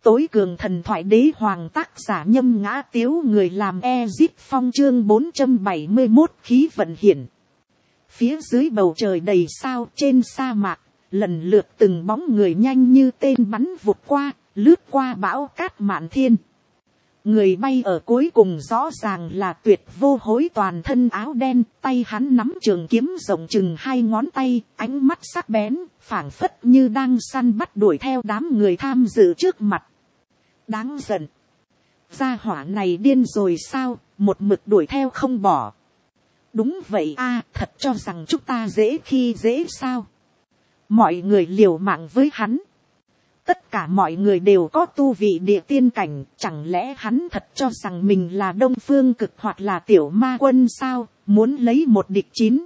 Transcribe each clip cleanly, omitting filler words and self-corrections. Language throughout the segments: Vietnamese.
tối cường thần thoại đế hoàng tác giả Nhâm Ngã Tiếu, người làm Ezip Phong, chương 471 khí vận hiển. Phía dưới bầu trời đầy sao, trên sa mạc, lần lượt từng bóng người nhanh như tên bắn vụt qua, lướt qua bão cát mạn thiên. Người bay ở cuối cùng rõ ràng là Tuyệt Vô Hối, toàn thân áo đen, tay hắn nắm trường kiếm rộng chừng 2 ngón tay, ánh mắt sắc bén, phảng phất như đang săn bắt đuổi theo đám người tham dự trước mặt. Đáng giận. Gia hỏa này điên rồi sao, một mực đuổi theo không bỏ. Đúng vậy a, thật cho rằng chúng ta dễ khi dễ sao. Mọi người liều mạng với hắn. Tất cả mọi người đều có tu vị địa tiên cảnh, chẳng lẽ hắn thật cho rằng mình là Đông Phương Cực hoặc là Tiểu Ma Quân sao, muốn lấy một địch 9.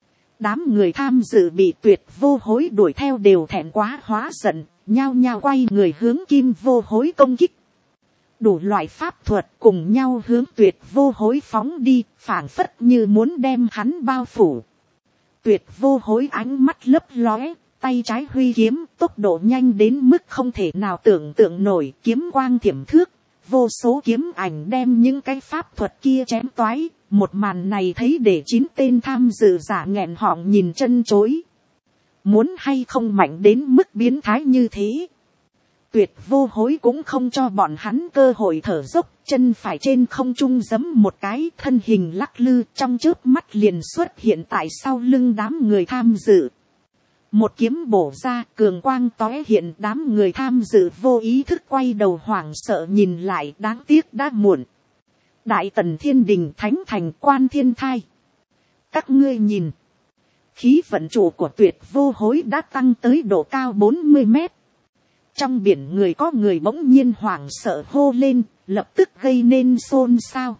Đám người tham dự bị Tuyệt Vô Hối đuổi theo đều thẹn quá hóa giận, nhao nhao quay người hướng Kim Vô Hối công kích. Đủ loại pháp thuật cùng nhau hướng Tuyệt Vô Hối phóng đi, phảng phất như muốn đem hắn bao phủ. Tuyệt Vô Hối ánh mắt lấp lóe, tay trái huy kiếm, tốc độ nhanh đến mức không thể nào tưởng tượng nổi, kiếm quang thiểm thước, vô số kiếm ảnh đem những cái pháp thuật kia chém toái. Một màn này thấy để 9 tên tham dự giả nghẹn họng nhìn chân chối. Muốn hay không mạnh đến mức biến thái như thế. Tuyệt Vô Hối cũng không cho bọn hắn cơ hội thở dốc, chân phải trên không trung giẫm một cái, thân hình lắc lư, trong chớp mắt liền xuất hiện tại sau lưng đám người tham dự. Một kiếm bổ ra, cường quang tóe hiện, đám người tham dự vô ý thức quay đầu hoảng sợ nhìn lại, đáng tiếc đã muộn. Đại Tần Thiên Đình, Thánh Thành, Quan Thiên Thai. Các ngươi nhìn, khí vận trụ của Tuyệt Vô Hối đã tăng tới độ cao 40 mét. Trong biển người có người bỗng nhiên hoảng sợ hô lên, lập tức gây nên xôn xao.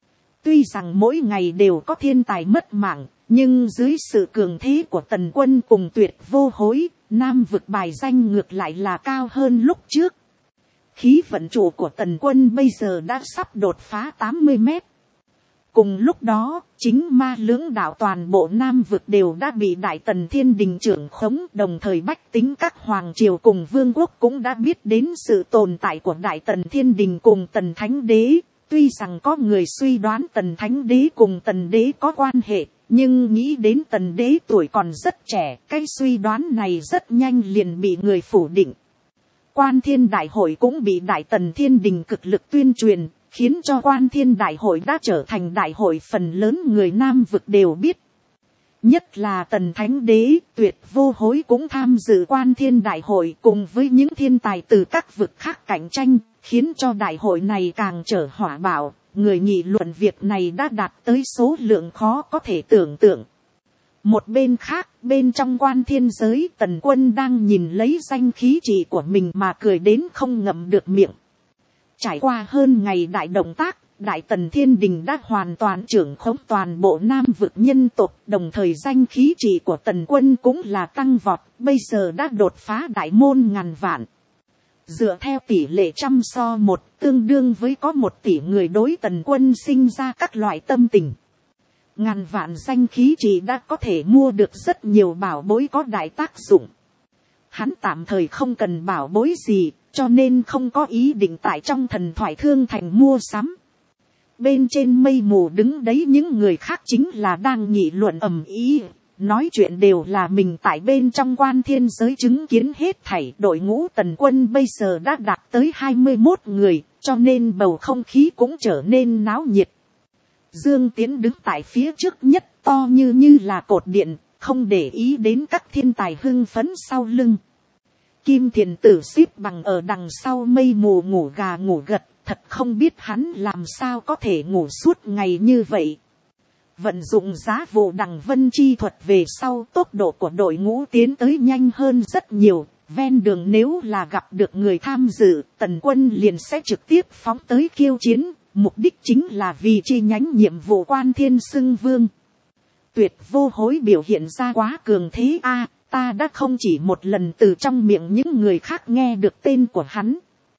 Tuy rằng mỗi ngày đều có thiên tài mất mạng, nhưng dưới sự cường thế của Tần Quân cùng Tuyệt Vô Hối, Nam vực bài danh ngược lại là cao hơn lúc trước. Khí vận trụ của Tần Quân bây giờ đã sắp đột phá 80 mét. Cùng lúc đó, chính Ma Lưỡng đạo toàn bộ Nam vực đều đã bị Đại Tần Thiên Đình trưởng khống, đồng thời bách tính các hoàng triều cùng vương quốc cũng đã biết đến sự tồn tại của Đại Tần Thiên Đình cùng Tần Thánh Đế. Tuy rằng có người suy đoán Tần Thánh Đế cùng Tần Đế có quan hệ, nhưng nghĩ đến Tần Đế tuổi còn rất trẻ, cái suy đoán này rất nhanh liền bị người phủ định. Quan Thiên Đại Hội cũng bị Đại Tần Thiên Đình cực lực tuyên truyền, khiến cho Quan Thiên Đại Hội đã trở thành đại hội phần lớn người Nam vực đều biết. Nhất là Tần Thánh Đế, Tuyệt Vô Hối cũng tham dự Quan Thiên Đại Hội cùng với những thiên tài từ các vực khác cạnh tranh, khiến cho đại hội này càng trở hỏa bạo. Người nghị luận việc này đã đạt tới số lượng khó có thể tưởng tượng. Một bên khác, bên trong Quan Thiên giới, Tần Quân đang nhìn lấy danh khí trị của mình mà cười đến không ngậm được miệng. Trải qua hơn ngày đại động tác, Đại Tần Thiên Đình đã hoàn toàn trưởng khống toàn bộ Nam vực nhân tộc, đồng thời danh khí trị của Tần Quân cũng là tăng vọt, bây giờ đã đột phá đại môn ngàn vạn. Dựa theo tỷ lệ 100:1, tương đương với có 1 tỷ người đối Tần Quân sinh ra các loại tâm tình. Ngàn vạn danh khí trị đã có thể mua được rất nhiều bảo bối có đại tác dụng. Hắn tạm thời không cần bảo bối gì, cho nên không có ý định tại trong Thần Thoại Thương Thành mua sắm. Bên trên mây mù đứng đấy những người khác chính là đang nghị luận ầm ĩ, nói chuyện đều là mình tại bên trong Quan Thiên giới chứng kiến hết thảy. Đội ngũ Tần Quân bây giờ đã đạt tới 21 người, cho nên bầu không khí cũng trở nên náo nhiệt. Dương Tiến đứng tại phía trước nhất, to như là cột điện, không để ý đến các thiên tài hưng phấn sau lưng. Kim Thiền Tử xếp bằng ở đằng sau mây mù ngủ gà ngủ gật, thật không biết hắn làm sao có thể ngủ suốt ngày như vậy. Vận dụng giá vụ đằng vân chi thuật về sau, tốc độ của đội ngũ tiến tới nhanh hơn rất nhiều. Ven đường nếu là gặp được người tham dự, Tần Quân liền sẽ trực tiếp phóng tới khiêu chiến. Mục đích chính là vì chi nhánh nhiệm vụ Quan Thiên xưng vương. Tuyệt Vô Hối biểu hiện ra quá cường thế a, ta đã không chỉ một lần từ trong miệng những người khác nghe được tên của hắn.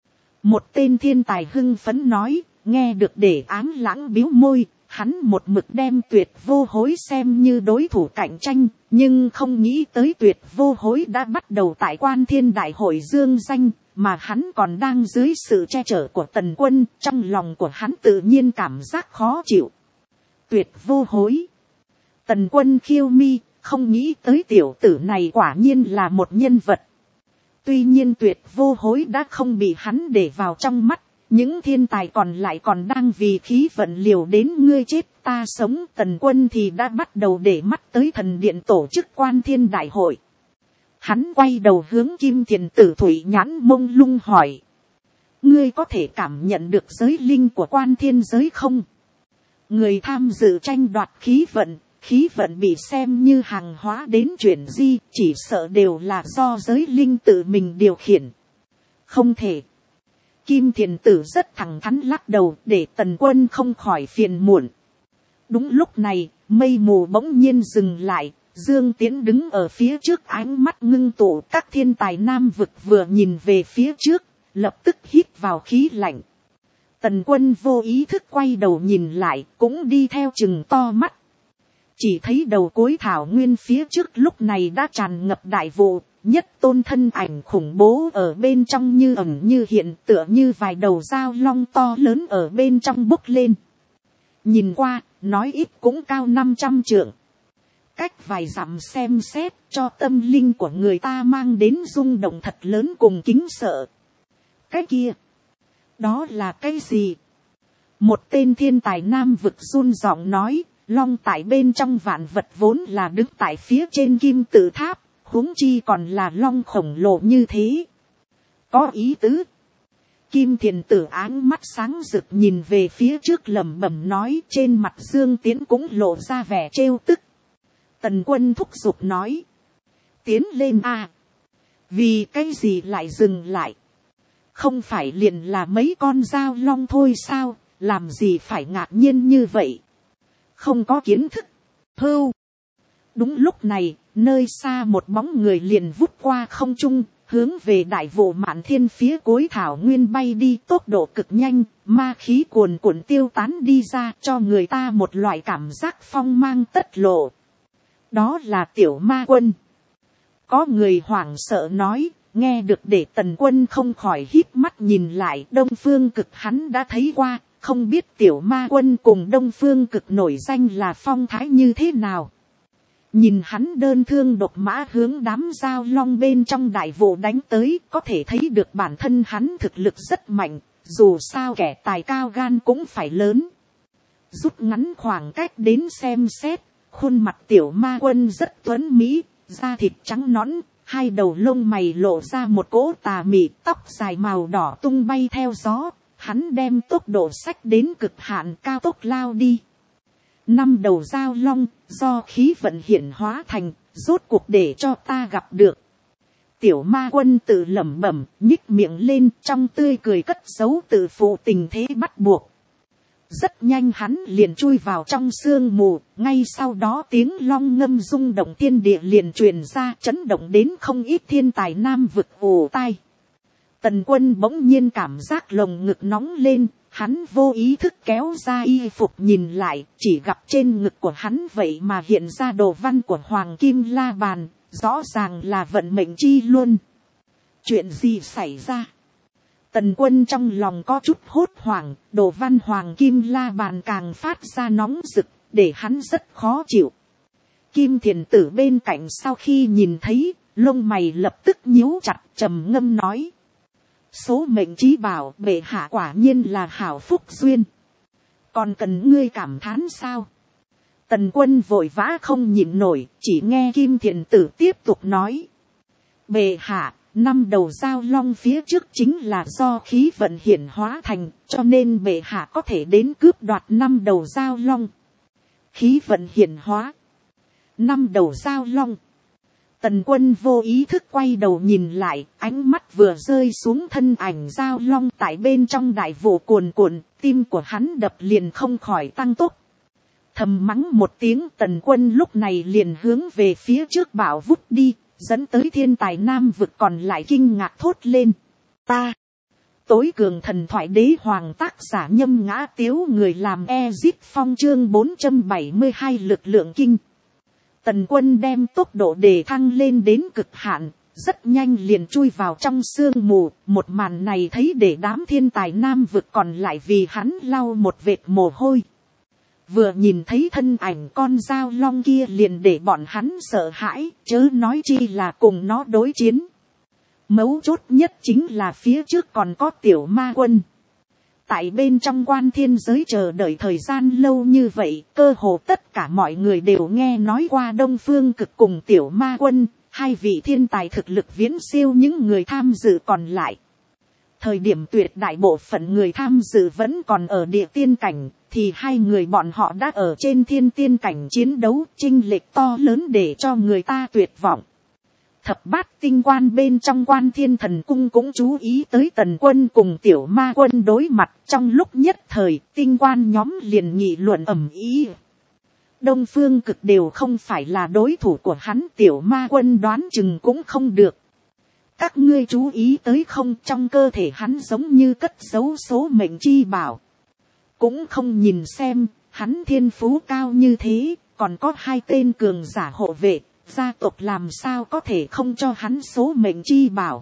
Một tên thiên tài hưng phấn nói, nghe được để ám lãng biếu môi, hắn một mực đem Tuyệt Vô Hối xem như đối thủ cạnh tranh, nhưng không nghĩ tới Tuyệt Vô Hối đã bắt đầu tại Quan Thiên Đại Hội dương danh, mà hắn còn đang dưới sự che chở của Tần Quân, trong lòng của hắn tự nhiên cảm giác khó chịu. Tuyệt vô hối. Tần Quân khiêu mi, không nghĩ tới tiểu tử này quả nhiên là một nhân vật. Tuy nhiên tuyệt vô hối đã không bị hắn để vào trong mắt. Những thiên tài còn lại còn đang vì khí vận liều đến ngươi chết ta sống. Tần Quân thì đã bắt đầu để mắt tới thần điện tổ chức quan thiên đại hội. Hắn quay đầu hướng Kim Thiền Tử thủy nhãn mông lung hỏi. Ngươi có thể cảm nhận được giới linh của quan thiên giới không? Người tham dự tranh đoạt khí vận bị xem như hàng hóa đến chuyển di, chỉ sợ đều là do giới linh tự mình điều khiển. Không thể. Kim Thiền Tử rất thẳng thắn lắc đầu để Tần Quân không khỏi phiền muộn. Đúng lúc này, mây mù bỗng nhiên dừng lại, Dương Tiễn đứng ở phía trước ánh mắt ngưng tụ, các thiên tài nam vực vừa nhìn về phía trước, lập tức hít vào khí lạnh. Tần Quân vô ý thức quay đầu nhìn lại, cũng đi theo chừng to mắt. Chỉ thấy đầu cuối thảo nguyên phía trước lúc này đã tràn ngập đại vụ, nhất tôn thân ảnh khủng bố ở bên trong như ẩn như hiện, tựa như vài đầu dao long to lớn ở bên trong bốc lên. Nhìn qua, nói ít cũng cao 500 trượng. Cách vài dặm xem xét cho tâm linh của người ta mang đến rung động thật lớn cùng kính sợ. Cái kia, đó là cái gì? Một tên thiên tài nam vực run giọng nói, long tại bên trong vạn vật vốn là đứng tại phía trên kim tự tháp, huống chi còn là long khổng lồ như thế. Có ý tứ. Kim Thiền Tử áng mắt sáng rực nhìn về phía trước lẩm bẩm nói, trên mặt Dương Tiễn cũng lộ ra vẻ trêu tức. Tần Quân thúc giục nói. Tiến lên a. Vì cái gì lại dừng lại? Không phải liền là mấy con dao long thôi sao, làm gì phải ngạc nhiên như vậy? Không có kiến thức. Hưu. Đúng lúc này, nơi xa một bóng người liền vút qua không trung, hướng về đại vụ mạn thiên phía cuối thảo nguyên bay đi, tốc độ cực nhanh, ma khí cuồn cuộn tiêu tán đi ra, cho người ta một loại cảm giác phong mang tất lộ. Đó là Tiểu Ma Quân. Có người hoảng sợ nói, nghe được để Tần Quân không khỏi híp mắt nhìn lại. Đông Phương Cực hắn đã thấy qua, không biết Tiểu Ma Quân cùng Đông Phương Cực nổi danh là phong thái như thế nào. Nhìn hắn đơn thương độc mã hướng đám dao long bên trong đại vụ đánh tới, có thể thấy được bản thân hắn thực lực rất mạnh, dù sao kẻ tài cao gan cũng phải lớn. Rút ngắn khoảng cách đến xem xét, khuôn mặt Tiểu Ma Quân rất tuấn mỹ, da thịt trắng nõn, hai đầu lông mày lộ ra một cỗ tà mị, tóc dài màu đỏ tung bay theo gió, hắn đem tốc độ xách đến cực hạn, cao tốc lao đi. 5 đầu dao long, do khí vận hiển hóa thành, rốt cuộc để cho ta gặp được. Tiểu Ma Quân tự lẩm bẩm, nhích miệng lên, trong tươi cười cất giấu tự phụ tình thế bắt buộc. Rất nhanh hắn liền chui vào trong sương mù, ngay sau đó tiếng long ngâm rung động thiên địa liền truyền ra, chấn động đến không ít thiên tài nam vực ù tai. Tần Quân bỗng nhiên cảm giác lồng ngực nóng lên, hắn vô ý thức kéo ra y phục nhìn lại, chỉ gặp trên ngực của hắn vậy mà hiện ra đồ văn của Hoàng Kim La Bàn, rõ ràng là vận mệnh chi luôn. Chuyện gì xảy ra? Tần Quân trong lòng có chút hốt hoảng, đồ văn Hoàng Kim La Bàn càng phát ra nóng rực, để hắn rất khó chịu. Kim Thiền Tử bên cạnh sau khi nhìn thấy, lông mày lập tức nhíu chặt, trầm ngâm nói. Số mệnh chí bảo bệ hạ quả nhiên là hảo phúc duyên. Còn cần ngươi cảm thán sao? Tần Quân vội vã không nhịn nổi, chỉ nghe Kim Thiền Tử tiếp tục nói. Bệ hạ, 5 đầu dao long phía trước chính là do khí vận hiển hóa thành, cho nên bệ hạ có thể đến cướp đoạt 5 đầu dao long. Khí vận hiển hóa. 5 đầu dao long. Tần Quân vô ý thức quay đầu nhìn lại, ánh mắt vừa rơi xuống thân ảnh dao long tại bên trong đại vụ cuồn cuộn, tim của hắn đập liền không khỏi tăng tốc. Thầm mắng một tiếng, Tần Quân lúc này liền hướng về phía trước bảo vút đi, dẫn tới thiên tài nam vực còn lại kinh ngạc thốt lên. Ta, tối cường thần thoại đế hoàng tác giả Nhâm Ngã Tiếu, người làm Ezip Phong, chương 472 lực lượng kinh. Tần Quân đem tốc độ đề thăng lên đến cực hạn, rất nhanh liền chui vào trong sương mù. Một màn này thấy để đám thiên tài nam vực còn lại vì hắn lau một vệt mồ hôi. Vừa nhìn thấy thân ảnh con dao long kia liền để bọn hắn sợ hãi, chớ nói chi là cùng nó đối chiến. Mấu chốt nhất chính là phía trước còn có tiểu ma quân. Tại bên trong quan thiên giới chờ đợi thời gian lâu như vậy, cơ hồ tất cả mọi người đều nghe nói qua Đông Phương Cực cùng tiểu ma quân, hai vị thiên tài thực lực viễn siêu những người tham dự còn lại. Thời điểm tuyệt đại bộ phận người tham dự vẫn còn ở địa tiên cảnh, thì hai người bọn họ đã ở trên thiên tiên cảnh chiến đấu, chênh lệch to lớn để cho người ta tuyệt vọng. Thập bát tinh quan bên trong Quan Thiên Thần Cung cũng chú ý tới Tần Quân cùng tiểu ma quân đối mặt, trong lúc nhất thời tinh quan nhóm liền nghị luận ầm ĩ. Đông Phương Cực đều không phải là đối thủ của hắn, tiểu ma quân đoán chừng cũng không được. Các ngươi chú ý tới không, trong cơ thể hắn giống như cất giấu số mệnh chi bảo. Cũng không nhìn xem, hắn thiên phú cao như thế, còn có hai tên cường giả hộ vệ, gia tộc làm sao có thể không cho hắn số mệnh chi bảo.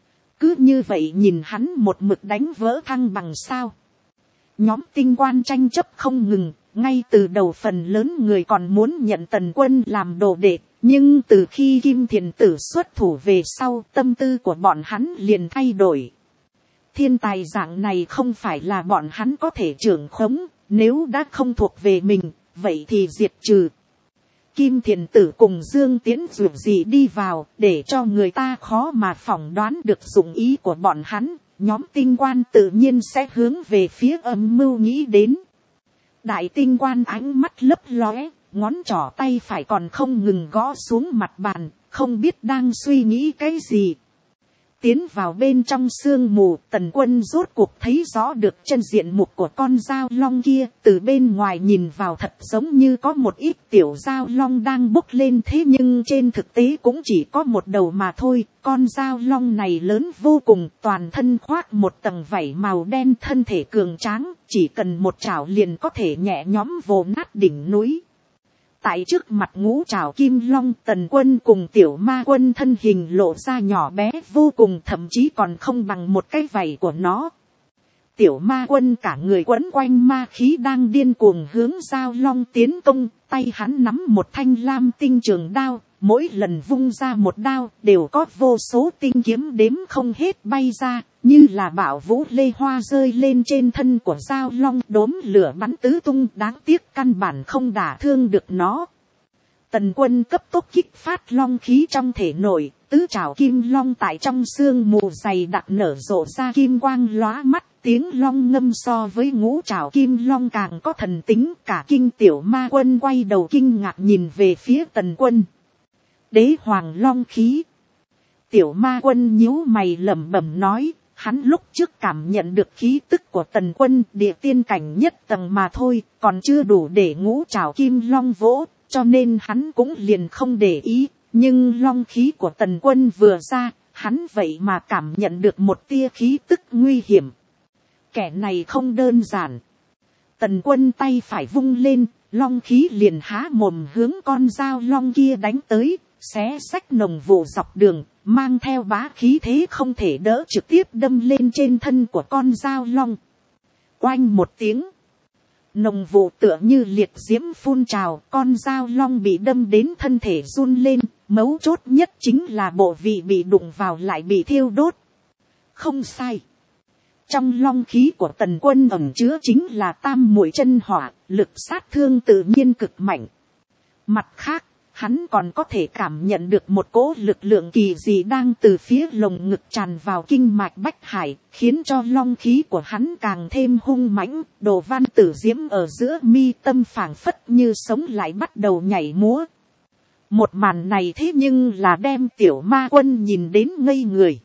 Cứ như vậy nhìn hắn một mực đánh vỡ thăng bằng sao. Nhóm tinh quan tranh chấp không ngừng, ngay từ đầu phần lớn người còn muốn nhận Tần Quân làm đồ đệ, nhưng từ khi Kim Thiền Tử xuất thủ về sau, tâm tư của bọn hắn liền thay đổi. Thiên tài dạng này không phải là bọn hắn có thể trưởng khống, nếu đã không thuộc về mình, vậy thì diệt trừ. Kim Thiền Tử cùng Dương Tiễn dù gì đi vào, để cho người ta khó mà phỏng đoán được dụng ý của bọn hắn, nhóm tinh quan tự nhiên sẽ hướng về phía âm mưu nghĩ đến. Đại tinh quan ánh mắt lấp lóe, ngón trỏ tay phải còn không ngừng gõ xuống mặt bàn, không biết đang suy nghĩ cái gì. Tiến vào bên trong sương mù, Tần Quân rốt cuộc thấy rõ được chân diện mục của con dao long kia, từ bên ngoài nhìn vào thật giống như có một ít tiểu dao long đang bốc lên, thế nhưng trên thực tế cũng chỉ có một đầu mà thôi. Con dao long này lớn vô cùng, toàn thân khoác một tầng vảy màu đen, thân thể cường tráng, chỉ cần một chảo liền có thể nhẹ nhõm vồ nát đỉnh núi. Tại trước mặt ngũ trảo kim long, Tần Quân cùng tiểu ma quân thân hình lộ ra nhỏ bé vô cùng, thậm chí còn không bằng một cái vảy của nó. Tiểu ma quân cả người quấn quanh ma khí đang điên cuồng hướng dao long tiến công, tay hắn nắm một thanh lam tinh trường đao, mỗi lần vung ra một đao đều có vô số tinh kiếm đếm không hết bay ra, như là bão vũ lê hoa rơi lên trên thân của dao long, đốm lửa bắn tứ tung, đáng tiếc căn bản không đả thương được nó. Tần Quân cấp tốc kích phát long khí trong thể nội, tứ trảo kim long tại trong sương mù dày đặc nở rộ ra kim quang lóa mắt, tiếng long ngâm so với ngũ trảo kim long càng có thần tính. Cả kinh tiểu ma quân quay đầu kinh ngạc nhìn về phía Tần Quân. Đế hoàng long khí. Tiểu ma quân nhíu mày lẩm bẩm nói, hắn lúc trước cảm nhận được khí tức của Tần Quân địa tiên cảnh nhất tầng mà thôi, còn chưa đủ để ngũ trảo kim long vỗ, cho nên hắn cũng liền không để ý. Nhưng long khí của Tần Quân vừa ra, hắn vậy mà cảm nhận được một tia khí tức nguy hiểm. Kẻ này không đơn giản. Tần Quân tay phải vung lên, long khí liền há mồm hướng con dao long kia đánh tới, xé xách nồng vụ dọc đường, mang theo bá khí thế không thể đỡ, trực tiếp đâm lên trên thân của con dao long. Oanh một tiếng, nồng vụ tựa như liệt diễm phun trào, con dao long bị đâm đến thân thể run lên, mấu chốt nhất chính là bộ vị bị đụng vào lại bị thiêu đốt. Không sai. Trong long khí của Tần Quân ẩn chứa chính là tam muội chân hỏa, lực sát thương tự nhiên cực mạnh. Mặt khác, hắn còn có thể cảm nhận được một cỗ lực lượng kỳ dị đang từ phía lồng ngực tràn vào kinh mạch bách hải, khiến cho long khí của hắn càng thêm hung mãnh. Đồ văn tử diễm ở giữa mi tâm phảng phất như sống lại, bắt đầu nhảy múa. Một màn này thế nhưng là đem tiểu ma quân nhìn đến ngây người.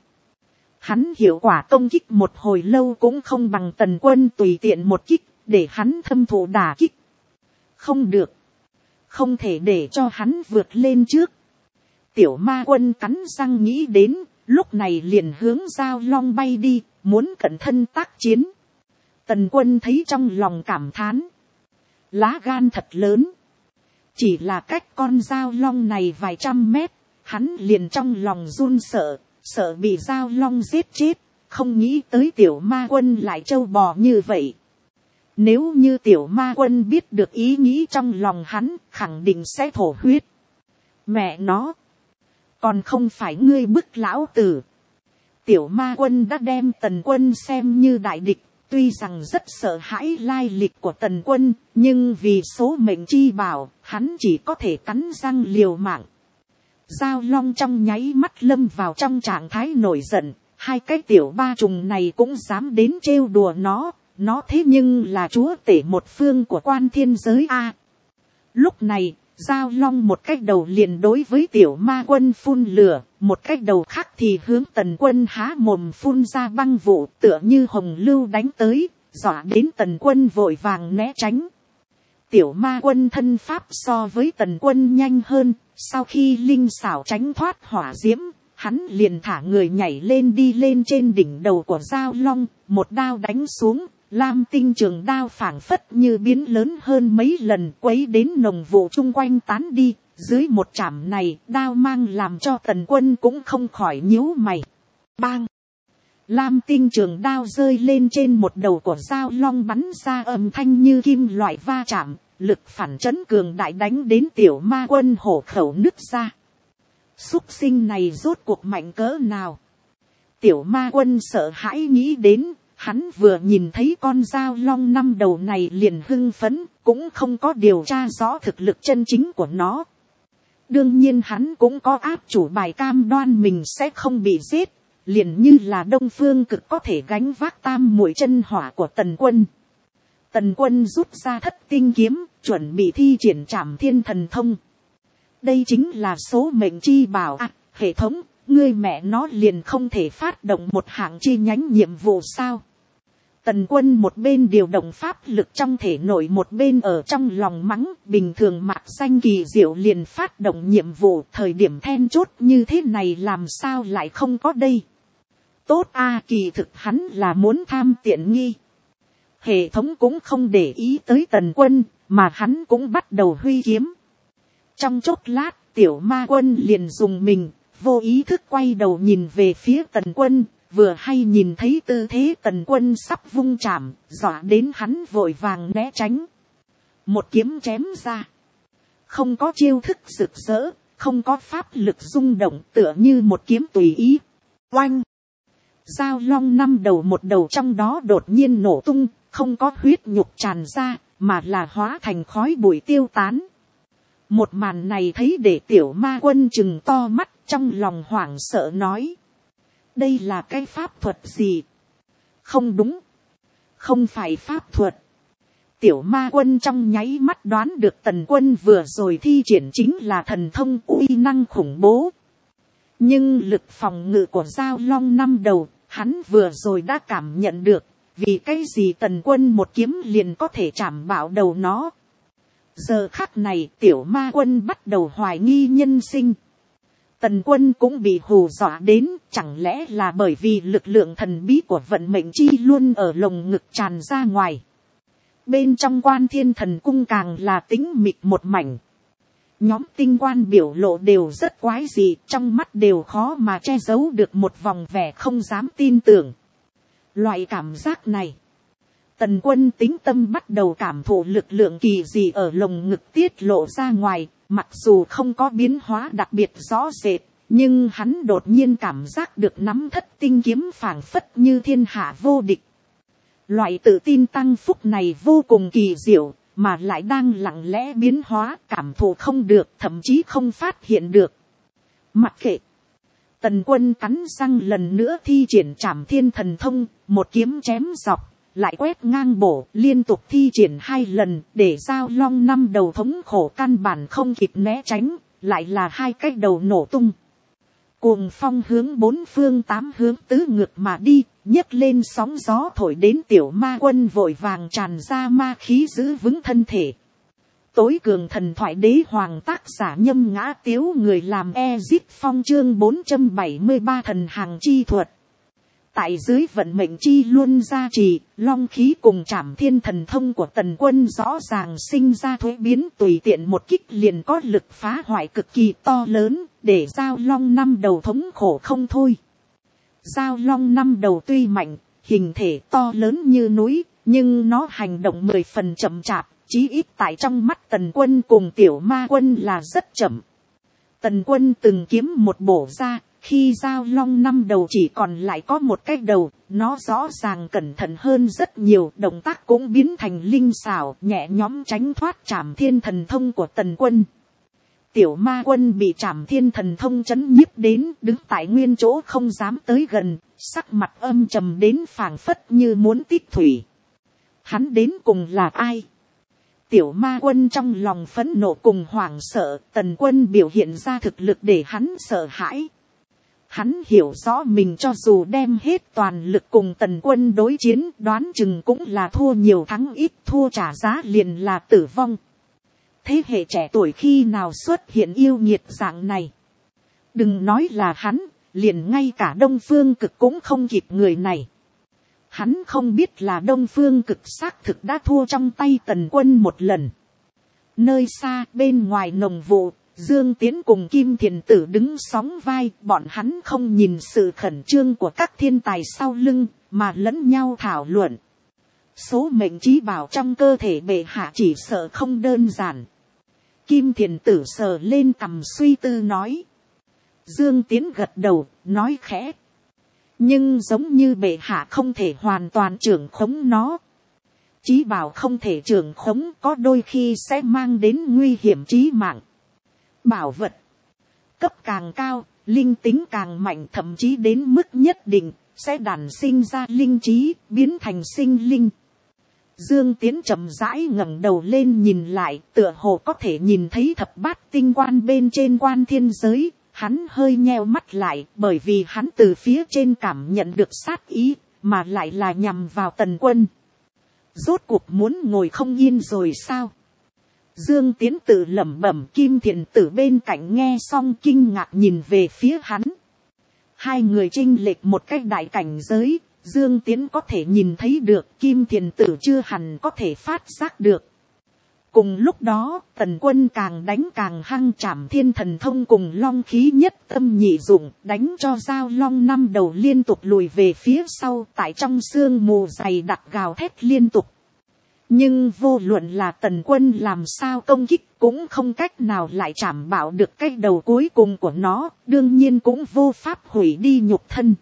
Hắn hiệu quả công kích một hồi lâu cũng không bằng Tần Quân tùy tiện một kích, để hắn thâm thụ đả kích. Không được. Không thể để cho hắn vượt lên trước. Tiểu ma quân cắn răng nghĩ đến, lúc này liền hướng dao long bay đi, muốn cận thân tác chiến. Tần Quân thấy trong lòng cảm thán. Lá gan thật lớn. Chỉ là cách con dao long này vài trăm mét, hắn liền trong lòng run sợ, sợ bị Giao Long giết chết, không nghĩ tới tiểu ma quân lại trâu bò như vậy. Nếu như tiểu ma quân biết được ý nghĩ trong lòng hắn, khẳng định sẽ thổ huyết. Mẹ nó, còn không phải ngươi bức lão tử. Tiểu ma quân đã đem Tần Quân xem như đại địch, tuy rằng rất sợ hãi lai lịch của Tần Quân, nhưng vì số mệnh chi bảo, hắn chỉ có thể cắn răng liều mạng. Giao Long trong nháy mắt lâm vào trong trạng thái nổi giận, hai cái tiểu ba trùng này cũng dám đến trêu đùa nó thế nhưng là chúa tể một phương của quan thiên giới a. Lúc này, Giao Long một cách đầu liền đối với tiểu ma quân phun lửa, một cách đầu khác thì hướng Tần Quân há mồm phun ra băng vụ, tựa như hồng lưu đánh tới, dọa đến Tần Quân vội vàng né tránh. Tiểu ma quân thân pháp so với Tần Quân nhanh hơn, sau khi linh xảo tránh thoát hỏa diễm, hắn liền thả người nhảy lên đi lên trên đỉnh đầu của Giao Long, một đao đánh xuống. Lam tinh trường đao phảng phất như biến lớn hơn mấy lần, quấy đến nồng vụ chung quanh tán đi. Dưới một chạm này, đao mang làm cho Tần Quân cũng không khỏi nhíu mày. Bang! Lam tinh trường đao rơi lên trên một đầu của Giao Long, bắn ra âm thanh như kim loại va chạm, lực phản chấn cường đại đánh đến tiểu ma quân hổ khẩu nứt ra. Súc sinh này rốt cuộc mạnh cỡ nào? Tiểu ma quân sợ hãi nghĩ đến. Hắn vừa nhìn thấy con Giao Long 5 đầu này liền hưng phấn, cũng không có điều tra rõ thực lực chân chính của nó. Đương nhiên hắn cũng có áp chủ bài cam đoan mình sẽ không bị giết, liền như là Đông Phương Cực có thể gánh vác tam muội chân hỏa của Tần Quân. Tần Quân rút ra thất tinh kiếm, chuẩn bị thi triển Trảm Thiên Thần Thông. Đây chính là số mệnh chi bảo à, hệ thống. Ngươi mẹ nó liền không thể phát động một hạng chi nhánh nhiệm vụ sao? Tần Quân một bên điều động pháp lực trong thể nội, một bên ở trong lòng mắng, bình thường mạc danh kỳ diệu liền phát động nhiệm vụ, thời điểm then chốt như thế này làm sao lại không có đây? Tốt a, kỳ thực hắn là muốn tham tiện nghi. Hệ thống cũng không để ý tới Tần Quân, mà hắn cũng bắt đầu huy kiếm. Trong chốc lát, tiểu ma quân liền dùng mình, vô ý thức quay đầu nhìn về phía Tần Quân, vừa hay nhìn thấy tư thế Tần Quân sắp vung chạm, dọa đến hắn vội vàng né tránh. Một kiếm chém ra. Không có chiêu thức rực rỡ, không có pháp lực rung động, tựa như một kiếm tùy ý. Oanh! Giao Long 5 đầu, một đầu trong đó đột nhiên nổ tung, không có huyết nhục tràn ra, mà là hóa thành khói bụi tiêu tán. Một màn này thấy để tiểu ma quân trừng to mắt, trong lòng hoảng sợ nói. Đây là cái pháp thuật gì? Không đúng. Không phải pháp thuật. Tiểu ma quân trong nháy mắt đoán được Tần Quân vừa rồi thi triển chính là thần thông uy năng khủng bố. Nhưng lực phòng ngự của Giao Long 5 đầu, hắn vừa rồi đã cảm nhận được. Vì cái gì Tần Quân một kiếm liền có thể chảm bạo đầu nó. Giờ khắc này tiểu ma quân bắt đầu hoài nghi nhân sinh. Tần Quân cũng bị hù dọa đến, chẳng lẽ là bởi vì lực lượng thần bí của vận mệnh chi luôn ở lồng ngực tràn ra ngoài. Bên trong Quan Thiên Thần Cung càng là tĩnh mịch một mảnh. Nhóm tinh quan biểu lộ đều rất quái dị, trong mắt đều khó mà che giấu được một vòng vẻ không dám tin tưởng. Loại cảm giác này. Tần Quân tính tâm bắt đầu cảm thụ lực lượng kỳ dị ở lồng ngực tiết lộ ra ngoài, mặc dù không có biến hóa đặc biệt rõ rệt, nhưng hắn đột nhiên cảm giác được nắm thất tinh kiếm phảng phất như thiên hạ vô địch. Loại tự tin tăng phúc này vô cùng kỳ diệu, mà lại đang lặng lẽ biến hóa, cảm thụ không được, thậm chí không phát hiện được. Mặc kệ. Tần Quân cắn răng lần nữa thi triển Trảm Thiên Thần Thông, một kiếm chém dọc, lại quét ngang bổ, liên tục thi triển 2 lần, để Giao Long 5 đầu thống khổ căn bản không kịp né tránh, lại là 2 cái đầu nổ tung. Cuồng phong hướng 4 phương 8 hướng tứ ngược mà đi, nhấc lên sóng gió thổi đến tiểu ma quân vội vàng tràn ra ma khí giữ vững thân thể. Tối cường thần thoại đế hoàng, tác giả Nhâm Ngã Tiếu, người làm Ezip Phong, chương 473 thần hàng chi thuật. Tại dưới vận mệnh chi luôn gia trì, long khí cùng trảm thiên thần thông của Tần Quân rõ ràng sinh ra thuế biến, tùy tiện một kích liền có lực phá hoại cực kỳ to lớn, để Giao Long năm đầu thống khổ không thôi. Giao Long năm đầu tuy mạnh, hình thể to lớn như núi, nhưng nó hành động 10 phần chậm chạp, chí ít tại trong mắt Tần Quân cùng Tiểu Ma Quân là rất chậm. Tần Quân từng kiếm một bổ ra, khi Giao Long năm đầu chỉ còn lại có một cái đầu, nó rõ ràng cẩn thận hơn rất nhiều, động tác cũng biến thành linh xảo, nhẹ nhõm tránh thoát trảm thiên thần thông của Tần Quân. Tiểu Ma Quân bị trảm thiên thần thông chấn nhiếp đến, đứng tại nguyên chỗ không dám tới gần, sắc mặt âm trầm đến phảng phất như muốn tích thủy. Hắn đến cùng là ai? Tiểu Ma Quân trong lòng phẫn nộ cùng hoảng sợ, Tần Quân biểu hiện ra thực lực để hắn sợ hãi. Hắn hiểu rõ mình cho dù đem hết toàn lực cùng Tần Quân đối chiến, đoán chừng cũng là thua nhiều thắng ít, thua trả giá liền là tử vong. Thế hệ trẻ tuổi khi nào xuất hiện yêu nghiệt dạng này? Đừng nói là hắn, liền ngay cả Đông Phương Cực cũng không kịp người này. Hắn không biết là Đông Phương Cực xác thực đã thua trong tay Tần Quân một lần. Nơi xa bên ngoài nồng vụ, Dương Tiến cùng Kim Thiền Tử đứng sóng vai, bọn hắn không nhìn sự khẩn trương của các thiên tài sau lưng, mà lẫn nhau thảo luận. Số mệnh trí bảo trong cơ thể bệ hạ chỉ sợ không đơn giản. Kim Thiền Tử sờ lên cằm suy tư nói. Dương Tiến gật đầu, nói khẽ. Nhưng giống như bệ hạ không thể hoàn toàn trưởng khống nó. Trí bảo không thể trưởng khống, có đôi khi sẽ mang đến nguy hiểm chí mạng. Bảo vật cấp càng cao, linh tính càng mạnh, thậm chí đến mức nhất định sẽ đản sinh ra linh trí, biến thành sinh linh. Dương Tiến chậm rãi ngẩng đầu lên nhìn lại, tựa hồ có thể nhìn thấy thập bát tinh quan bên trên quan thiên giới. Hắn hơi nheo mắt lại, bởi vì hắn từ phía trên cảm nhận được sát ý, mà lại là nhằm vào Tần Quân. Rốt cuộc muốn ngồi không yên rồi sao? Dương Tiến tự lẩm bẩm. Kim Thiền Tử bên cạnh nghe xong kinh ngạc nhìn về phía hắn. Hai người chênh lệch một cách đại cảnh giới, Dương Tiến có thể nhìn thấy được, Kim Thiền Tử chưa hẳn có thể phát giác được. Cùng lúc đó, Tần Quân càng đánh càng hăng, trảm thiên thần thông cùng long khí nhất tâm nhị dụng, đánh cho Giao Long năm đầu liên tục lùi về phía sau, tại trong sương mù dày đặc gào thét liên tục. Nhưng vô luận là Tần Quân làm sao công kích, cũng không cách nào lại trảm bảo được cái đầu cuối cùng của nó, đương nhiên cũng vô pháp hủy đi nhục thân.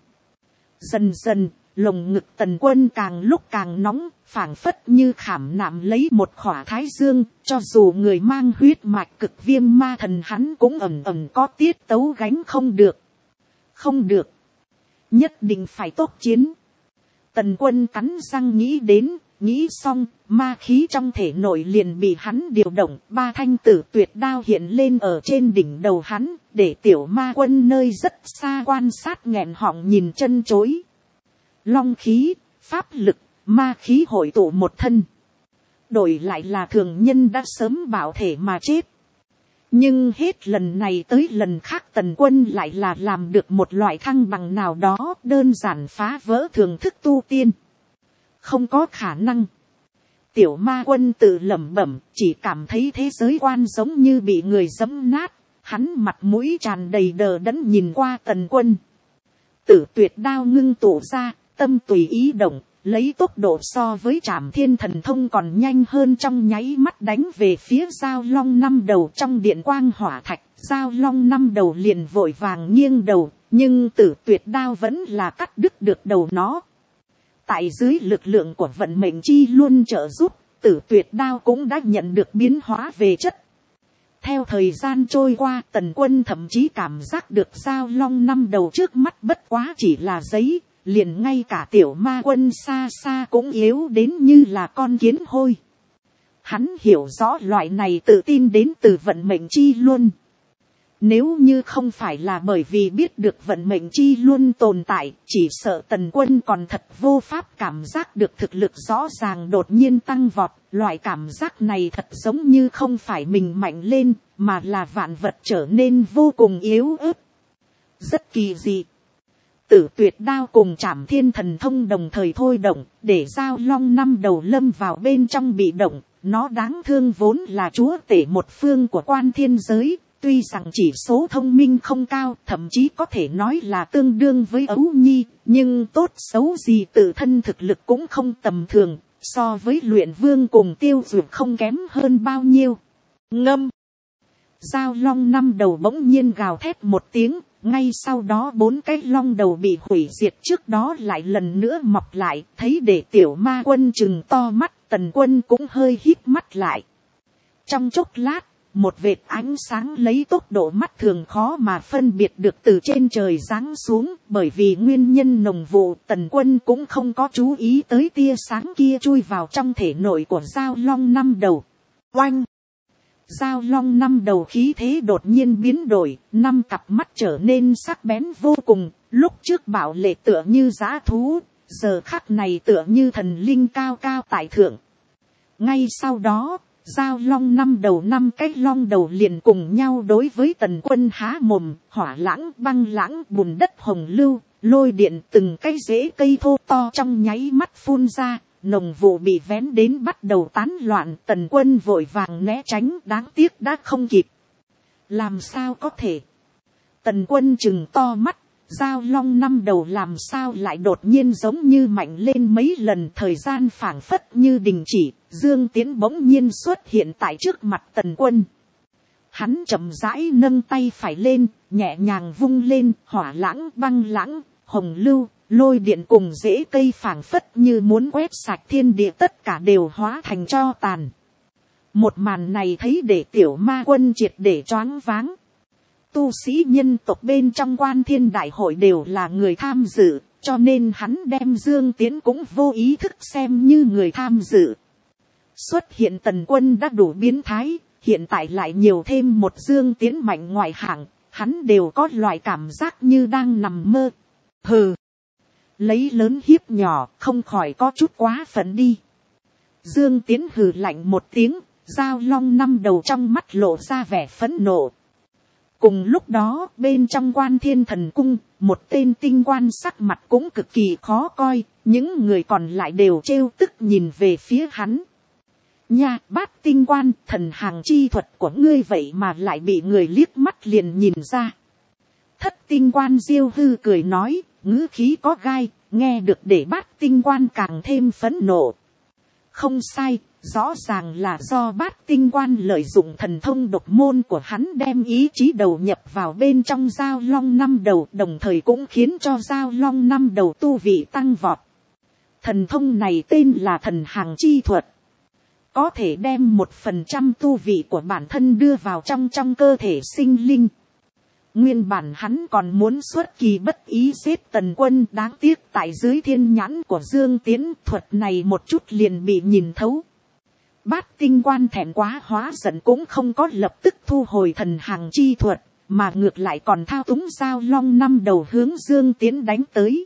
Dần dần, lồng ngực Tần Quân càng lúc càng nóng, phảng phất như khảm nạm lấy một khỏa thái dương, cho dù người mang huyết mạch cực viêm ma thần hắn cũng ẩn ẩn có tiết tấu gánh không được. Không được. Nhất định phải tốt chiến. Tần Quân cắn răng nghĩ xong, ma khí trong thể nội liền bị hắn điều động, ba thanh tử tuyệt đao hiện lên ở trên đỉnh đầu hắn, để Tiểu Ma Quân nơi rất xa quan sát nghẹn họng nhìn chân chối. Long khí, pháp lực, ma khí hội tụ một thân. Đổi lại là thường nhân đã sớm bảo thể mà chết. Nhưng hết lần này tới lần khác Tần Quân lại là làm được một loại thăng bằng nào đó, đơn giản phá vỡ thường thức tu tiên. Không có khả năng. Tiểu Ma Quân tự lẩm bẩm, chỉ cảm thấy thế giới quan giống như bị người giẫm nát. Hắn mặt mũi tràn đầy đờ đẫn nhìn qua Tần Quân. Tử tuyệt đao ngưng tụ ra, tâm tùy ý động, lấy tốc độ so với trảm thiên thần thông còn nhanh hơn, trong nháy mắt đánh về phía Giao Long năm đầu. Trong điện quang hỏa thạch, Giao Long năm đầu liền vội vàng nghiêng đầu, nhưng tử tuyệt đao vẫn là cắt đứt được đầu nó. Tại dưới lực lượng của vận mệnh chi luôn trợ giúp, tử tuyệt đao cũng đã nhận được biến hóa về chất. Theo thời gian trôi qua, Tần Quân thậm chí cảm giác được Giao Long năm đầu trước mắt bất quá chỉ là giấy, liền ngay cả Tiểu Ma Quân xa xa cũng yếu đến như là con kiến hôi. Hắn hiểu rõ loại này tự tin đến từ vận mệnh chi luôn. Nếu như không phải là bởi vì biết được vận mệnh chi luôn tồn tại, chỉ sợ Tần Quân còn thật vô pháp cảm giác được thực lực rõ ràng đột nhiên tăng vọt. Loại cảm giác này thật giống như không phải mình mạnh lên, mà là vạn vật trở nên vô cùng yếu ớt. Rất kỳ dị. Tử tuyệt đao cùng Trảm Thiên thần thông đồng thời thôi động, để Giao Long năm đầu lâm vào bên trong bị động. Nó đáng thương vốn là chúa tể một phương của quan thiên giới, tuy rằng chỉ số thông minh không cao, thậm chí có thể nói là tương đương với Ấu Nhi, nhưng tốt xấu gì tự thân thực lực cũng không tầm thường, so với Luyện Vương cùng Tiêu Dược không kém hơn bao nhiêu. Ngâm. Giao Long năm đầu bỗng nhiên gào thét một tiếng, ngay sau đó 4 cái long đầu bị hủy diệt, trước đó lại lần nữa mọc lại, thấy để Tiểu Ma Quân trừng to mắt, Tần Quân cũng hơi híp mắt lại. Trong chốc lát, một vệt ánh sáng lấy tốc độ mắt thường khó mà phân biệt được từ trên trời giáng xuống, bởi vì nguyên nhân nồng vụ, Tần Quân cũng không có chú ý tới tia sáng kia chui vào trong thể nội của Giao Long năm đầu. Oanh! Giao Long năm đầu khí thế đột nhiên biến đổi, 5 cặp mắt trở nên sắc bén vô cùng, lúc trước bạo lệ tựa như dã thú, giờ khắc này tựa như thần linh cao cao tại thượng. Ngay sau đó, Giao Long năm đầu 5 cái long đầu liền cùng nhau đối với Tần Quân há mồm, hỏa lãng, băng lãng, bùn đất hồng lưu, lôi điện, từng cái rễ cây thô to trong nháy mắt phun ra. Nồng vụ bị vén đến bắt đầu tán loạn, Tần Quân vội vàng né tránh, đáng tiếc đã không kịp. Làm sao có thể? Tần Quân trừng to mắt, Giao Long năm đầu làm sao lại đột nhiên giống như mạnh lên mấy lần, thời gian phảng phất như đình chỉ, Dương Tiến bỗng nhiên xuất hiện tại trước mặt Tần Quân. Hắn chậm rãi nâng tay phải lên, nhẹ nhàng vung lên, hỏa lãng, băng lãng, hồng lưu, lôi điện cùng rễ cây phảng phất như muốn quét sạch thiên địa, tất cả đều hóa thành tro tàn. Một màn này thấy để Tiểu Ma Quân triệt để choáng váng. Tu sĩ nhân tộc bên trong Quan Thiên Đại hội đều là người tham dự, cho nên hắn đem Dương Tiến cũng vô ý thức xem như người tham dự. Xuất hiện Tần Quân đã đủ biến thái, hiện tại lại nhiều thêm một Dương Tiến mạnh ngoại hạng, hắn đều có loại cảm giác như đang nằm mơ. Hừ! Lấy lớn hiếp nhỏ, không khỏi có chút quá phận đi. Dương Tiến hừ lạnh một tiếng, Giao Long năm đầu trong mắt lộ ra vẻ phẫn nộ. Cùng lúc đó, bên trong Quan Thiên Thần Cung, một tên tinh quan sắc mặt cũng cực kỳ khó coi, những người còn lại đều trêu tức nhìn về phía hắn. Nha, Bát tinh quan, thần hàng chi thuật của ngươi vậy mà lại bị người liếc mắt liền nhìn ra. Thất tinh quan Diêu Hư cười nói, ngữ khí có gai, nghe được để Bát tinh quan càng thêm phẫn nộ. Không sai, rõ ràng là do Bát tinh quan lợi dụng thần thông độc môn của hắn đem ý chí đầu nhập vào bên trong Giao Long năm đầu, đồng thời cũng khiến cho Giao Long năm đầu tu vị tăng vọt. Thần thông này tên là thần hàng chi thuật. Có thể đem 1% tu vị của bản thân đưa vào trong cơ thể sinh linh. Nguyên bản hắn còn muốn xuất kỳ bất ý giết Tần Quân, đáng tiếc tại dưới thiên nhãn của Dương Tiến, thuật này một chút liền bị nhìn thấu. Bát tinh quan thẹn quá hóa giận cũng không có lập tức thu hồi thần hàng chi thuật, mà ngược lại còn thao túng Giao Long năm đầu hướng Dương Tiến đánh tới.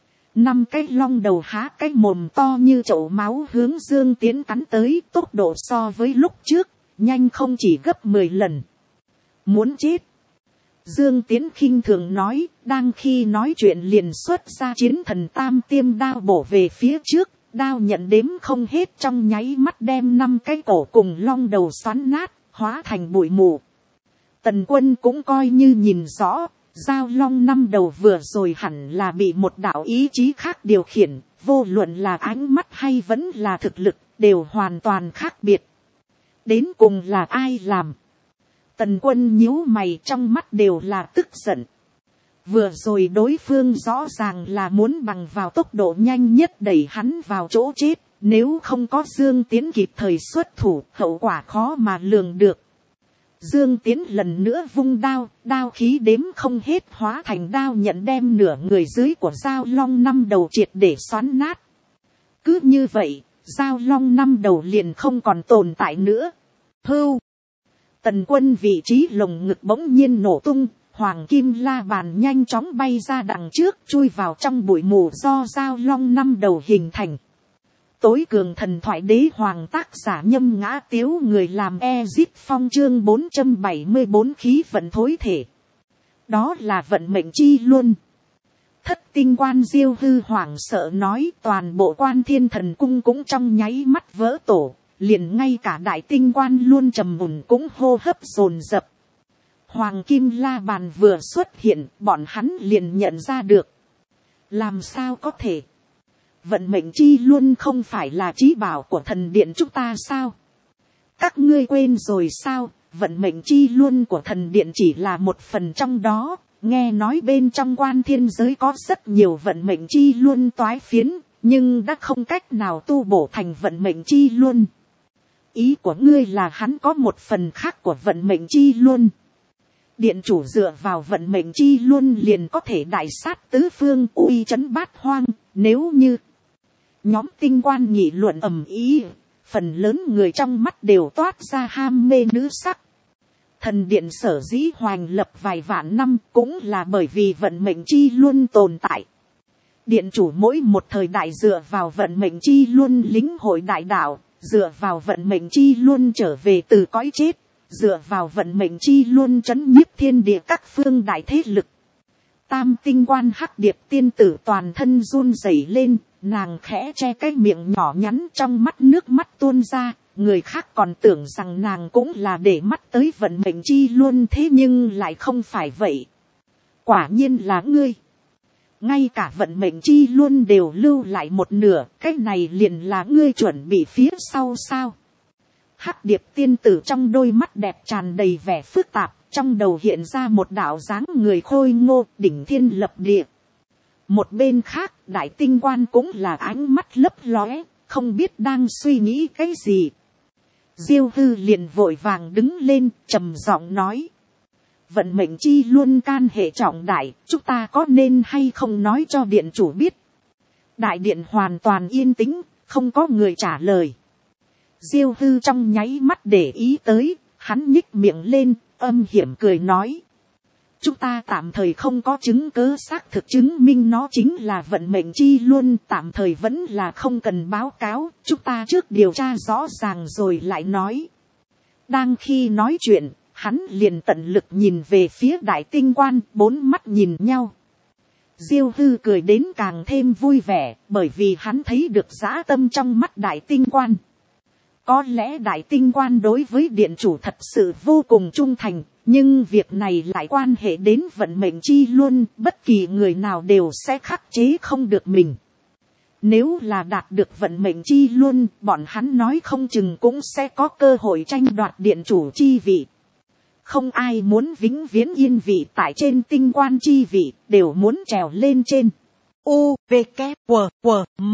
5 cái long đầu há cái mồm to như chậu máu hướng Dương Tiến cắn tới, tốc độ so với lúc trước, nhanh không chỉ gấp 10 lần. Muốn chết. Dương Tiến khinh thường nói, đang khi nói chuyện liền xuất ra chiến thần tam tiêm đao bổ về phía trước, đao nhận đếm không hết trong nháy mắt đem 5 cái cổ cùng long đầu xoắn nát, hóa thành bụi mù. Tần Quân cũng coi như nhìn rõ, Giao Long năm đầu vừa rồi hẳn là bị một đạo ý chí khác điều khiển, vô luận là ánh mắt hay vẫn là thực lực, đều hoàn toàn khác biệt. Đến cùng là ai làm? Tần Quân nhíu mày, trong mắt đều là tức giận. Vừa rồi đối phương rõ ràng là muốn bằng vào tốc độ nhanh nhất đẩy hắn vào chỗ chết, nếu không có Dương Tiến kịp thời xuất thủ, hậu quả khó mà lường được. Dương Tiến lần nữa vung đao, đao khí đếm không hết hóa thành đao nhận đem nửa người dưới của Giao Long năm đầu triệt để xoắn nát. Cứ như vậy, Giao Long năm đầu liền không còn tồn tại nữa. Hưu! Tần Quân vị trí lồng ngực bỗng nhiên nổ tung, hoàng kim la bàn nhanh chóng bay ra đằng trước, chui vào trong bụi mù do Giao Long năm đầu hình thành. Tối cường thần thoại đế hoàng tác giả Nhâm Ngã Tiếu, người làm Ezip Phong, chương 474 khí vận thối thể. Đó là vận mệnh chi luôn. thất tinh quan Diêu Hư hoảng sợ nói, toàn bộ Quan Thiên Thần Cung cũng trong nháy mắt vỡ tổ, liền ngay cả đại tinh quan luôn trầm mùn cũng hô hấp dồn dập. Hoàng Kim La Bàn vừa xuất hiện, bọn hắn liền nhận ra được. Làm sao có thể? Vận mệnh chi luôn không phải là chí bảo của thần điện chúng ta sao? Các ngươi quên rồi sao? Vận mệnh chi luôn của thần điện chỉ là một phần trong đó. Nghe nói bên trong Quan Thiên giới có rất nhiều vận mệnh chi luôn toái phiến, nhưng đã không cách nào tu bổ thành vận mệnh chi luôn. Ý của ngươi là hắn có một phần khác của vận mệnh chi luôn. Điện chủ dựa vào vận mệnh chi luôn liền có thể đại sát tứ phương, uy chấn bát hoang. Nếu như nhóm tinh quan nghị luận ầm ĩ, phần lớn người trong mắt đều toát ra ham mê nữ sắc. Thần điện sở dĩ hoành lập vài vạn năm cũng là bởi vì vận mệnh chi luôn tồn tại. Điện chủ mỗi một thời đại dựa vào vận mệnh chi luôn lĩnh hội đại đạo, dựa vào vận mệnh chi luôn trở về từ cõi chết, dựa vào vận mệnh chi luôn trấn nhiếp thiên địa các phương đại thế lực. Tam tinh quan Hắc Điệp tiên tử toàn thân run rẩy lên, nàng khẽ che cái miệng nhỏ nhắn, trong mắt nước mắt tuôn ra. Người khác còn tưởng rằng nàng cũng là để mắt tới vận mệnh chi luôn, thế nhưng lại không phải vậy. Quả nhiên là ngươi. Ngay cả vận mệnh chi luôn đều lưu lại một nửa, cái này liền là ngươi chuẩn bị phía sau sao? Hắc Điệp tiên tử trong đôi mắt đẹp tràn đầy vẻ phức tạp, trong đầu hiện ra một đạo dáng người khôi ngô, đỉnh thiên lập địa. Một bên khác, đại tinh quan cũng là ánh mắt lấp lóe, không biết đang suy nghĩ cái gì. Diêu Hư liền vội vàng đứng lên, trầm giọng nói. Vận mệnh chi luôn can hệ trọng đại, chúng ta có nên hay không nói cho điện chủ biết? Đại điện hoàn toàn yên tĩnh, không có người trả lời. Diêu Hư trong nháy mắt để ý tới, hắn nhích miệng lên, âm hiểm cười nói. Chúng ta tạm thời không có chứng cứ xác thực chứng minh nó chính là vận mệnh chi luôn, tạm thời vẫn là không cần báo cáo, chúng ta trước điều tra rõ ràng rồi lại nói. Đang khi nói chuyện, hắn liền tận lực nhìn về phía đại tinh quan, bốn mắt nhìn nhau. Diêu Hư cười đến càng thêm vui vẻ, bởi vì hắn thấy được dã tâm trong mắt đại tinh quan. Có lẽ đại tinh quan đối với điện chủ thật sự vô cùng trung thành, nhưng việc này lại quan hệ đến vận mệnh chi luôn, bất kỳ người nào đều sẽ khắc chế không được mình. Nếu là đạt được vận mệnh chi luôn, bọn hắn nói không chừng cũng sẽ có cơ hội tranh đoạt điện chủ chi vị. Không ai muốn vĩnh viễn yên vị tại trên tinh quan chi vị, đều muốn trèo lên trên. U, V, K, W, W, M.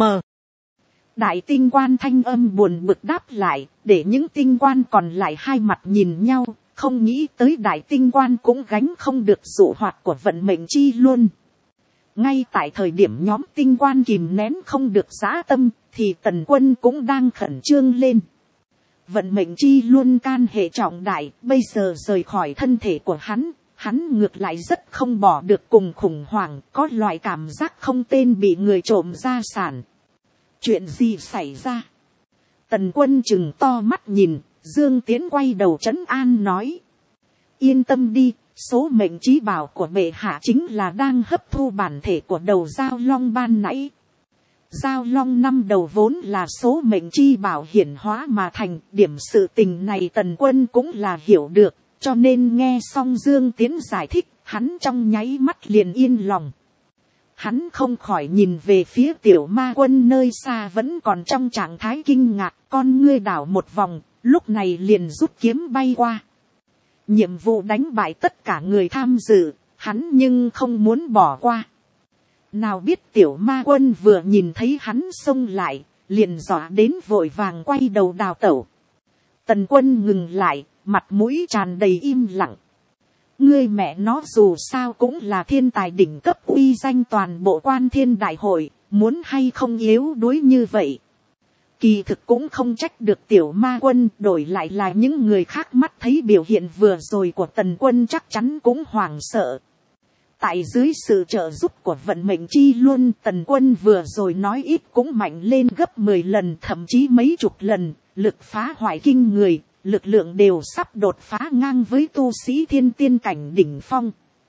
Đại tinh quan thanh âm buồn bực đáp lại, để những tinh quan còn lại hai mặt nhìn nhau, không nghĩ tới đại tinh quan cũng gánh không được dụ hoạt của vận mệnh chi luôn. Ngay tại thời điểm nhóm tinh quan kìm nén không được dã tâm, thì Tần Quân cũng đang khẩn trương lên. Vận mệnh chi luôn can hệ trọng đại, bây giờ rời khỏi thân thể của hắn ngược lại rất không bỏ được, cùng khủng hoảng, có loại cảm giác không tên bị người trộm gia sản. Chuyện gì xảy ra? Tần Quân chừng to mắt nhìn, Dương Tiến quay đầu trấn an nói. Yên tâm đi, số mệnh chí bảo của bệ hạ chính là đang hấp thu bản thể của đầu Giao Long ban nãy. Giao Long 5 đầu vốn là số mệnh chi bảo hiển hóa mà thành, điểm sự tình này Tần Quân cũng là hiểu được, cho nên nghe xong Dương Tiến giải thích, hắn trong nháy mắt liền yên lòng. Hắn không khỏi nhìn về phía Tiểu Ma Quân nơi xa vẫn còn trong trạng thái kinh ngạc, con ngươi đảo một vòng, lúc này liền rút kiếm bay qua. Nhiệm vụ đánh bại tất cả người tham dự, hắn nhưng không muốn bỏ qua. Nào biết Tiểu Ma Quân vừa nhìn thấy hắn xông lại, liền dọa đến vội vàng quay đầu đào tẩu. Tần Quân ngừng lại, mặt mũi tràn đầy im lặng. Ngươi mẹ nó dù sao cũng là thiên tài đỉnh cấp uy danh toàn bộ Quan Thiên đại hội, muốn hay không yếu đuối như vậy. Kỳ thực cũng không trách được Tiểu Ma Quân, đổi lại là những người khác mắt thấy biểu hiện vừa rồi của Tần Quân chắc chắn cũng hoảng sợ. Tại dưới sự trợ giúp của vận mệnh chi luôn, Tần Quân vừa rồi nói ít cũng mạnh lên gấp 10 lần, thậm chí mấy chục lần, lực phá hoại kinh người, lực lượng đều sắp đột phá ngang với tu sĩ thiên tiên cảnh đỉnh phong.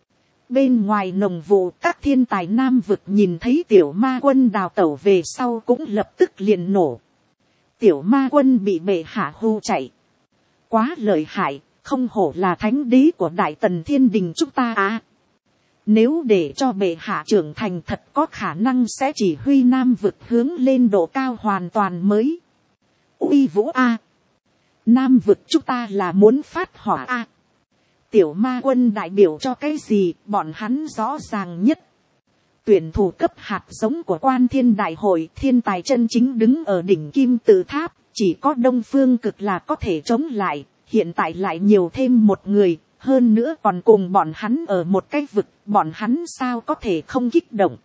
Bên ngoài nồng vụ, các thiên tài Nam vực nhìn thấy tiểu ma quân đào tẩu về sau cũng lập tức liền nổ. Tiểu ma quân bị bệ hạ hù chạy. Quá lợi hại, không hổ là thánh đế của Đại Tần Thiên Đình chúng ta à. Nếu để cho bệ hạ trưởng thành thật có khả năng sẽ chỉ huy Nam vực hướng lên độ cao hoàn toàn mới. Uy vũ a, Nam vực chúng ta là muốn phát hỏa a. Tiểu ma quân đại biểu cho cái gì, bọn hắn rõ ràng nhất. Tuyển thủ cấp hạt giống của Quan Thiên Đại hội, thiên tài chân chính đứng ở đỉnh Kim Tự Tháp, chỉ có Đông Phương Cực là có thể chống lại, hiện tại lại nhiều thêm một người, hơn nữa còn cùng bọn hắn ở một cái vực, bọn hắn sao có thể không kích động.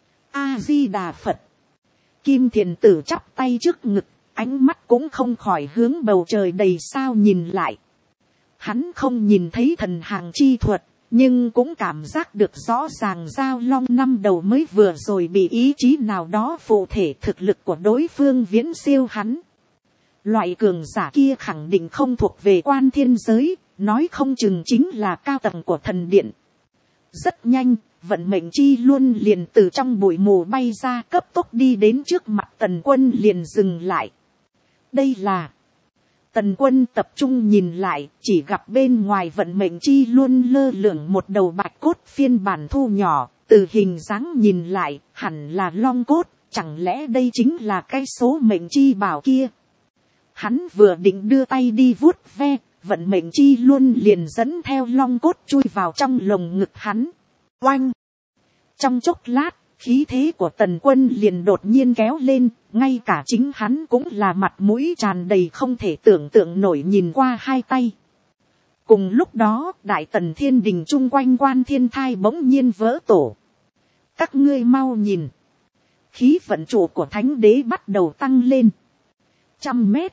A Di Đà Phật. Kim Thiền Tử chắp tay trước ngực, ánh mắt cũng không khỏi hướng bầu trời đầy sao nhìn lại. Hắn không nhìn thấy thần hàng chi thuật, nhưng cũng cảm giác được rõ ràng Giao Long năm đầu mới vừa rồi bị ý chí nào đó phụ thể, thực lực của đối phương viễn siêu hắn. Loại cường giả kia khẳng định không thuộc về Quan Thiên giới, nói không chừng chính là cao tầng của thần điện. Rất nhanh, vận mệnh chi luôn liền từ trong bụi mù bay ra, cấp tốc đi đến trước mặt Tần Quân liền dừng lại. Đây là... Tần Quân tập trung nhìn lại, chỉ gặp bên ngoài vận mệnh chi luôn lơ lửng một đầu bạch cốt phiên bản thu nhỏ, từ hình dáng nhìn lại, hẳn là long cốt, chẳng lẽ đây chính là cái số mệnh chi bảo kia. Hắn vừa định đưa tay đi vuốt ve, vận mệnh chi luôn liền dẫn theo long cốt chui vào trong lồng ngực hắn. Oanh! Trong chốc lát, khí thế của Tần Quân liền đột nhiên kéo lên, ngay cả chính hắn cũng là mặt mũi tràn đầy không thể tưởng tượng nổi nhìn qua hai tay. Cùng lúc đó, Đại Tần Thiên Đình chung quanh Quan Thiên Thai bỗng nhiên vỡ tổ. Các ngươi mau nhìn. Khí vận trụ của Thánh Đế bắt đầu tăng lên. 100 mét.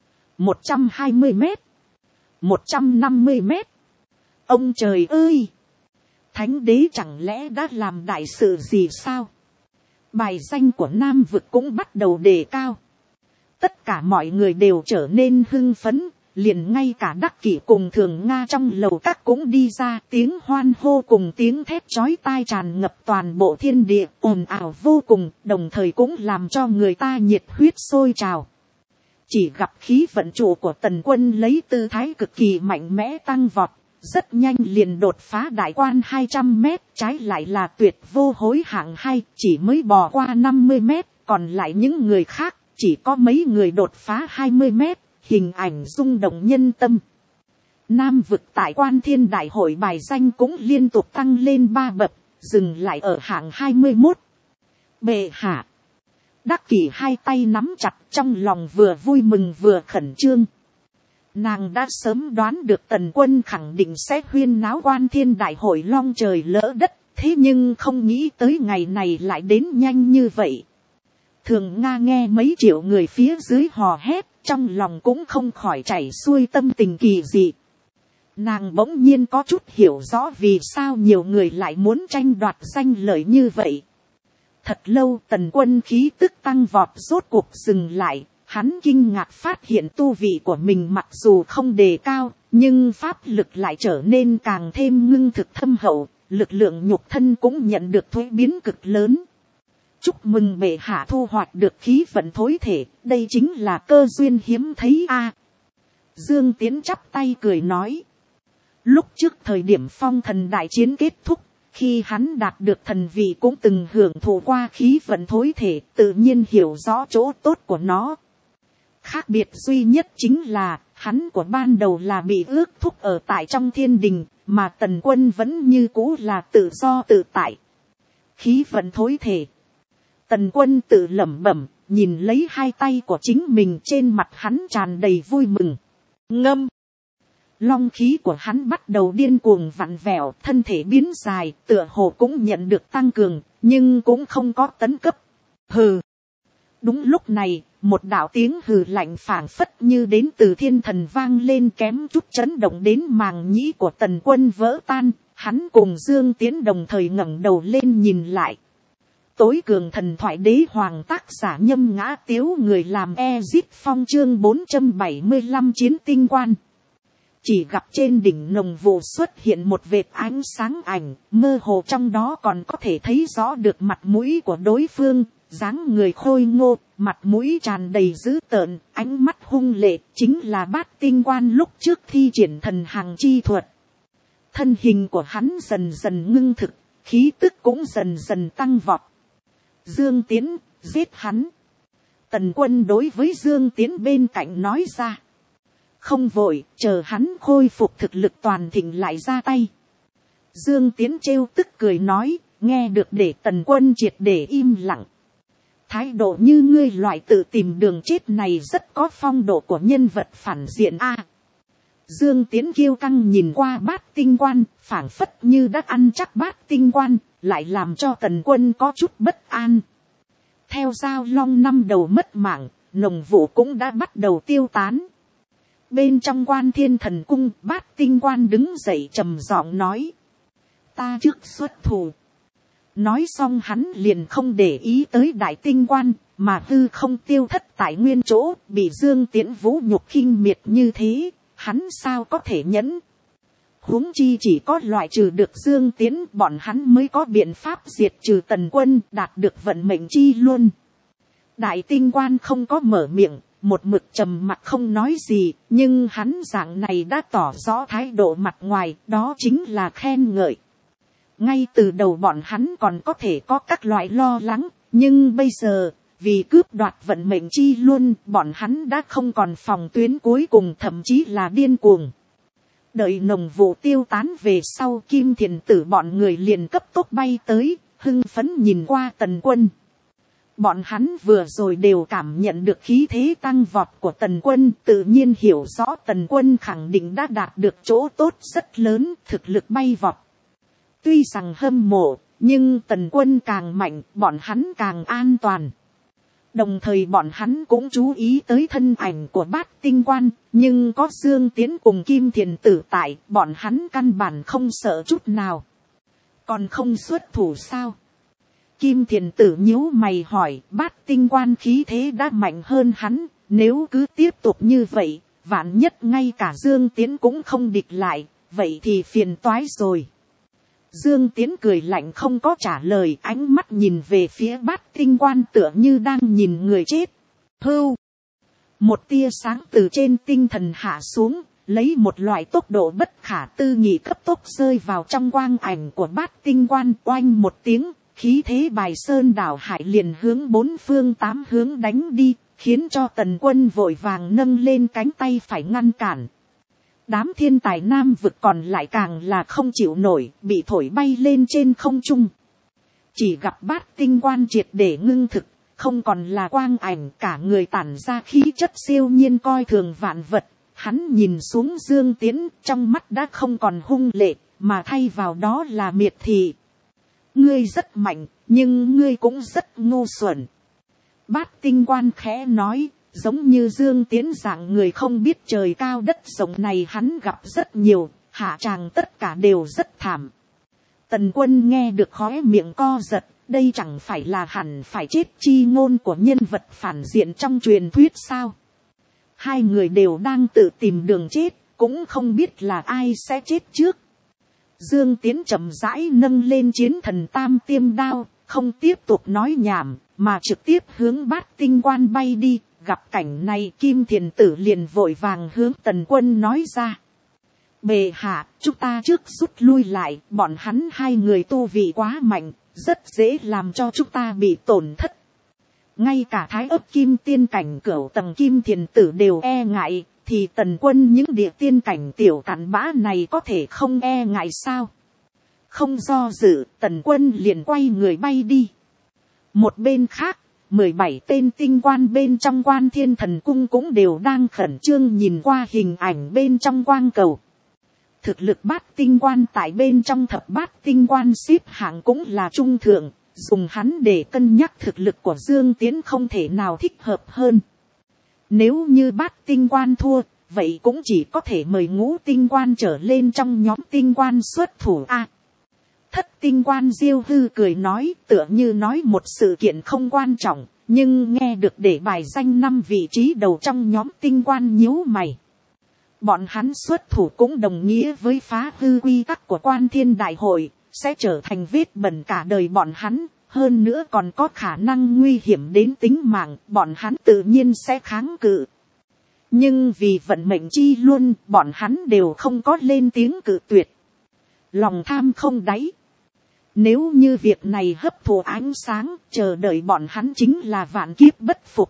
120 mét. 150 mét. Ông trời ơi! Thánh Đế chẳng lẽ đã làm đại sự gì sao? Bài danh của Nam vực cũng bắt đầu đề cao. Tất cả mọi người đều trở nên hưng phấn, liền ngay cả Đắc Kỷ cùng Thường Nga trong lầu các cũng đi ra, tiếng hoan hô cùng tiếng thét chói tai tràn ngập toàn bộ thiên địa, ồn ào vô cùng, đồng thời cũng làm cho người ta nhiệt huyết sôi trào. Chỉ gặp khí vận trụ của Tần Quân lấy tư thái cực kỳ mạnh mẽ tăng vọt, rất nhanh liền đột phá đại quan 200 mét, trái lại là Tuyệt Vô Hối hạng 2, chỉ mới bò qua 50 mét, còn lại những người khác, chỉ có mấy người đột phá 20 mét, hình ảnh rung động nhân tâm. Nam vực tại Quan Thiên Đại hội bài danh cũng liên tục tăng lên 3 bậc, dừng lại ở hạng 21. Bệ hạ. Đắc Kỷ hai tay nắm chặt, trong lòng vừa vui mừng vừa khẩn trương. Nàng đã sớm đoán được Tần Quân khẳng định sẽ huyên náo Quan Thiên Đại hội long trời lỡ đất, thế nhưng không nghĩ tới ngày này lại đến nhanh như vậy. Thường Nga nghe mấy triệu người phía dưới hò hét, trong lòng cũng không khỏi chảy xuôi tâm tình kỳ dị. Nàng bỗng nhiên có chút hiểu rõ vì sao nhiều người lại muốn tranh đoạt danh lợi như vậy. Thật lâu Tần Quân khí tức tăng vọt rốt cuộc dừng lại. Hắn kinh ngạc phát hiện tu vị của mình mặc dù không đề cao, nhưng pháp lực lại trở nên càng thêm ngưng thực thâm hậu, lực lượng nhục thân cũng nhận được thuế biến cực lớn. Chúc mừng bệ hạ thu hoạch được khí vận thối thể, đây chính là cơ duyên hiếm thấy a. Dương Tiến chắp tay cười nói. Lúc trước thời điểm phong thần đại chiến kết thúc, khi hắn đạt được thần vị cũng từng hưởng thụ qua khí vận thối thể, tự nhiên hiểu rõ chỗ tốt của nó. Khác biệt duy nhất chính là, hắn của ban đầu là bị ước thúc ở tại trong thiên đình, mà Tần Quân vẫn như cũ là tự do tự tại. Khí vận thối thể. Tần Quân tự lẩm bẩm, nhìn lấy hai tay của chính mình, trên mặt hắn tràn đầy vui mừng. Ngâm. Long khí của hắn bắt đầu điên cuồng vặn vẹo, thân thể biến dài, tựa hồ cũng nhận được tăng cường, nhưng cũng không có tấn cấp. Hừ. Đúng lúc này, một đạo tiếng hừ lạnh phảng phất như đến từ thiên thần vang lên, kém chút chấn động đến màng nhĩ của Tần Quân vỡ tan. Hắn cùng Dương Tiến đồng thời ngẩng đầu lên nhìn lại. Tối cường thần thoại đế hoàng tác giả Nhâm Ngã Tiếu, người làm Ezit Phong, chương 475 chiến tinh quan. chỉ gặp trên đỉnh nồng vụ xuất hiện một vệt ánh sáng ảnh, mơ hồ trong đó còn có thể thấy rõ được mặt mũi của đối phương, dáng người khôi ngô, mặt mũi tràn đầy dữ tợn, ánh mắt hung lệ, chính là Bát Tinh Quan lúc trước thi triển thần hằng chi thuật. Thân hình của hắn dần dần ngưng thực, khí tức cũng dần dần tăng vọt. Dương Tiến, giết hắn. Tần Quân đối với Dương Tiến bên cạnh nói ra. Không vội, chờ hắn khôi phục thực lực toàn thịnh lại ra tay. Dương Tiến trêu tức cười nói, nghe được để Tần Quân triệt để im lặng. Thái độ như ngươi loại tự tìm đường chết này rất có phong độ của nhân vật phản diện a. Dương Tiến kiêu căng nhìn qua Bát Tinh Quan, phảng phất như đã ăn chắc Bát Tinh Quan, lại làm cho Tần Quân có chút bất an. Theo Giao Long năm đầu mất mạng, nồng vụ cũng đã bắt đầu tiêu tán. Bên trong Quan Thiên Thần Cung, Bát Tinh Quan đứng dậy trầm giọng nói. Ta trước xuất thủ. Nói xong hắn liền không để ý tới Đại Tinh Quan, mà hư không tiêu thất tại nguyên chỗ, bị Dương Tiến vũ nhục khinh miệt như thế, hắn sao có thể nhẫn. Huống chi chỉ có loại trừ được Dương Tiến, bọn hắn mới có biện pháp diệt trừ Tần Quân, đạt được vận mệnh chi luôn. Đại Tinh Quan không có mở miệng, một mực trầm mặc không nói gì, nhưng hắn dạng này đã tỏ rõ thái độ mặt ngoài, đó chính là khen ngợi. Ngay từ đầu bọn hắn còn có thể có các loại lo lắng, nhưng bây giờ, vì cướp đoạt vận mệnh chi luôn, bọn hắn đã không còn phòng tuyến cuối cùng, thậm chí là điên cuồng. Đợi nồng vụ tiêu tán về sau, Kim Thiền Tử bọn người liền cấp tốc bay tới, hưng phấn nhìn qua Tần Quân. Bọn hắn vừa rồi đều cảm nhận được khí thế tăng vọt của Tần Quân, tự nhiên hiểu rõ Tần Quân khẳng định đã đạt được chỗ tốt rất lớn, thực lực bay vọt. Tuy rằng hâm mộ, nhưng Tần Quân càng mạnh, bọn hắn càng an toàn. Đồng thời bọn hắn cũng chú ý tới thân ảnh của Bát Tinh Quan, nhưng có Dương Tiến cùng Kim Thiền Tử tại, bọn hắn căn bản không sợ chút nào. Còn không xuất thủ sao? Kim Thiền Tử nhíu mày hỏi, Bát Tinh Quan khí thế đã mạnh hơn hắn, nếu cứ tiếp tục như vậy, vạn nhất ngay cả Dương Tiến cũng không địch lại, vậy thì phiền toái rồi. Dương Tiến cười lạnh không có trả lời, ánh mắt nhìn về phía Bát Tinh Quan tựa như đang nhìn người chết. Hưu. Một tia sáng từ trên tinh thần hạ xuống, lấy một loại tốc độ bất khả tư nghị cấp tốc rơi vào trong quang ảnh của Bát Tinh Quan, oanh một tiếng, khí thế bài sơn đảo hải liền hướng bốn phương tám hướng đánh đi, khiến cho Tần Quân vội vàng nâng lên cánh tay phải ngăn cản. Đám thiên tài nam vực còn lại càng là không chịu nổi, bị thổi bay lên trên không trung. Chỉ gặp Bát Tinh Quan triệt để ngưng thực, không còn là quang ảnh, cả người tản ra khí chất siêu nhiên coi thường vạn vật. Hắn nhìn xuống Dương Tiến, trong mắt đã không còn hung lệ, mà thay vào đó là miệt thị. Ngươi rất mạnh, nhưng ngươi cũng rất ngu xuẩn. Bát Tinh Quan khẽ nói. Giống như Dương Tiến dạng người không biết trời cao đất rộng này hắn gặp rất nhiều, hạ tràng tất cả đều rất thảm. Tần Quân nghe được khóe miệng co giật, đây chẳng phải là hẳn phải chết chi ngôn của nhân vật phản diện trong truyền thuyết sao. Hai người đều đang tự tìm đường chết, cũng không biết là ai sẽ chết trước. Dương Tiến chậm rãi nâng lên chiến thần tam tiêm đao, không tiếp tục nói nhảm, mà trực tiếp hướng Bát Tinh Quan bay đi. Gặp cảnh này Kim Thiền Tử liền vội vàng hướng Tần Quân nói ra. Bệ hạ, chúng ta trước rút lui lại, bọn hắn hai người tu vị quá mạnh, rất dễ làm cho chúng ta bị tổn thất. Ngay cả thái ấp kim tiên cảnh cửu tầng Kim Thiền Tử đều e ngại, thì Tần Quân những địa tiên cảnh tiểu cặn bã này có thể không e ngại sao? Không do dự, Tần Quân liền quay người bay đi. Một bên khác, 17 tên tinh quan bên trong Quan Thiên Thần Cung cũng đều đang khẩn trương nhìn qua hình ảnh bên trong quang cầu. Thực lực Bát Tinh Quan tại bên trong thập Bát Tinh Quan xếp hạng cũng là trung thượng, dùng hắn để cân nhắc thực lực của Dương Tiến không thể nào thích hợp hơn. Nếu như Bát Tinh Quan thua, vậy cũng chỉ có thể mời Ngũ Tinh Quan trở lên trong nhóm Tinh Quan xuất thủ a. Thất Tinh Quan Diêu Hư cười nói, tựa như nói một sự kiện không quan trọng, nhưng nghe được để bài danh 5 vị trí đầu trong nhóm Tinh Quan nhíu mày. Bọn hắn xuất thủ cũng đồng nghĩa với phá hư quy tắc của quan thiên đại hội, sẽ trở thành vết bẩn cả đời bọn hắn, hơn nữa còn có khả năng nguy hiểm đến tính mạng, bọn hắn tự nhiên sẽ kháng cự. Nhưng vì vận mệnh chi luôn, bọn hắn đều không có lên tiếng cự tuyệt. Lòng tham không đáy. Nếu như việc này hấp thụ ánh sáng, chờ đợi bọn hắn chính là vạn kiếp bất phục.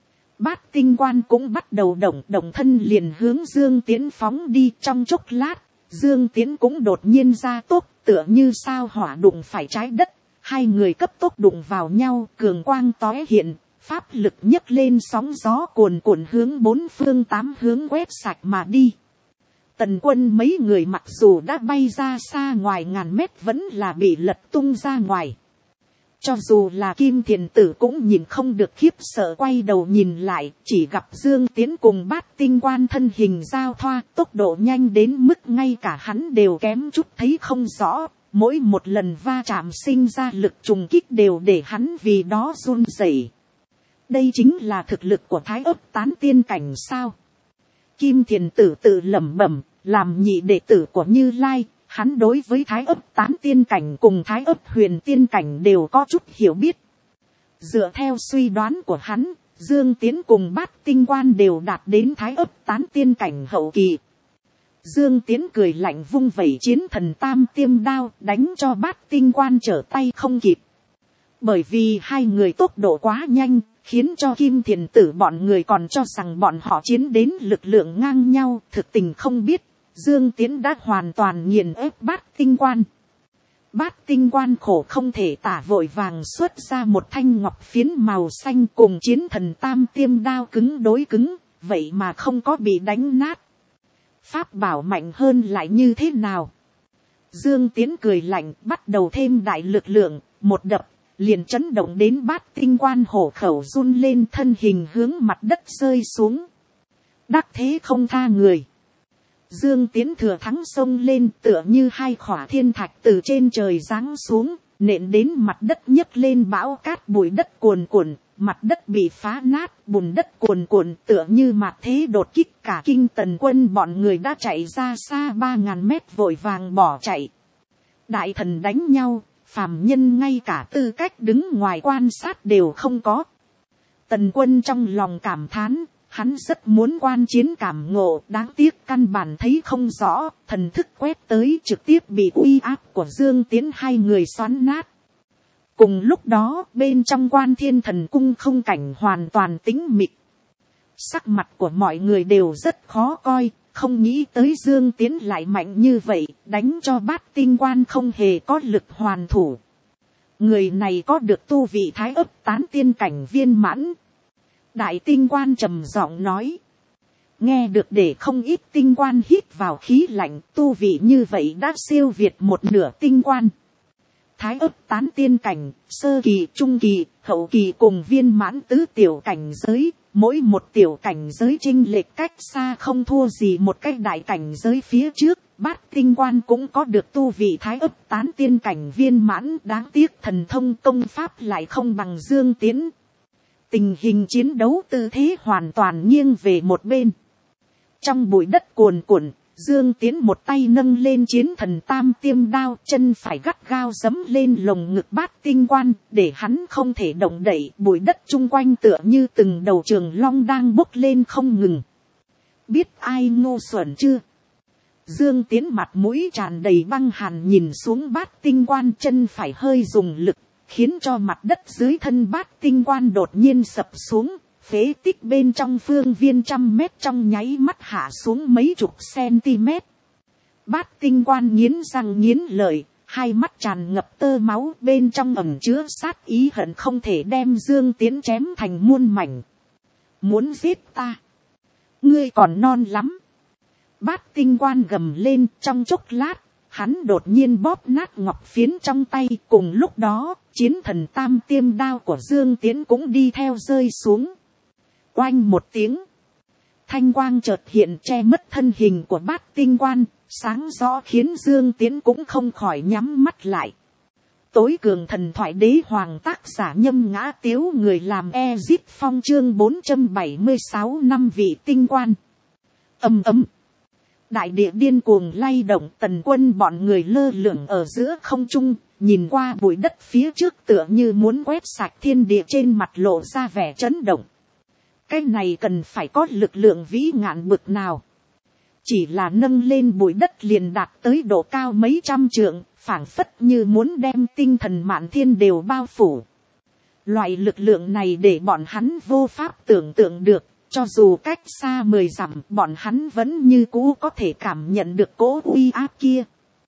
Bát tinh quan cũng bắt đầu động thân liền hướng Dương Tiễn phóng đi. Trong chốc lát, Dương Tiễn cũng đột nhiên ra tốc, tựa như sao hỏa đụng phải trái đất. Hai người cấp tốc đụng vào nhau, cường quang tóe hiện, pháp lực nhấc lên sóng gió cuồn cuộn hướng bốn phương tám hướng quét sạch mà đi. Tần Quân mấy người mặc dù đã bay ra xa ngoài ngàn mét vẫn là bị lật tung ra ngoài. Cho dù là Kim Thiền Tử cũng nhìn không được khiếp sợ, quay đầu nhìn lại, chỉ gặp Dương Tiễn cùng Bát tinh quan thân hình giao thoa, tốc độ nhanh đến mức ngay cả hắn đều kém chút thấy không rõ. Mỗi một lần va chạm sinh ra lực trùng kích đều để hắn vì đó run rẩy. Đây chính là thực lực của Thái Ấp Tán tiên cảnh sao? Kim Thiền Tử tự lẩm bẩm, làm nhị đệ tử của Như Lai, hắn đối với Thái Ấp Tán tiên cảnh cùng Thái Ấp Huyền tiên cảnh đều có chút hiểu biết. Dựa theo suy đoán của hắn, Dương Tiễn cùng Bát tinh quan đều đạt đến Thái Ấp Tán tiên cảnh hậu kỳ. Dương Tiễn cười lạnh vung vẩy chiến thần tam tiêm đao, đánh cho Bát tinh quan trở tay không kịp. Bởi vì hai người tốc độ quá nhanh, khiến cho Kim Thiền Tử bọn người còn cho rằng bọn họ chiến đến lực lượng ngang nhau, thực tình không biết, Dương Tiễn đã hoàn toàn nghiền ép Bát tinh quan. Bát tinh quan khổ không thể tả, vội vàng xuất ra một thanh ngọc phiến màu xanh cùng chiến thần tam tiêm đao cứng đối cứng, vậy mà không có bị đánh nát. Pháp bảo mạnh hơn lại như thế nào? Dương Tiễn cười lạnh, bắt đầu thêm đại lực lượng, một đập, liền chấn động đến Bát tinh quan hổ khẩu run lên, thân hình hướng mặt đất rơi xuống. Đắc thế không tha người. Dương Tiễn thừa thắng xông lên, tựa như hai khỏa thiên thạch từ trên trời giáng xuống, nện đến mặt đất nhấc lên bão cát bụi đất cuồn cuộn, mặt đất bị phá nát, bùn đất cuồn cuộn, tựa như mạt thế đột kích. Cả Kinh Tần Quân bọn người đã chạy ra xa 3000 mét vội vàng bỏ chạy. Đại thần đánh nhau, phàm nhân ngay cả tư cách đứng ngoài quan sát đều không có. Tần Quân trong lòng cảm thán, hắn rất muốn quan chiến cảm ngộ, đáng tiếc căn bản thấy không rõ, thần thức quét tới trực tiếp bị uy áp của Dương Tiễn hai người xoắn nát. Cùng lúc đó, bên trong Quan Thiên Thần Cung không cảnh hoàn toàn tĩnh mịch. Sắc mặt của mọi người đều rất khó coi, không nghĩ tới Dương Tiễn lại mạnh như vậy, đánh cho Bát tinh quan không hề có lực hoàn thủ. Người này có được tu vị Thái Ấp Tán tiên cảnh viên mãn. Đại tinh quan trầm giọng nói. Nghe được để không ít tinh quan hít vào khí lạnh, tu vị như vậy đã siêu việt một nửa tinh quan. Thái Ấp Tán tiên cảnh, sơ kỳ, trung kỳ, hậu kỳ cùng viên mãn tứ tiểu cảnh giới, mỗi một tiểu cảnh giới chênh lệch cách xa không thua gì một cách đại cảnh giới phía trước. Bát tinh quan cũng có được tu vị Thái Ấp Tán tiên cảnh viên mãn, đáng tiếc thần thông công pháp lại không bằng Dương Tiễn. Tình hình chiến đấu tư thế hoàn toàn nghiêng về một bên. Trong bụi đất cuồn cuộn, Dương Tiễn một tay nâng lên chiến thần tam tiêm đao, chân phải gắt gao giẫm lên lồng ngực Bát tinh quan, để hắn không thể động đậy. Bụi đất chung quanh tựa như từng đầu trường long đang bốc lên không ngừng. Biết ai ngu xuẩn chưa? Dương Tiễn mặt mũi tràn đầy băng hàn nhìn xuống Bát tinh quan, chân phải hơi dùng lực, khiến cho mặt đất dưới thân Bát tinh quan đột nhiên sập xuống, phế tích bên trong phương viên 100 mét trong nháy mắt hạ xuống mấy chục cm. Bát tinh quan nghiến răng nghiến lợi, hai mắt tràn ngập tơ máu, bên trong ẩn chứa sát ý hận không thể đem Dương Tiễn chém thành muôn mảnh. Muốn giết ta? Ngươi còn non lắm. Bát tinh quan gầm lên, trong chốc lát, hắn đột nhiên bóp nát ngọc phiến trong tay, cùng lúc đó, chiến thần tam tiêm đao của Dương Tiễn cũng đi theo rơi xuống. Oanh một tiếng, thanh quang chợt hiện che mất thân hình của Bát tinh quan, sáng rõ khiến Dương Tiễn cũng không khỏi nhắm mắt lại. Tối cường thần thoại đế hoàng, tác giả Nhâm Ngã Tiếu, người làm Ezip Phong, chương 476 năm vị tinh quan. Ầm ầm. Đại địa điên cuồng lay động, Tần Quân bọn người lơ lửng ở giữa không trung, nhìn qua bụi đất phía trước tựa như muốn quét sạch thiên địa, trên mặt lộ ra vẻ chấn động. Cái này cần phải có lực lượng vĩ ngạn bực nào. Chỉ là nâng lên bụi đất liền đạt tới độ cao mấy trăm trượng, phảng phất như muốn đem tinh thần mạn thiên đều bao phủ. Loại lực lượng này để bọn hắn vô pháp tưởng tượng được, cho dù cách xa 10 dặm, bọn hắn vẫn như cũ có thể cảm nhận được cỗ uy áp kia.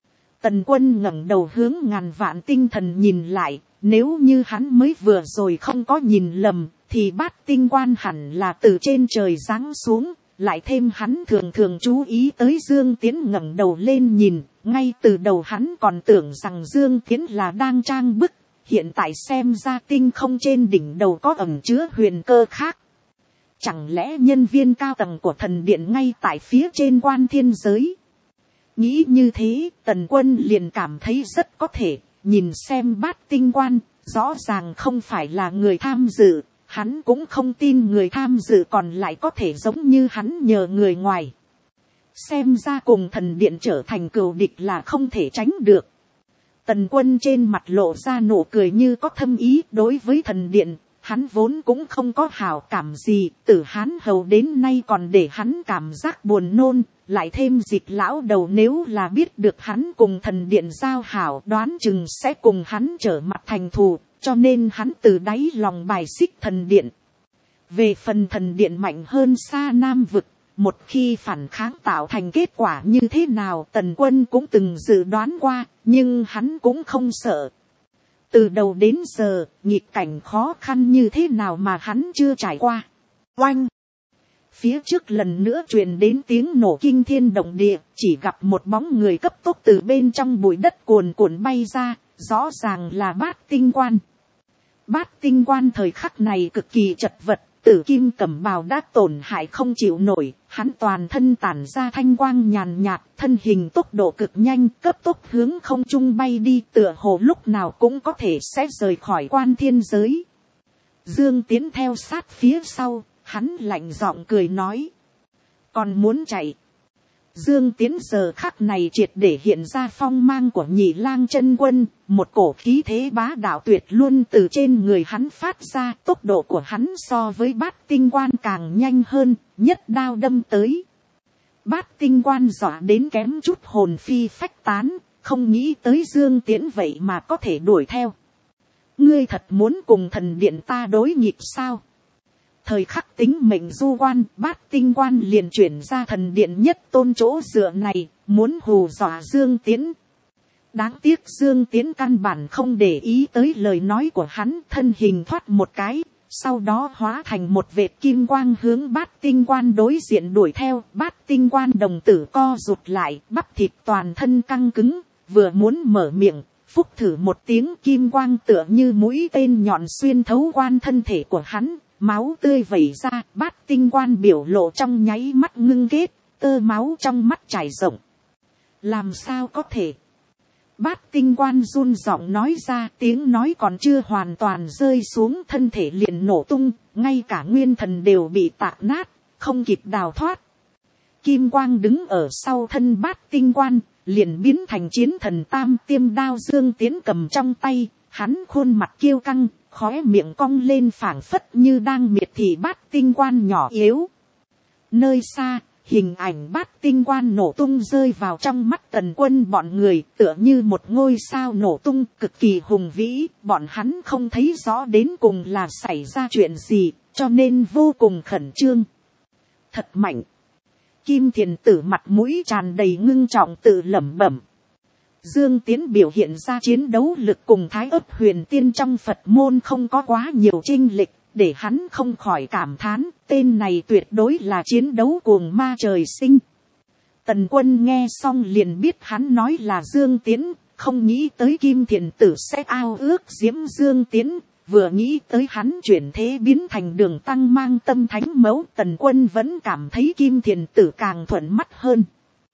Tần Quân ngẩng đầu hướng ngàn vạn tinh thần nhìn lại, nếu như hắn mới vừa rồi không có nhìn lầm, thì Bát Tinh Quan hẳn là từ trên trời giáng xuống, lại thêm hắn thường thường chú ý tới Dương Tiễn ngẩng đầu lên nhìn, ngay từ đầu hắn còn tưởng rằng Dương Tiễn là đang trang bức, hiện tại xem ra tinh không trên đỉnh đầu có ẩn chứa huyền cơ khác. Chẳng lẽ nhân viên cao tầng của thần điện ngay tại phía trên quan thiên giới? Nghĩ như thế, Tần Quân liền cảm thấy rất có thể, nhìn xem Bát Tinh Quan, rõ ràng không phải là người tham dự, hắn cũng không tin người tham dự còn lại có thể giống như hắn nhờ người ngoài. Xem ra cùng thần điện trở thành cừu địch là không thể tránh được. Tần Quân trên mặt lộ ra nụ cười như có thâm ý, đối với thần điện, hắn vốn cũng không có hảo cảm gì, từ Hán Hầu đến nay còn để hắn cảm giác buồn nôn, lại thêm Dịch lão đầu nếu là biết được hắn cùng thần điện giao hảo, đoán chừng sẽ cùng hắn trở mặt thành thù, cho nên hắn từ đáy lòng bài xích thần điện. Về phần thần điện mạnh hơn xa Nam vực, một khi phản kháng tạo thành kết quả như thế nào Tần Quân cũng từng dự đoán qua, nhưng hắn cũng không sợ. Từ đầu đến giờ, nghịch cảnh khó khăn như thế nào mà hắn chưa trải qua. Oanh! Phía trước lần nữa truyền đến tiếng nổ kinh thiên động địa, chỉ gặp một bóng người cấp tốc từ bên trong bụi đất cuồn cuộn bay ra, rõ ràng là Bát Tinh Quan. Bát Tinh Quan thời khắc này cực kỳ chật vật, tử kim cẩm bào đã tổn hại không chịu nổi, hắn toàn thân tản ra thanh quang nhàn nhạt, thân hình tốc độ cực nhanh, cấp tốc hướng không trung bay đi, tựa hồ lúc nào cũng có thể sẽ rời khỏi quan thiên giới. Dương Tiễn theo sát phía sau, hắn lạnh giọng cười nói, còn muốn chạy. Dương Tiễn giờ khắc này triệt để hiện ra phong mang của Nhị Lang chân quân, một cổ khí thế bá đạo tuyệt luôn từ trên người hắn phát ra, tốc độ của hắn so với Bát Tinh Quan càng nhanh hơn, nhất đao đâm tới. Bát Tinh Quan dọa đến kém chút hồn phi phách tán, không nghĩ tới Dương Tiễn vậy mà có thể đuổi theo. Ngươi thật muốn cùng thần điện ta đối nghịch sao? Thời khắc tính mệnh du quan, Bát Tinh Quan liền chuyển ra thần điện nhất tôn chỗ dựa này, muốn hù dọa Dương Tiễn. Đáng tiếc Dương Tiễn căn bản không để ý tới lời nói của hắn, thân hình thoát một cái, sau đó hóa thành một vệt kim quang hướng Bát Tinh Quan đối diện đuổi theo. Bát Tinh Quan đồng tử co rụt lại, bắp thịt toàn thân căng cứng, vừa muốn mở miệng, phúc thử một tiếng, kim quang tựa như mũi tên nhọn xuyên thấu quan thân thể của hắn. Máu tươi vẩy ra, Bát Tinh Quan biểu lộ trong nháy mắt ngưng kết, tơ máu trong mắt chảy rộng. Làm sao có thể? Bát Tinh Quan run giọng nói ra, tiếng nói còn chưa hoàn toàn rơi xuống, thân thể liền nổ tung, ngay cả nguyên thần đều bị tạc nát, không kịp đào thoát. Kim quang đứng ở sau thân Bát Tinh Quan, liền biến thành chiến thần tam tiêm đao. Dương Tiễn cầm trong tay, hắn khuôn mặt kiêu căng, khóe miệng cong lên phảng phất như đang miệt thị Bát Tinh Quan nhỏ yếu. Nơi xa, hình ảnh Bát Tinh Quan nổ tung rơi vào trong mắt Tần Quân bọn người, tựa như một ngôi sao nổ tung, cực kỳ hùng vĩ. Bọn hắn không thấy rõ đến cùng là xảy ra chuyện gì, cho nên vô cùng khẩn trương. Thật mạnh. Kim Thiền Tử mặt mũi tràn đầy ngưng trọng tự lẩm bẩm. Dương Tiễn biểu hiện ra chiến đấu lực cùng Thái Ức Huyền Tiên trong Phật môn không có quá nhiều chênh lệch, để hắn không khỏi cảm thán, tên này tuyệt đối là chiến đấu cuồng ma trời sinh. Tần Quân nghe xong liền biết hắn nói là Dương Tiễn, không nghĩ tới Kim Thiền Tử sẽ ao ước diễm Dương Tiễn, vừa nghĩ tới hắn chuyển thế biến thành Đường Tăng mang tâm thánh mẫu, Tần Quân vẫn cảm thấy Kim Thiền Tử càng thuận mắt hơn.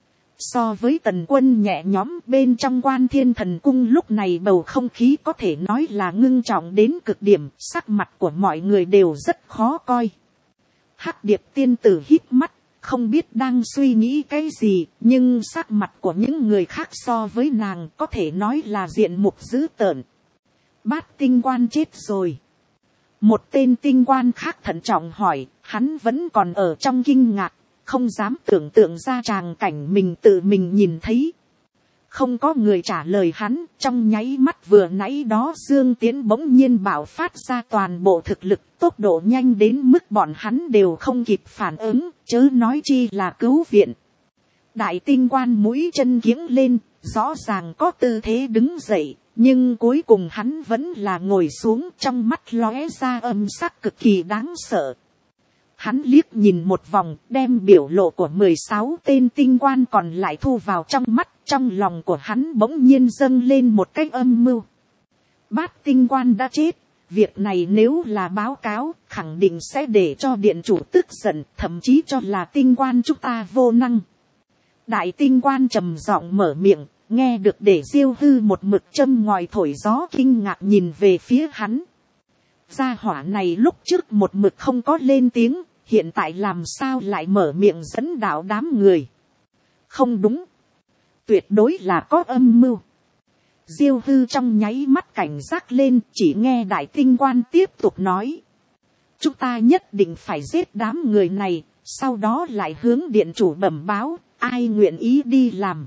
So với Tần Quân nhẹ nhõm, bên trong Quan Thiên Thần Cung lúc này bầu không khí có thể nói là ngưng trọng đến cực điểm, sắc mặt của mọi người đều rất khó coi. Hắc Điệp tiên tử hít mắt, không biết đang suy nghĩ cái gì, nhưng sắc mặt của những người khác so với nàng có thể nói là diện mục dữ tợn. Bát tinh quan chết rồi. Một tên tinh quan khác thận trọng hỏi, hắn vẫn còn ở trong kinh ngạc, không dám tưởng tượng ra tràng cảnh mình tự mình nhìn thấy. Không có người trả lời hắn, trong nháy mắt vừa nãy đó Dương Tiến bỗng nhiên bạo phát ra toàn bộ thực lực, tốc độ nhanh đến mức bọn hắn đều không kịp phản ứng, chớ nói chi là cứu viện. Đại tinh quan mũi chân kiếng lên, rõ ràng có tư thế đứng dậy, nhưng cuối cùng hắn vẫn là ngồi xuống, trong mắt lóe ra âm sắc cực kỳ đáng sợ. Hắn liếc nhìn một vòng, đem biểu lộ của 16 tên tinh quan còn lại thu vào trong mắt, trong lòng của hắn bỗng nhiên dâng lên một cái âm mưu. Bát tinh quan đã chết, việc này nếu là báo cáo, khẳng định sẽ để cho điện chủ tức giận, thậm chí cho là tinh quan chúng ta vô năng. Đại tinh quan trầm giọng mở miệng, nghe được để Diêu Hư một mực châm ngòi thổi gió kinh ngạc nhìn về phía hắn. Gia hỏa này lúc trước một mực không có lên tiếng, hiện tại làm sao lại mở miệng dẫn đạo đám người. Không đúng, tuyệt đối là có âm mưu. Diêu Hư trong nháy mắt cảnh giác lên, chỉ nghe đại tinh quan tiếp tục nói. Chúng ta nhất định phải giết đám người này, sau đó lại hướng điện chủ bẩm báo, ai nguyện ý đi làm.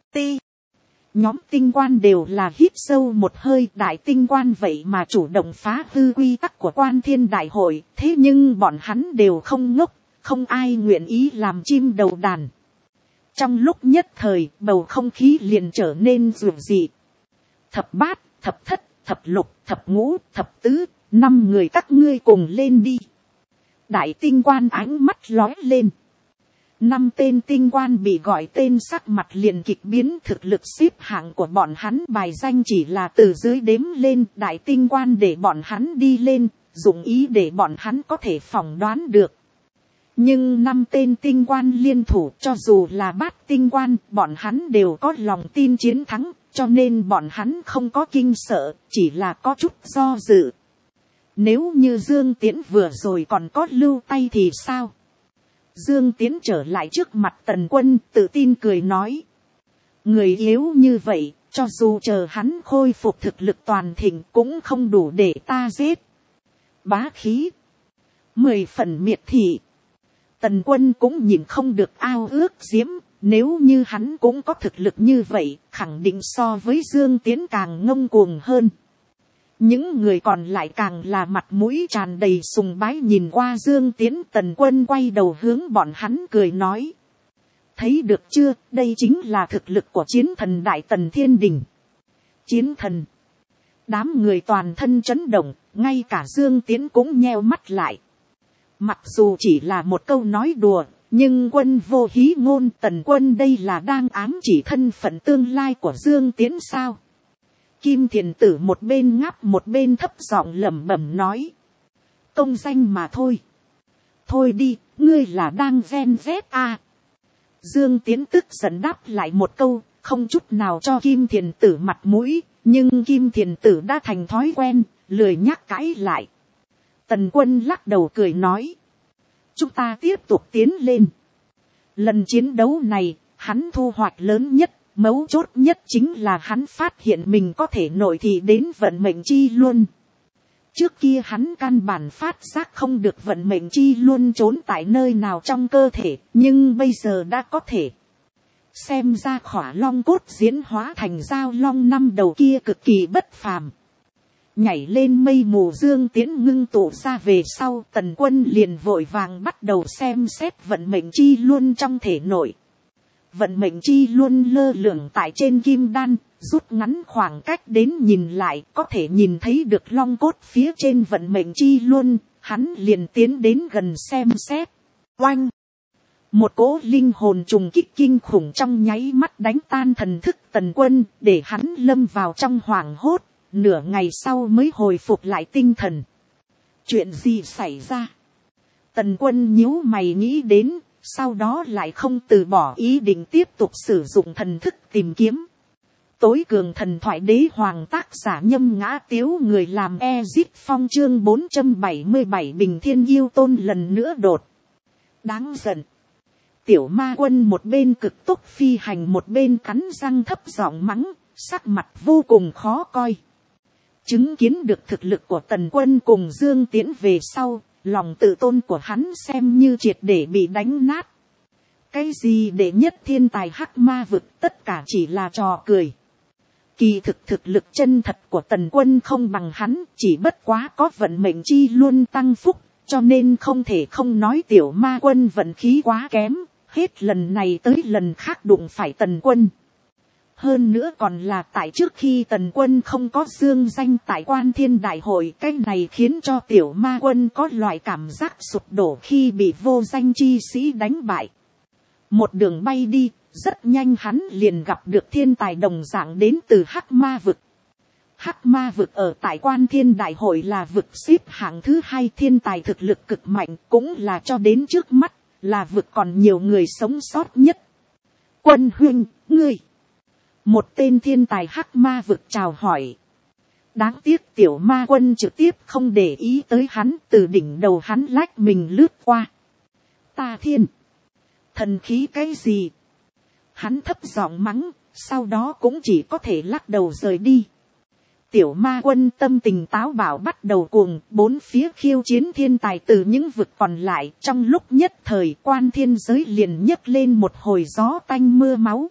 Nhóm tinh quan đều là hít sâu một hơi, đại tinh quan vậy mà chủ động phá hư quy tắc của quan thiên đại hội, thế nhưng bọn hắn đều không ngốc, không ai nguyện ý làm chim đầu đàn. Trong lúc nhất thời, bầu không khí liền trở nên rùng dị. Thập bát, thập thất, thập lục, thập ngũ, thập tứ, 5 người các ngươi cùng lên đi. Đại tinh quan ánh mắt lóe lên. 5 tên tinh quan bị gọi tên sắc mặt liền kịch biến, thực lực xếp hạng của bọn hắn bài danh chỉ là từ dưới đếm lên, đại tinh quan để bọn hắn đi lên, dụng ý để bọn hắn có thể phỏng đoán được. Nhưng 5 tên tinh quan liên thủ, cho dù là bát tinh quan, bọn hắn đều có lòng tin chiến thắng, cho nên bọn hắn không có kinh sợ, chỉ là có chút do dự. Nếu như Dương Tiễn vừa rồi còn có lưu tay thì sao? Dương Tiến trở lại trước mặt Tần Quân, tự tin cười nói. Người yếu như vậy, cho dù chờ hắn khôi phục thực lực toàn thịnh cũng không đủ để ta giết. Bá khí. 10 phần miệt thị. Tần Quân cũng nhìn không được ao ước diễm, nếu như hắn cũng có thực lực như vậy, khẳng định so với Dương Tiến càng ngông cuồng hơn. Những người còn lại càng là mặt mũi tràn đầy sùng bái nhìn qua Dương Tiến. Tần Quân quay đầu hướng bọn hắn cười nói. Thấy được chưa, đây chính là thực lực của chiến thần Đại Tần Thiên Đình. Chiến thần. Đám người toàn thân chấn động, ngay cả Dương Tiến cũng nheo mắt lại. Mặc dù chỉ là một câu nói đùa, nhưng Quân vô hí ngôn, Tần Quân đây là đang ám chỉ thân phận tương lai của Dương Tiến sao? Kim Thiền Tử một bên ngáp một bên thấp giọng lẩm bẩm nói. Công danh mà thôi. Thôi đi, ngươi là đang gen z à. Dương Tiến tức giận đáp lại một câu, không chút nào cho Kim Thiền Tử mặt mũi, nhưng Kim Thiền Tử đã thành thói quen, lười nhắc cãi lại. Tần Quân lắc đầu cười nói. Chúng ta tiếp tục tiến lên. Lần chiến đấu này, hắn thu hoạch lớn nhất. Mấu chốt nhất chính là hắn phát hiện mình có thể nội thị đến vận mệnh chi luân. Trước kia hắn căn bản phát giác không được vận mệnh chi luân trốn tại nơi nào trong cơ thể, nhưng bây giờ đã có thể. Xem ra khỏa long cốt diễn hóa thành dao long 5 đầu kia cực kỳ bất phàm. Nhảy lên mây mù Dương Tiến ngưng tụ ra về sau, Tần Quân liền vội vàng bắt đầu xem xét vận mệnh chi luân trong thể nội. Vận mệnh chi luôn lơ lửng tại trên kim đan, rút ngắn khoảng cách đến nhìn lại, có thể nhìn thấy được long cốt phía trên vận mệnh chi luôn, hắn liền tiến đến gần xem xét. Oanh! Một cỗ linh hồn trùng kích kinh khủng trong nháy mắt đánh tan thần thức Tần Quân, để hắn lâm vào trong hoảng hốt, nửa ngày sau mới hồi phục lại tinh thần. Chuyện gì xảy ra? Tần Quân nhíu mày nghĩ đến. Sau đó lại không từ bỏ ý định tiếp tục sử dụng thần thức tìm kiếm. Tối cường thần thoại đế hoàng tác giả Nhâm Ngã Tiếu, người làm Ezip Phong chương 477 Bình Thiên Yêu Tôn lần nữa đột. Đáng giận. Tiểu ma quân một bên cực tốc phi hành một bên cắn răng thấp giọng mắng, sắc mặt vô cùng khó coi. Chứng kiến được thực lực của Tần Quân cùng Dương Tiễn về sau, lòng tự tôn của hắn xem như triệt để bị đánh nát. Cái gì đệ nhất thiên tài hắc ma vực tất cả chỉ là trò cười. Kỳ thực lực chân thật của Tần Quân không bằng hắn, chỉ bất quá có vận mệnh chi luôn tăng phúc, cho nên không thể không nói tiểu ma quân vận khí quá kém, hết lần này tới lần khác đụng phải Tần Quân. Hơn nữa còn là tại trước khi Tần Quân không có dương danh tại Quan Thiên Đại hội, cái này khiến cho tiểu ma quân có loại cảm giác sụp đổ khi bị vô danh chi sĩ đánh bại. Một đường bay đi, rất nhanh hắn liền gặp được thiên tài đồng dạng đến từ Hắc Ma vực. Hắc Ma vực ở tại Quan Thiên Đại hội là vực xếp hạng thứ 2, thiên tài thực lực cực mạnh, cũng là cho đến trước mắt, là vực còn nhiều người sống sót nhất. Quân huynh, ngươi. Một tên thiên tài Hắc Ma vực chào hỏi. Đáng tiếc tiểu ma quân trực tiếp không để ý tới hắn, từ đỉnh đầu hắn lách mình lướt qua. Ta thiên. Thần khí cái gì? Hắn thấp giọng mắng, sau đó cũng chỉ có thể lắc đầu rời đi. Tiểu ma quân tâm tình táo bạo bắt đầu cuồng, bốn phía khiêu chiến thiên tài từ những vực còn lại. Trong lúc nhất thời Quan Thiên giới liền nhấc lên một hồi gió tanh mưa máu.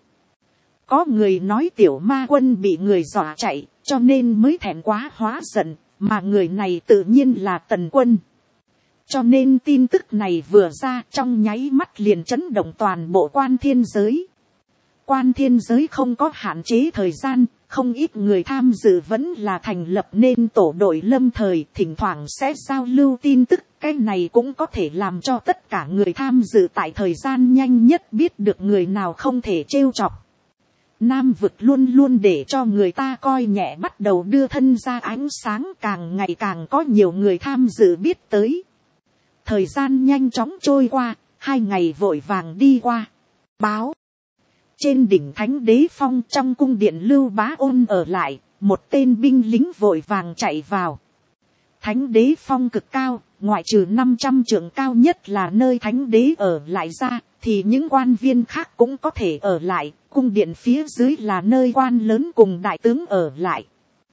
Có người nói tiểu ma quân bị người dọa chạy, cho nên mới thẹn quá hóa giận, mà người này tự nhiên là Tần Quân. Cho nên tin tức này vừa ra trong nháy mắt liền chấn động toàn bộ Quan Thiên giới. Quan Thiên giới không có hạn chế thời gian, không ít người tham dự vẫn là thành lập nên tổ đội lâm thời, thỉnh thoảng sẽ giao lưu tin tức, cái này cũng có thể làm cho tất cả người tham dự tại thời gian nhanh nhất biết được người nào không thể trêu chọc. Nam vực luôn luôn để cho người ta coi nhẹ bắt đầu đưa thân ra ánh sáng, càng ngày càng có nhiều người tham dự biết tới. Thời gian nhanh chóng trôi qua, 2 ngày vội vàng đi qua. Báo. Trên đỉnh Thánh Đế Phong trong cung điện Lưu Bá Ôn ở lại, một tên binh lính vội vàng chạy vào. Thánh Đế Phong cực cao, ngoại trừ 500 trượng cao nhất là nơi Thánh Đế ở lại ra, thì những quan viên khác cũng có thể ở lại. Cung điện phía dưới là nơi quan lớn cùng đại tướng ở lại.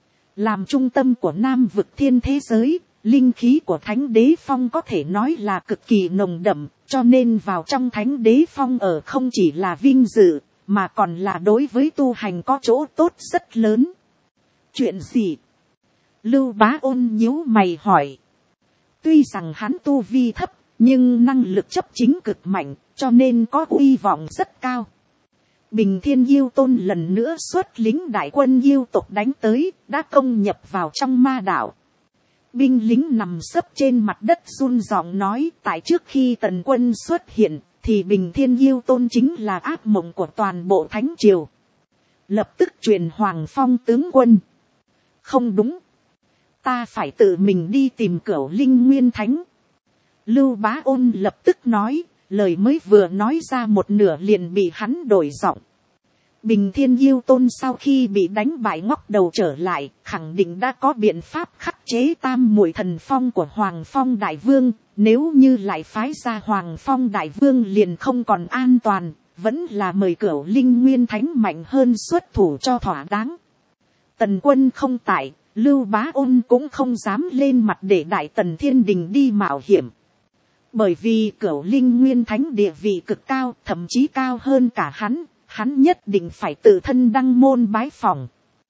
Làm trung tâm của Nam vực thiên thế giới, linh khí của Thánh Đế Phong có thể nói là cực kỳ nồng đậm, cho nên vào trong Thánh Đế Phong ở không chỉ là vinh dự, mà còn là đối với tu hành có chỗ tốt rất lớn. Chuyện gì? Lưu Bá Ôn nhíu mày hỏi. Tuy rằng hắn tu vi thấp, nhưng năng lực chấp chính cực mạnh, cho nên có uy vọng rất cao. Bình Thiên Yêu Tôn lần nữa xuất lính đại quân yêu tộc đánh tới, đã công nhập vào trong ma đảo. Binh lính nằm sấp trên mặt đất run giọng nói, tại trước khi Tần Quân xuất hiện, thì Bình Thiên Yêu Tôn chính là ác mộng của toàn bộ Thánh Triều. Lập tức truyền Hoàng Phong tướng quân. Không đúng. Ta phải tự mình đi tìm Cửu Linh Nguyên Thánh. Lưu Bá Ôn lập tức nói. Lời mới vừa nói ra một nửa liền bị hắn đổi giọng. Bình Thiên Yêu Tôn sau khi bị đánh bại ngóc đầu trở lại, khẳng định đã có biện pháp khắc chế tam muội thần phong của Hoàng Phong Đại Vương. Nếu như lại phái ra Hoàng Phong Đại Vương liền không còn an toàn, vẫn là mời Cửu Linh Nguyên Thánh mạnh hơn xuất thủ cho thỏa đáng. Tần Quân không tại, Lưu Bá Ôn cũng không dám lên mặt để Đại Tần Thiên Đình đi mạo hiểm. Bởi vì Cửu Linh Nguyên Thánh địa vị cực cao, thậm chí cao hơn cả hắn nhất định phải tự thân đăng môn bái phỏng.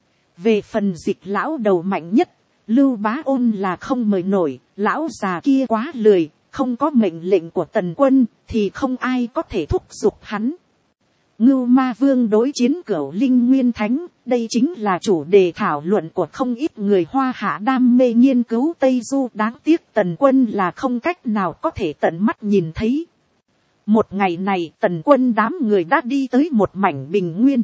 Về phần Dịch lão đầu mạnh nhất, Lưu Bá Ôn là không mời nổi, lão già kia quá lười, không có mệnh lệnh của Tần Quân, thì không ai có thể thúc giục hắn. Ngưu Ma Vương đối chiến Cửu Linh Nguyên Thánh, đây chính là chủ đề thảo luận của không ít người Hoa Hạ đam mê nghiên cứu Tây Du. Đáng tiếc Tần Quân là không cách nào có thể tận mắt nhìn thấy. Một ngày này Tần Quân đám người đã đi tới một mảnh bình nguyên.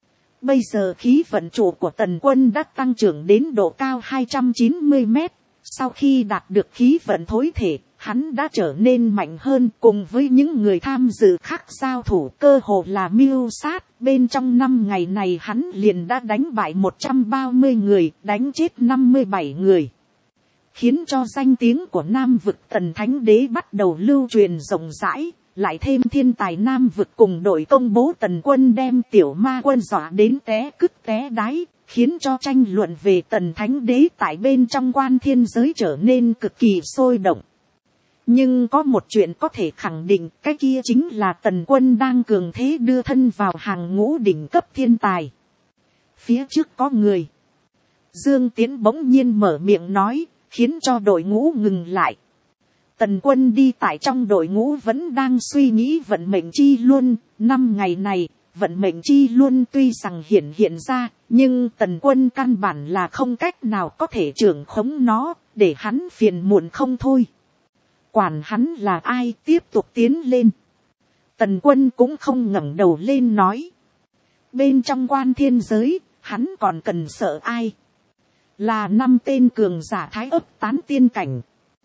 Bây giờ khí vận chủ của Tần Quân đã tăng trưởng đến độ cao 290 mét. Sau khi đạt được khí vận thối thể, hắn đã trở nên mạnh hơn, cùng với những người tham dự khác giao thủ cơ hồ là mưu sát. Bên trong 5 ngày này hắn liền đã đánh bại 130 người, đánh chết 57 người. Khiến cho danh tiếng của Nam vực Tần Thánh Đế bắt đầu lưu truyền rộng rãi, lại thêm thiên tài nam vực cùng đội công bố tần quân đem tiểu ma quân dọa đến té cứt té đáy, khiến cho tranh luận về tần thánh đế tại bên trong quan thiên giới trở nên cực kỳ sôi động. Nhưng có một chuyện có thể khẳng định, cái kia chính là tần quân đang cường thế đưa thân vào hàng ngũ đỉnh cấp thiên tài. Phía trước có người. Dương Tiến bỗng nhiên mở miệng nói, khiến cho đội ngũ ngừng lại. Tần quân đi tại trong đội ngũ vẫn đang suy nghĩ vận mệnh chi luân. 5 ngày này, vận mệnh chi luân tuy rằng hiện ra, nhưng tần quân căn bản là không cách nào có thể trưởng khống nó, để hắn phiền muộn không thôi. Quản hắn là ai, tiếp tục tiến lên. Tần quân cũng không ngẩng đầu lên nói. Bên trong quan thiên giới, hắn còn cần sợ ai? Là 5 tên cường giả thái ấp tán tiên cảnh.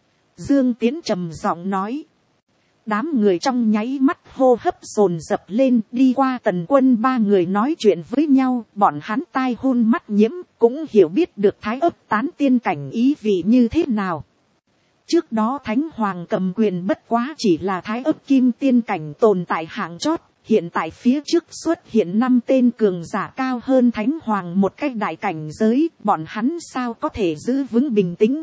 Dương Tiến trầm giọng nói. Đám người trong nháy mắt hô hấp dồn dập lên, đi qua tần quân 3 người nói chuyện với nhau, bọn hắn tai hôn mắt nhiễm, cũng hiểu biết được thái ấp tán tiên cảnh ý vị như thế nào. Trước đó Thánh Hoàng cầm quyền bất quá chỉ là thái ấp kim tiên cảnh tồn tại hạng chót, hiện tại phía trước xuất hiện 5 tên cường giả cao hơn Thánh Hoàng một cách đại cảnh giới, bọn hắn sao có thể giữ vững bình tĩnh.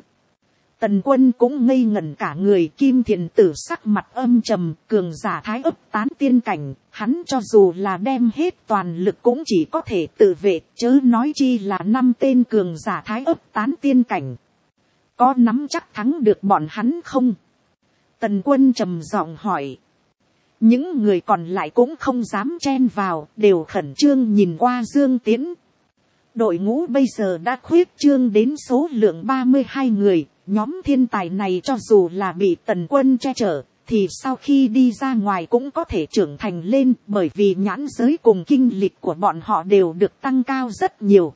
Tần quân cũng ngây ngẩn cả người, Kim Thiền Tử sắc mặt âm trầm, cường giả thái ấp tán tiên cảnh, hắn cho dù là đem hết toàn lực cũng chỉ có thể tự vệ, chớ nói chi là 5 tên cường giả thái ấp tán tiên cảnh. Có nắm chắc thắng được bọn hắn không? Tần quân trầm giọng hỏi. Những người còn lại cũng không dám chen vào, đều khẩn trương nhìn qua Dương Tiến. Đội ngũ bây giờ đã khuyết trương đến số lượng 32 người, nhóm thiên tài này cho dù là bị tần quân che chở, thì sau khi đi ra ngoài cũng có thể trưởng thành lên, bởi vì nhãn giới cùng kinh lịch của bọn họ đều được tăng cao rất nhiều.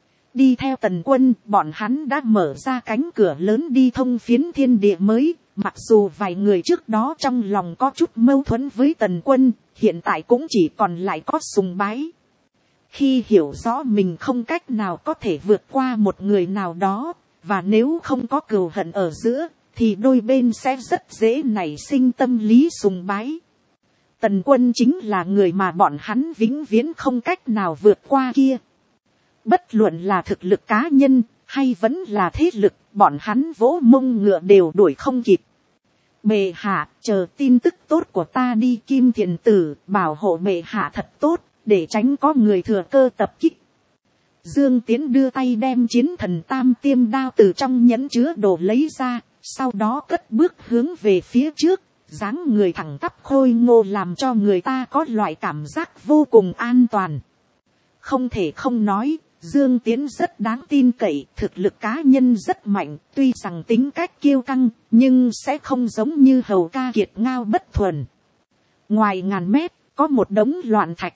Đi theo tần quân, bọn hắn đã mở ra cánh cửa lớn đi thông phiến thiên địa mới, mặc dù vài người trước đó trong lòng có chút mâu thuẫn với tần quân, hiện tại cũng chỉ còn lại có sùng bái. Khi hiểu rõ mình không cách nào có thể vượt qua một người nào đó, và nếu không có cừu hận ở giữa, thì đôi bên sẽ rất dễ nảy sinh tâm lý sùng bái. Tần quân chính là người mà bọn hắn vĩnh viễn không cách nào vượt qua kia. Bất luận là thực lực cá nhân, hay vẫn là thế lực, bọn hắn vỗ mông ngựa đều đuổi không kịp. Bệ hạ, chờ tin tức tốt của ta đi. Kim Thiền Tử, bảo hộ bệ hạ thật tốt, để tránh có người thừa cơ tập kích. Dương Tiến đưa tay đem chiến thần tam tiêm đao từ trong nhẫn chứa đồ lấy ra, sau đó cất bước hướng về phía trước, dáng người thẳng tắp khôi ngô làm cho người ta có loại cảm giác vô cùng an toàn. Không thể không nói, Dương Tiến rất đáng tin cậy, thực lực cá nhân rất mạnh, tuy rằng tính cách kiêu căng, nhưng sẽ không giống như hầu ca kiệt ngao bất thuần. Ngoài ngàn mét, có một đống loạn thạch.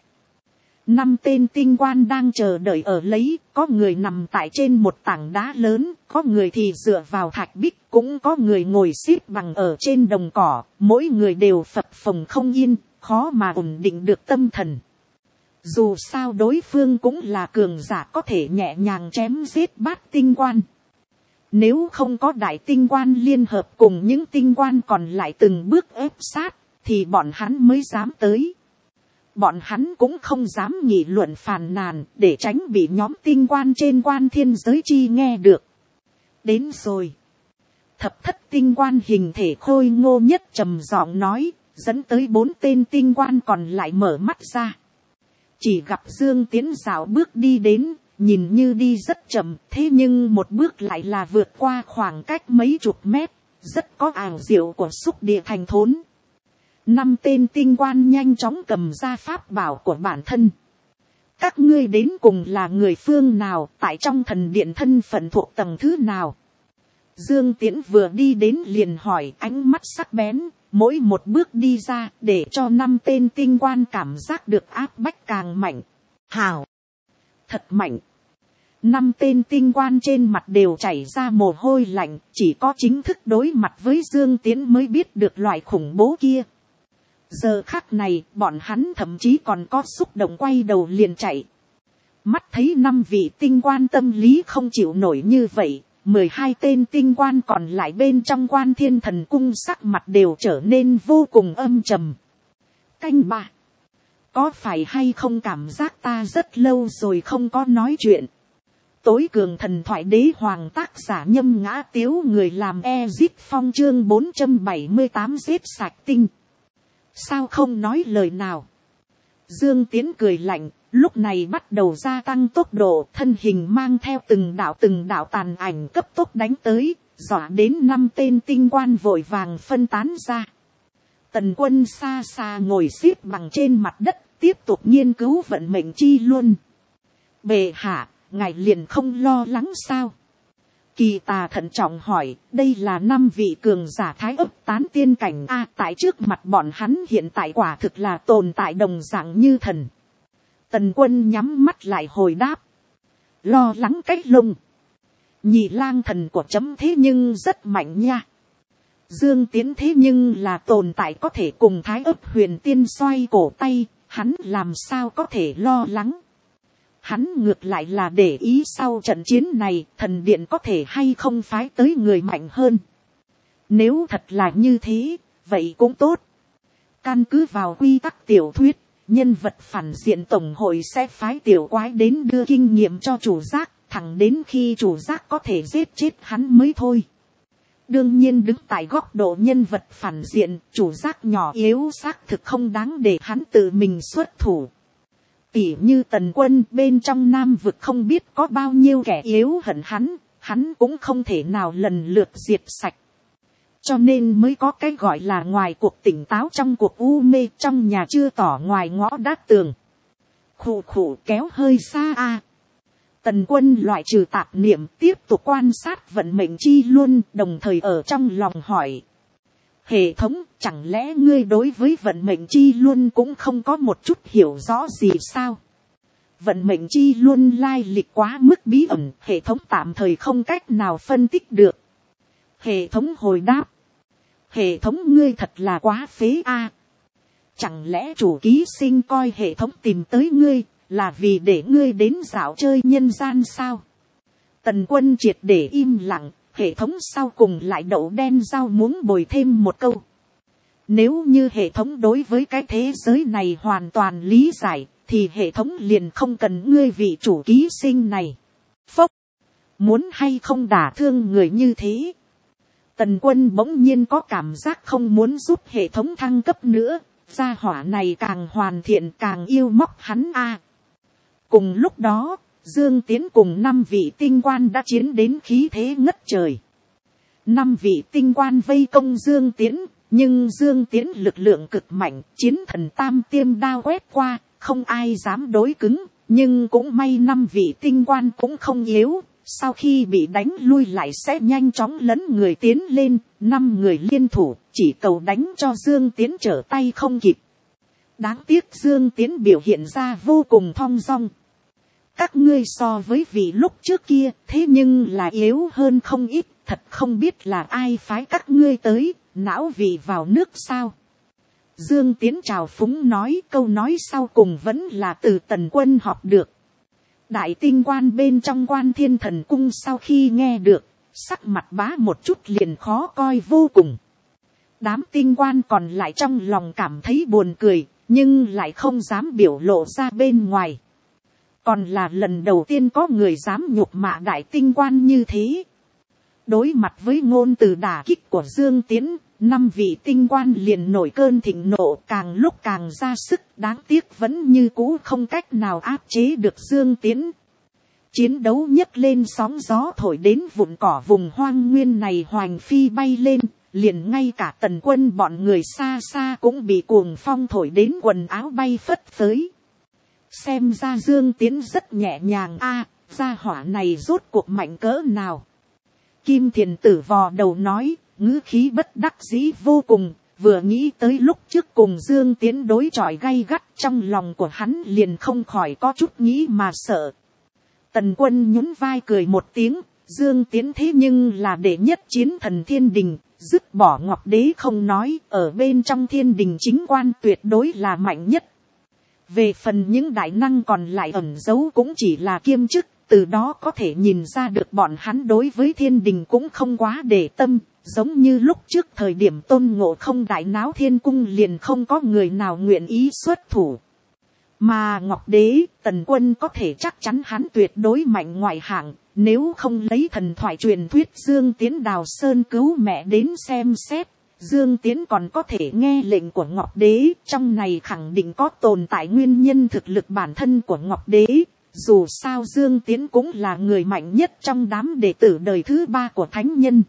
5 tên tinh quan đang chờ đợi ở lấy, có người nằm tại trên một tảng đá lớn, có người thì dựa vào thạch bích, cũng có người ngồi xếp bằng ở trên đồng cỏ, mỗi người đều phập phồng không yên, khó mà ổn định được tâm thần. Dù sao đối phương cũng là cường giả có thể nhẹ nhàng chém giết bát tinh quan. Nếu không có đại tinh quan liên hợp cùng những tinh quan còn lại từng bước ép sát, thì bọn hắn mới dám tới. Bọn hắn cũng không dám nghị luận phàn nàn, để tránh bị nhóm tinh quan trên quan thiên giới chi nghe được. Đến rồi. Thập thất tinh quan hình thể khôi ngô nhất trầm giọng nói, dẫn tới 4 tên tinh quan còn lại mở mắt ra. Chỉ gặp Dương Tiến dạo bước đi đến, nhìn như đi rất chậm, thế nhưng một bước lại là vượt qua khoảng cách mấy chục mét, rất có ảo diệu của xúc địa thành thốn. 5 tên tinh quan nhanh chóng cầm ra pháp bảo của bản thân. Các ngươi đến cùng là người phương nào, tại trong thần điện thân phận thuộc tầng thứ nào? Dương Tiến vừa đi đến liền hỏi, ánh mắt sắc bén, mỗi một bước đi ra để cho 5 tên tinh quan cảm giác được áp bách càng mạnh. Hào! Thật mạnh! 5 tên tinh quan trên mặt đều chảy ra mồ hôi lạnh, chỉ có chính thức đối mặt với Dương Tiến mới biết được loại khủng bố kia. Giờ khắc này, bọn hắn thậm chí còn có xúc động quay đầu liền chạy. Mắt thấy 5 vị tinh quan tâm lý không chịu nổi như vậy, 12 tên tinh quan còn lại bên trong Quan Thiên Thần Cung sắc mặt đều trở nên vô cùng âm trầm. Canh 3. Có phải hay không cảm giác ta rất lâu rồi không có nói chuyện. Tối cường thần thoại đế hoàng tác giả Nhâm Ngã Tiếu, người làm Ezip Phong, chương 478 giết sạch tinh. Sao không nói lời nào? Dương Tiến cười lạnh, lúc này bắt đầu gia tăng tốc độ, thân hình mang theo từng đạo tàn ảnh cấp tốc đánh tới, dọa đến 5 tên tinh quan vội vàng phân tán ra. Tần Quân xa xa ngồi xếp bằng trên mặt đất, tiếp tục nghiên cứu vận mệnh chi luân. Bệ hạ, ngài liền không lo lắng sao? Kỳ Tà thận trọng hỏi, đây là 5 vị cường giả thái ấp tán tiên cảnh a, tại trước mặt bọn hắn hiện tại quả thực là tồn tại đồng dạng như thần. Tần Quân nhắm mắt lại hồi đáp, lo lắng cách lông. Nhị lang thần của chấm thế nhưng rất mạnh nha. Dương Tiến thế nhưng là tồn tại có thể cùng thái ấp huyền tiên xoay cổ tay, hắn làm sao có thể lo lắng. Hắn ngược lại là để ý sau trận chiến này thần điện có thể hay không phái tới người mạnh hơn. Nếu thật là như thế, vậy cũng tốt. Căn cứ vào quy tắc tiểu thuyết, nhân vật phản diện tổng hội sẽ phái tiểu quái đến đưa kinh nghiệm cho chủ giác, thẳng đến khi chủ giác có thể giết chết hắn mới thôi. Đương nhiên đứng tại góc độ nhân vật phản diện, chủ giác nhỏ yếu xác thực không đáng để hắn tự mình xuất thủ. Tỉ như Tần Quân bên trong Nam vực không biết có bao nhiêu kẻ yếu hận hắn cũng không thể nào lần lượt diệt sạch. Cho nên mới có cái gọi là ngoài cuộc tỉnh táo trong cuộc u mê, trong nhà chưa tỏ ngoài ngõ đát tường. Khụ khụ kéo hơi xa a. Tần Quân loại trừ tạp niệm, tiếp tục quan sát vận mệnh chi luân, đồng thời ở trong lòng hỏi. Hệ thống, chẳng lẽ ngươi đối với vận mệnh chi luân cũng không có một chút hiểu rõ gì sao? Vận mệnh chi luân lai lịch quá mức bí ẩn, hệ thống tạm thời không cách nào phân tích được. Hệ thống hồi đáp. Hệ thống ngươi thật là quá phế a. Chẳng lẽ chủ ký sinh coi hệ thống tìm tới ngươi là vì để ngươi đến dạo chơi nhân gian sao? Tần Quân triệt để im lặng, hệ thống sau cùng lại đậu đen rau muống bồi thêm một câu. Nếu như hệ thống đối với cái thế giới này hoàn toàn lý giải, thì hệ thống liền không cần ngươi vị chủ ký sinh này. Phốc, muốn hay không đả thương người như thế? Tần Quân bỗng nhiên có cảm giác không muốn giúp hệ thống thăng cấp nữa, gia hỏa này càng hoàn thiện càng yêu móc hắn a. Cùng lúc đó, Dương Tiến cùng 5 vị tinh quan đã chiến đến khí thế ngất trời. 5 vị tinh quan vây công Dương Tiến, nhưng Dương Tiến lực lượng cực mạnh, chiến thần tam tiêm đao quét qua, không ai dám đối cứng, nhưng cũng may 5 vị tinh quan cũng không yếu, sau khi bị đánh lui lại sẽ nhanh chóng lấn người tiến lên, 5 người liên thủ, chỉ cầu đánh cho Dương Tiến trở tay không kịp. Đáng tiếc Dương Tiến biểu hiện ra vô cùng thong dong. Các ngươi so với vị lúc trước kia, thế nhưng là yếu hơn không ít, thật không biết là ai phái các ngươi tới, não vị vào nước sao? Dương Tiến trào phúng nói, câu nói sau cùng vẫn là từ Tần Quân học được. Đại tinh quan bên trong Quan Thiên Thần Cung sau khi nghe được, sắc mặt bá một chút liền khó coi vô cùng. Đám tinh quan còn lại trong lòng cảm thấy buồn cười, nhưng lại không dám biểu lộ ra bên ngoài. Còn là lần đầu tiên có người dám nhục mạ đại tinh quan như thế. Đối mặt với ngôn từ đả kích của Dương Tiến, 5 vị tinh quan liền nổi cơn thịnh nộ, càng lúc càng ra sức, đáng tiếc vẫn như cũ không cách nào áp chế được Dương Tiến. Chiến đấu nhấc lên sóng gió thổi đến vụn cỏ vùng hoang nguyên này hoành phi bay lên, liền ngay cả Tần Quân bọn người xa xa cũng bị cuồng phong thổi đến quần áo bay phất phới. Xem ra Dương Tiến rất nhẹ nhàng a, gia hỏa này rốt cuộc mạnh cỡ nào? Kim Thiền Tử vò đầu nói, ngữ khí bất đắc dĩ vô cùng, vừa nghĩ tới lúc trước cùng Dương Tiến đối chọi gay gắt, trong lòng của hắn liền không khỏi có chút nghĩ mà sợ. Tần Quân nhún vai cười một tiếng, Dương Tiến thế nhưng là đệ nhất chiến thần thiên đình, dứt bỏ Ngọc Đế không nói, ở bên trong thiên đình chính quan tuyệt đối là mạnh nhất. Về phần những đại năng còn lại ẩn giấu cũng chỉ là kiêm chức, từ đó có thể nhìn ra được bọn hắn đối với thiên đình cũng không quá để tâm, giống như lúc trước thời điểm Tôn Ngộ Không đại náo thiên cung liền không có người nào nguyện ý xuất thủ. Mà Ngọc Đế, Tần Quân có thể chắc chắn hắn tuyệt đối mạnh ngoại hạng, nếu không lấy thần thoại truyền thuyết Dương Tiến đào sơn cứu mẹ đến xem xét, Dương Tiến còn có thể nghe lệnh của Ngọc Đế, trong này khẳng định có tồn tại nguyên nhân thực lực bản thân của Ngọc Đế. Dù sao Dương Tiến cũng là người mạnh nhất trong đám đệ tử đời thứ 3 của Thánh Nhân.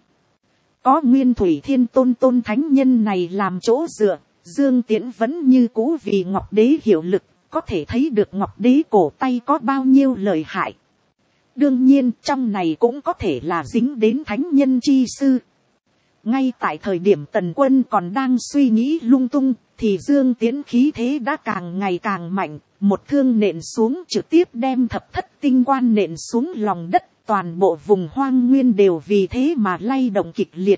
Có Nguyên Thủy Thiên Tôn Thánh Nhân này làm chỗ dựa, Dương Tiến vẫn như cũ vì Ngọc Đế hiệu lực, có thể thấy được Ngọc Đế cổ tay có bao nhiêu lợi hại. Đương nhiên trong này cũng có thể là dính đến Thánh Nhân chi sư. Ngay tại thời điểm Tần Quân còn đang suy nghĩ lung tung, thì Dương Tiến khí thế đã càng ngày càng mạnh, một thương nện xuống trực tiếp đem thập thất tinh quan nện xuống lòng đất, toàn bộ vùng hoang nguyên đều vì thế mà lay động kịch liệt.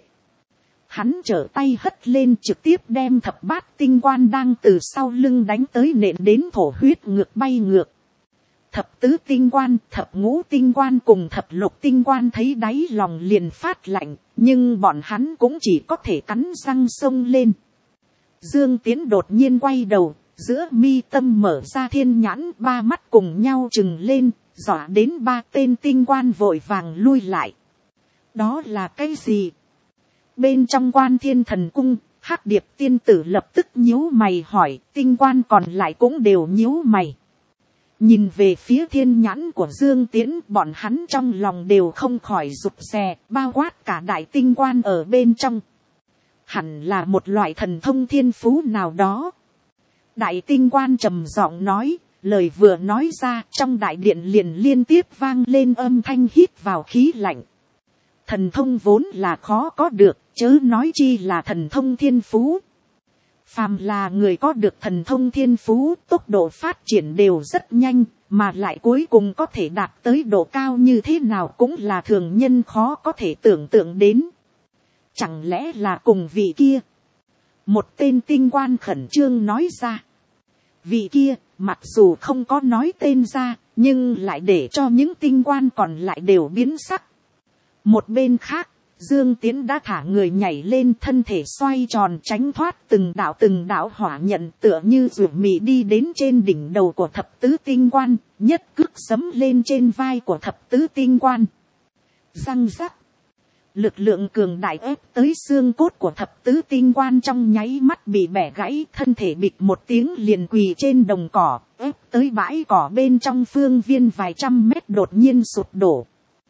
Hắn trở tay hất lên trực tiếp đem thập bát tinh quan đang từ sau lưng đánh tới nện đến thổ huyết ngược bay ngược. Thập tứ tinh quan, thập ngũ tinh quan cùng thập lục tinh quan thấy đáy lòng liền phát lạnh, nhưng bọn hắn cũng chỉ có thể cắn răng xông lên. Dương Tiến đột nhiên quay đầu, giữa mi tâm mở ra thiên nhãn, ba mắt cùng nhau trừng lên, dọa đến ba tên tinh quan vội vàng lui lại. Đó là cái gì? Bên trong Quan Thiên Thần Cung, Hắc Điệp tiên tử lập tức nhíu mày hỏi, tinh quan còn lại cũng đều nhíu mày. Nhìn về phía thiên nhãn của Dương Tiến, bọn hắn trong lòng đều không khỏi rụt rè, bao quát cả đại tinh quan ở bên trong. Hẳn là một loại thần thông thiên phú nào đó. Đại tinh quan trầm giọng nói, lời vừa nói ra trong đại điện liền liên tiếp vang lên âm thanh hít vào khí lạnh. Thần thông vốn là khó có được, chớ nói chi là thần thông thiên phú. Phàm là người có được thần thông thiên phú, tốc độ phát triển đều rất nhanh, mà lại cuối cùng có thể đạt tới độ cao như thế nào cũng là thường nhân khó có thể tưởng tượng đến. Chẳng lẽ là cùng vị kia? Một tên tinh quan khẩn trương nói ra. Vị kia, mặc dù không có nói tên ra, nhưng lại để cho những tinh quan còn lại đều biến sắc. Một bên khác, Dương Tiến đã thả người nhảy lên, thân thể xoay tròn tránh thoát từng đạo hỏa nhận, tựa như ruột mị đi đến trên đỉnh đầu của thập tứ tinh quan, nhất cước giẫm lên trên vai của thập tứ tinh quan. Răng rắc. Lực lượng cường đại ép tới xương cốt của thập tứ tinh quan trong nháy mắt bị bẻ gãy, thân thể bịch một tiếng liền quỳ trên đồng cỏ, ép tới bãi cỏ bên trong phương viên vài trăm mét đột nhiên sụp đổ.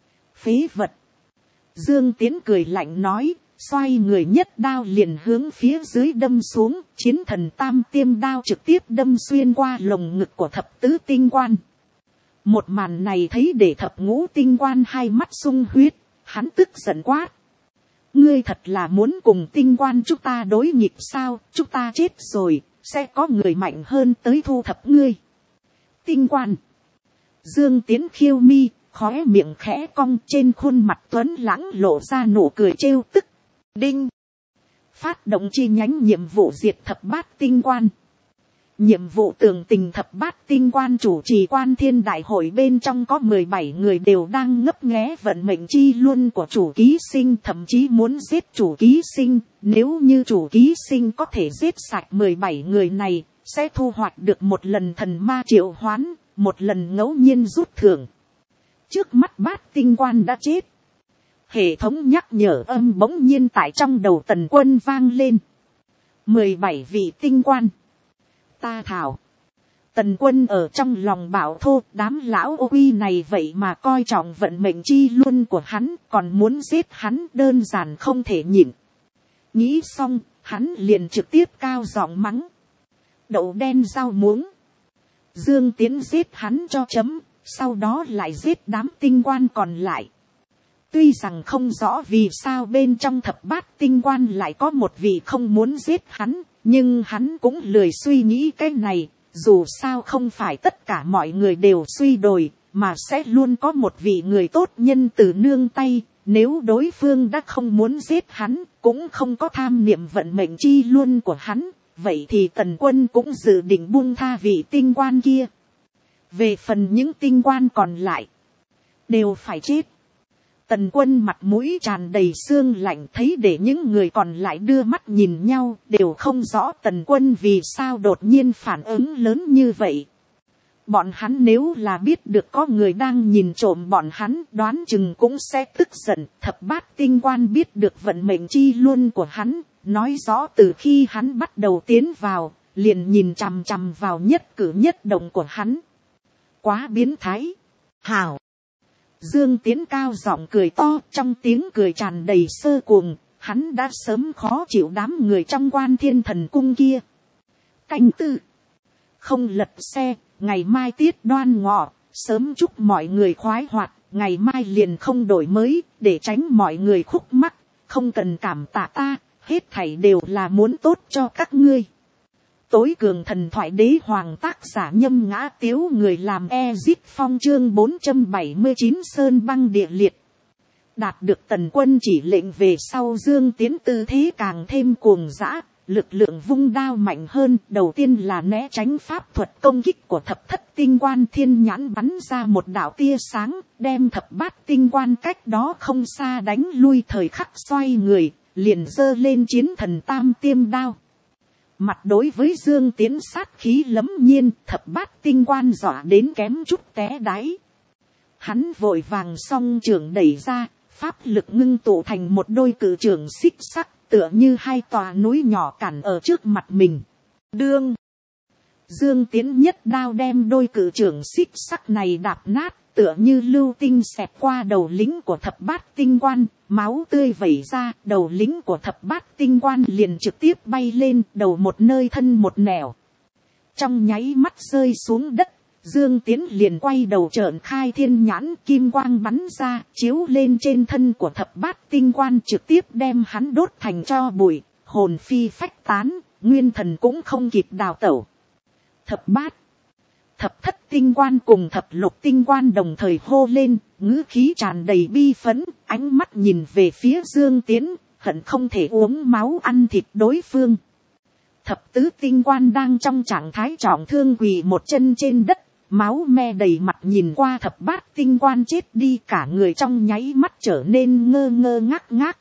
Phế vật. Dương Tiến cười lạnh nói, xoay người nhất đao liền hướng phía dưới đâm xuống, chiến thần tam tiêm đao trực tiếp đâm xuyên qua lồng ngực của thập tứ tinh quan. Một màn này thấy để thập ngũ tinh quan hai mắt sung huyết, hắn tức giận quát. Ngươi thật là muốn cùng tinh quan chúng ta đối nghịch sao, chúng ta chết rồi, sẽ có người mạnh hơn tới thu thập ngươi. Tinh quan. Dương Tiến khiêu mi, khóe miệng khẽ cong, trên khuôn mặt tuấn lãng lộ ra nụ cười trêu tức. Đinh. Phát động chi nhánh nhiệm vụ diệt thập bát tinh quan. Nhiệm vụ tường tình thập bát tinh quan chủ trì Quan Thiên đại hội bên trong có 17 người đều đang ngấp nghé vận mệnh chi luân của chủ ký sinh, thậm chí muốn giết chủ ký sinh. Nếu như chủ ký sinh có thể giết sạch 17 người này, sẽ thu hoạch được một lần thần ma triệu hoán, một lần ngẫu nhiên rút thưởng. Trước mắt bát tinh quan đã chết. Hệ thống nhắc nhở âm bỗng nhiên tại trong đầu Tần Quân vang lên. 17 vị tinh quan. Ta thảo. Tần Quân ở trong lòng bảo thô, đám lão ô uy này vậy mà coi trọng vận mệnh chi luân của hắn, còn muốn giết hắn đơn giản không thể nhịn. Nghĩ xong, hắn liền trực tiếp cao giọng mắng. Đậu đen rau muống. Dương Tiến giết hắn cho chấm, sau đó lại giết đám tinh quan còn lại. Tuy rằng không rõ vì sao bên trong thập bát tinh quan lại có một vị không muốn giết hắn, nhưng hắn cũng lười suy nghĩ cái này, dù sao không phải tất cả mọi người đều suy đồi, mà sẽ luôn có một vị người tốt nhân từ nương tay, nếu đối phương đã không muốn giết hắn, cũng không có tham niệm vận mệnh chi luân của hắn, vậy thì Tần Quân cũng dự định buông tha vị tinh quan kia. Về phần những tinh quan còn lại, đều phải chết. Tần Quân mặt mũi tràn đầy xương lạnh, thấy để những người còn lại đưa mắt nhìn nhau, đều không rõ Tần Quân vì sao đột nhiên phản ứng lớn như vậy. Bọn hắn nếu là biết được có người đang nhìn trộm bọn hắn, đoán chừng cũng sẽ tức giận. Thập bát tinh quan biết được vận mệnh chi luân của hắn, nói rõ từ khi hắn bắt đầu tiến vào, liền nhìn chằm chằm vào nhất cử nhất động của hắn. Quá biến thái. Hảo. Dương Tiến cao giọng cười to, trong tiếng cười tràn đầy sơ cuồng. Hắn đã sớm khó chịu đám người trong Quan Thiên Thần Cung kia. Canh tư. Không lật xe, ngày mai tiết Đoan Ngọ, sớm chúc mọi người khoái hoạt. Ngày mai liền không đổi mới, để tránh mọi người khúc mắc. Không cần cảm tạ ta, hết thảy đều là muốn tốt cho các ngươi. Tối cường thần thoại đế hoàng, tác giả Nhâm Ngã Tiếu, người làm Ezip Phong, chương 479 Sơn Băng Địa Liệt. Đạt được Tần Quân chỉ lệnh về sau, Dương Tiến tư thế càng thêm cuồng dã, lực lượng vung đao mạnh hơn. Đầu tiên là né tránh pháp thuật công kích của thập thất tinh quan, thiên nhãn bắn ra một đạo tia sáng, đem thập bát tinh quan cách đó không xa đánh lui. Thời khắc xoay người, liền giơ lên chiến thần tam tiêm đao. Mặt đối với Dương Tiến sát khí lẫm nhiên, thập bát tinh quan dọa đến kém chút té đáy. Hắn vội vàng song trường đẩy ra, pháp lực ngưng tụ thành một đôi cự trường xích sắc, tựa như hai tòa núi nhỏ cản ở trước mặt mình. Đương, Dương Tiến nhất đao đem đôi cự trường xích sắc này đạp nát, tựa như lưu tinh xẹt qua đầu lính của thập bát tinh quan, máu tươi vẩy ra, đầu lính của thập bát tinh quan liền trực tiếp bay lên, đầu một nơi thân một nẻo. Trong nháy mắt rơi xuống đất, Dương Tiến liền quay đầu trợn khai thiên nhãn, kim quang bắn ra, chiếu lên trên thân của thập bát tinh quan, trực tiếp đem hắn đốt thành tro bụi, hồn phi phách tán, nguyên thần cũng không kịp đào tẩu. Thập bát, thập thất tinh quan cùng thập lục tinh quan đồng thời hô lên, ngữ khí tràn đầy bi phẫn, ánh mắt nhìn về phía Dương Tiến, hận không thể uống máu ăn thịt đối phương. Thập tứ tinh quan đang trong trạng thái trọng thương quỳ một chân trên đất, máu me đầy mặt nhìn qua thập bát tinh quan chết đi, cả người trong nháy mắt trở nên ngơ ngơ ngác ngác.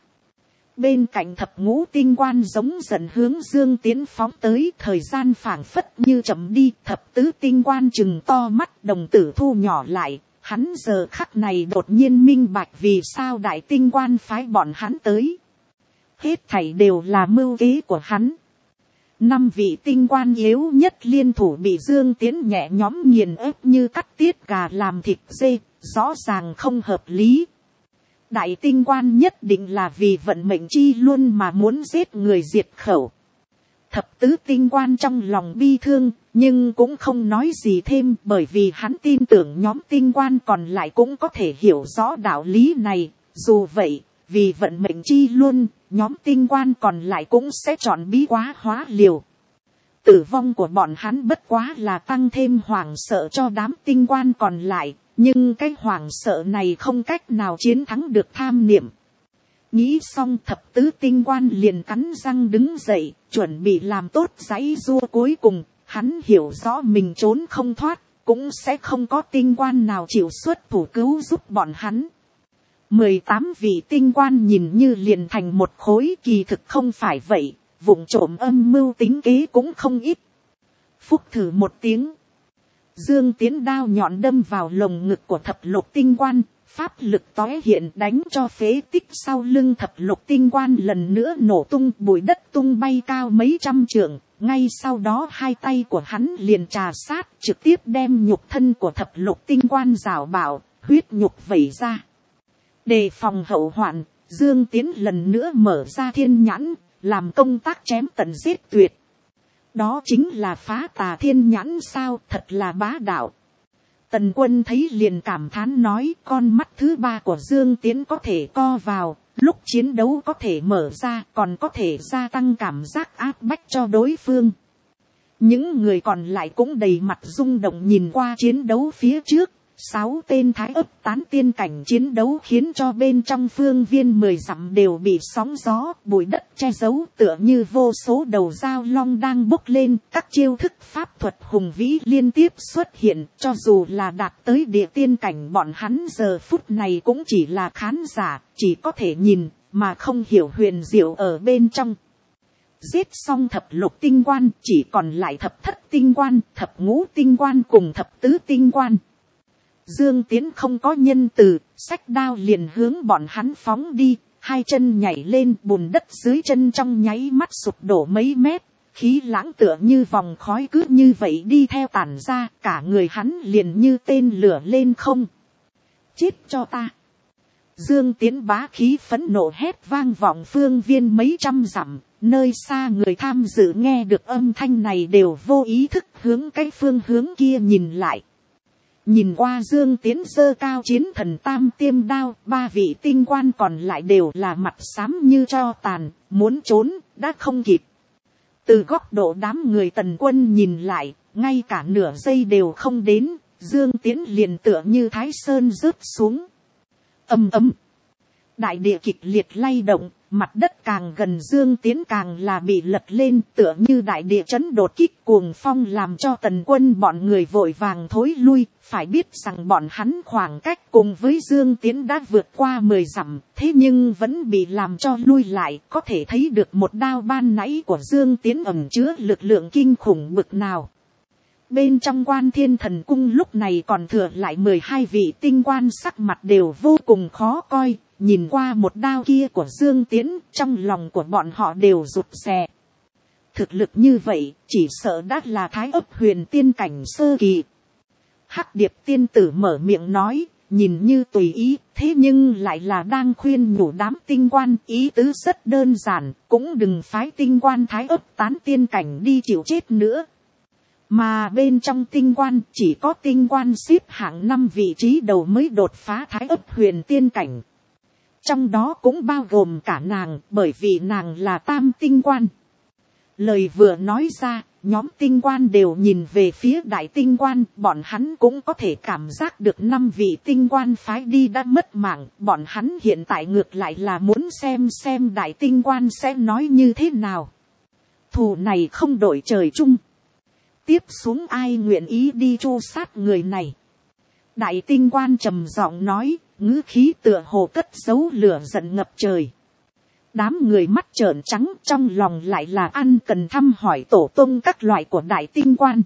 Bên cạnh thập ngũ tinh quan giống giận hướng Dương Tiến phóng tới, thời gian phảng phất như chậm đi. Thập tứ tinh quan chừng to mắt, đồng tử thu nhỏ lại. Hắn giờ khắc này đột nhiên minh bạch vì sao đại tinh quan phái bọn hắn tới. Hết thảy đều là mưu kế của hắn. 5 vị tinh quan yếu nhất liên thủ bị Dương Tiến nhẹ nhõm nghiền ép như cắt tiết gà làm thịt dê, rõ ràng không hợp lý. Đại tinh quan nhất định là vì vận mệnh chi luôn mà muốn giết người diệt khẩu. Thập tứ tinh quan trong lòng bi thương, nhưng cũng không nói gì thêm, bởi vì hắn tin tưởng nhóm tinh quan còn lại cũng có thể hiểu rõ đạo lý này. Dù vậy, vì vận mệnh chi luôn, nhóm tinh quan còn lại cũng sẽ chọn bí quá hóa liều. Tử vong của bọn hắn bất quá là tăng thêm hoảng sợ cho đám tinh quan còn lại. Nhưng cái hoảng sợ này không cách nào chiến thắng được tham niệm. Nghĩ xong, thập tứ tinh quan liền cắn răng đứng dậy, chuẩn bị làm tốt giãy giụa cuối cùng. Hắn hiểu rõ mình trốn không thoát, cũng sẽ không có tinh quan nào chịu xuất thủ cứu giúp bọn hắn. 18 vị tinh quan nhìn như liền thành một khối, kỳ thực không phải vậy, vụng trộm âm mưu tính kế cũng không ít. Phúc thử một tiếng. Dương Tiến đao nhọn đâm vào lồng ngực của thập lục tinh quan, pháp lực tóe hiện đánh cho phế tích sau lưng thập lục tinh quan lần nữa nổ tung, bụi đất tung bay cao mấy trăm trượng. Ngay sau đó hai tay của hắn liền trà sát, trực tiếp đem nhục thân của thập lục tinh quan rào bảo, huyết nhục vẩy ra. Đề phòng hậu hoạn, Dương Tiến lần nữa mở ra thiên nhãn, làm công tác chém tận giết tuyệt. Đó chính là phá tà thiên nhãn sao, thật là bá đạo. Tần Quân thấy liền cảm thán nói, con mắt thứ ba của Dương Tiến có thể co vào, lúc chiến đấu có thể mở ra, còn có thể gia tăng cảm giác áp bách cho đối phương. Những người còn lại cũng đầy mặt rung động nhìn qua chiến đấu phía trước, 6 tên thái ấp tán tiên cảnh chiến đấu khiến cho bên trong phương viên 10 dặm đều bị sóng gió, bụi đất che giấu, tựa như vô số đầu dao long đang bốc lên, các chiêu thức pháp thuật hùng vĩ liên tiếp xuất hiện, cho dù là đạt tới địa tiên cảnh bọn hắn giờ phút này cũng chỉ là khán giả, chỉ có thể nhìn, mà không hiểu huyền diệu ở bên trong. Giết xong thập lục tinh quan, chỉ còn lại thập thất tinh quan, thập ngũ tinh quan cùng thập tứ tinh quan. Dương Tiến không có nhân từ, xách đao liền hướng bọn hắn phóng đi, hai chân nhảy lên, bùn đất dưới chân trong nháy mắt sụp đổ mấy mét, khí lãng tựa như vòng khói cứ như vậy đi theo tản ra, cả người hắn liền như tên lửa lên không. Chết cho ta! Dương Tiến bá khí phẫn nộ hét vang vọng phương viên mấy trăm dặm, nơi xa người tham dự nghe được âm thanh này đều vô ý thức hướng cái phương hướng kia nhìn lại. Nhìn qua Dương Tiến giơ cao chiến thần tam tiêm đao, 3 vị tinh quan còn lại đều là mặt xám như tro tàn, muốn trốn, đã không kịp. Từ góc độ đám người Tần Quân nhìn lại, ngay cả nửa giây đều không đến, Dương Tiến liền tựa như Thái Sơn rớt xuống. Ầm ầm. Đại địa kịch liệt lay động, mặt đất càng gần Dương Tiến càng là bị lật lên, tựa như đại địa chấn đột kích cuồng phong làm cho Tần Quân bọn người vội vàng thối lui, phải biết rằng bọn hắn khoảng cách cùng với Dương Tiến đã vượt qua 10 dặm, thế nhưng vẫn bị làm cho lui lại, có thể thấy được một đao ban nãy của Dương Tiến ẩn chứa lực lượng kinh khủng bực nào. Bên trong Quan Thiên Thần Cung lúc này còn thừa lại 12 vị tinh quan, sắc mặt đều vô cùng khó coi, nhìn qua một đao kia của Dương Tiến, trong lòng của bọn họ đều rụt rè. Thực lực như vậy, chỉ sợ đã là thái ấp huyền tiên cảnh sơ kỳ. Hắc Điệp tiên tử mở miệng nói, nhìn như tùy ý, thế nhưng lại là đang khuyên nhủ đám tinh quan, ý tứ rất đơn giản, cũng đừng phái tinh quan thái ấp tán tiên cảnh đi chịu chết nữa. Mà bên trong tinh quan, chỉ có tinh quan xếp hạng 5 vị trí đầu mới đột phá thái ấp huyền tiên cảnh. Trong đó cũng bao gồm cả nàng, bởi vì nàng là tam tinh quan. Lời vừa nói ra, nhóm tinh quan đều nhìn về phía đại tinh quan, bọn hắn cũng có thể cảm giác được 5 vị tinh quan phái đi đã mất mạng, bọn hắn hiện tại ngược lại là muốn xem đại tinh quan sẽ nói như thế nào. Thù này không đổi trời chung. Tiếp xuống ai nguyện ý đi tru sát người này. Đại tinh quan trầm giọng nói, ngữ khí tựa hồ cất giấu lửa giận ngập trời. Đám người mắt trợn trắng, trong lòng lại là ăn cần thăm hỏi tổ tông các loại của đại tinh quan.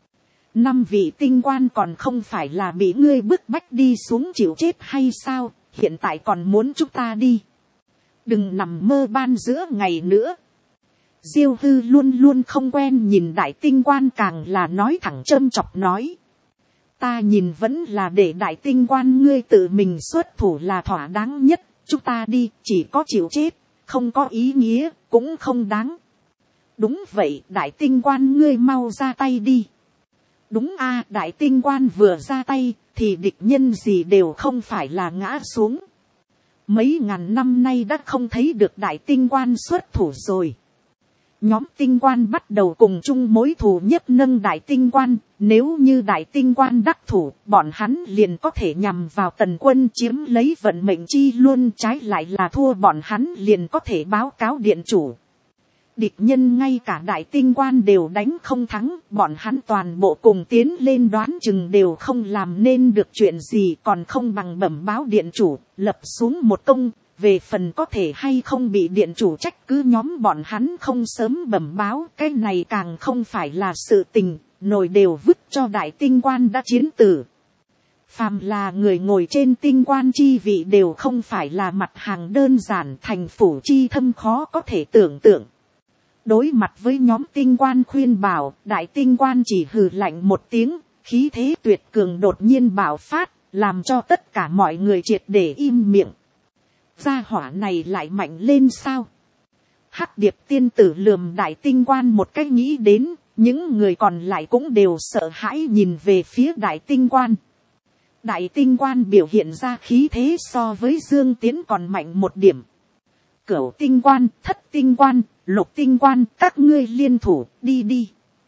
5 vị tinh quan còn không phải là bị ngươi bức bách đi xuống chịu chết hay sao, hiện tại còn muốn chúng ta đi. Đừng nằm mơ ban giữa ngày nữa. Diêu Hư luôn luôn không quen nhìn đại tinh quan, càng là nói thẳng châm chọc nói. Ta nhìn vẫn là để đại tinh quan ngươi tự mình xuất thủ là thỏa đáng nhất, chúng ta đi chỉ có chịu chết, không có ý nghĩa, cũng không đáng. Đúng vậy, đại tinh quan ngươi mau ra tay đi. Đúng a, đại tinh quan vừa ra tay, thì địch nhân gì đều không phải là ngã xuống. Mấy ngàn năm nay đã không thấy được đại tinh quan xuất thủ rồi. Nhóm tinh quan bắt đầu cùng chung mối thù nhất nâng đại tinh quan, nếu như đại tinh quan đắc thủ, bọn hắn liền có thể nhằm vào Tần Quân chiếm lấy vận mệnh chi luôn, trái lại là thua bọn hắn liền có thể báo cáo điện chủ. Địch nhân ngay cả đại tinh quan đều đánh không thắng, bọn hắn toàn bộ cùng tiến lên đoán chừng đều không làm nên được chuyện gì, còn không bằng bẩm báo điện chủ, lập xuống một công. Về phần có thể hay không bị điện chủ trách cứ nhóm bọn hắn không sớm bẩm báo, cái này càng không phải là sự tình, nồi đều vứt cho đại tinh quan đã chiến tử. Phàm là người ngồi trên tinh quan chi vị đều không phải là mặt hàng đơn giản, thành phủ chi thâm khó có thể tưởng tượng. Đối mặt với nhóm tinh quan khuyên bảo, đại tinh quan chỉ hừ lạnh một tiếng, khí thế tuyệt cường đột nhiên bạo phát, làm cho tất cả mọi người triệt để im miệng. Gia hỏa này lại mạnh lên sao? Hắc Điệp tiên tử lườm đại tinh quan một cách, nghĩ đến, những người còn lại cũng đều sợ hãi nhìn về phía đại tinh quan. Đại tinh quan biểu hiện ra khí thế so với Dương Tiến còn mạnh một điểm. Cửu tinh quan, thất tinh quan, lục tinh quan, các ngươi liên thủ, đi đi.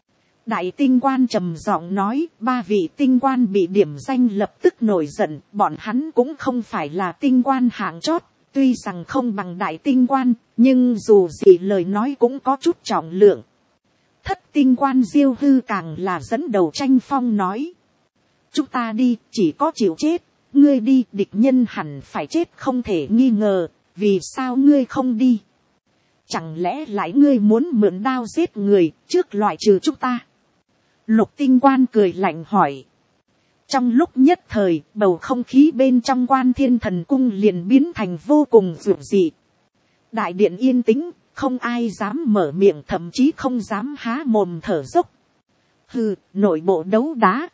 Đại tinh quan trầm giọng nói, 3 vị tinh quan bị điểm danh lập tức nổi giận, bọn hắn cũng không phải là tinh quan hạng chót, tuy rằng không bằng đại tinh quan, nhưng dù gì lời nói cũng có chút trọng lượng. Thất tinh quan Diêu Hư càng là dẫn đầu tranh phong nói, chúng ta đi, chỉ có chịu chết, ngươi đi, địch nhân hẳn phải chết không thể nghi ngờ, vì sao ngươi không đi? Chẳng lẽ lại ngươi muốn mượn đao giết người, trước loại trừ chúng ta? Lục tinh quan cười lạnh hỏi. Trong lúc nhất thời, bầu không khí bên trong Quan Thiên Thần Cung liền biến thành vô cùng dữ dị. Đại điện yên tĩnh, không ai dám mở miệng, thậm chí không dám há mồm thở dốc. Hừ, nội bộ đấu đá.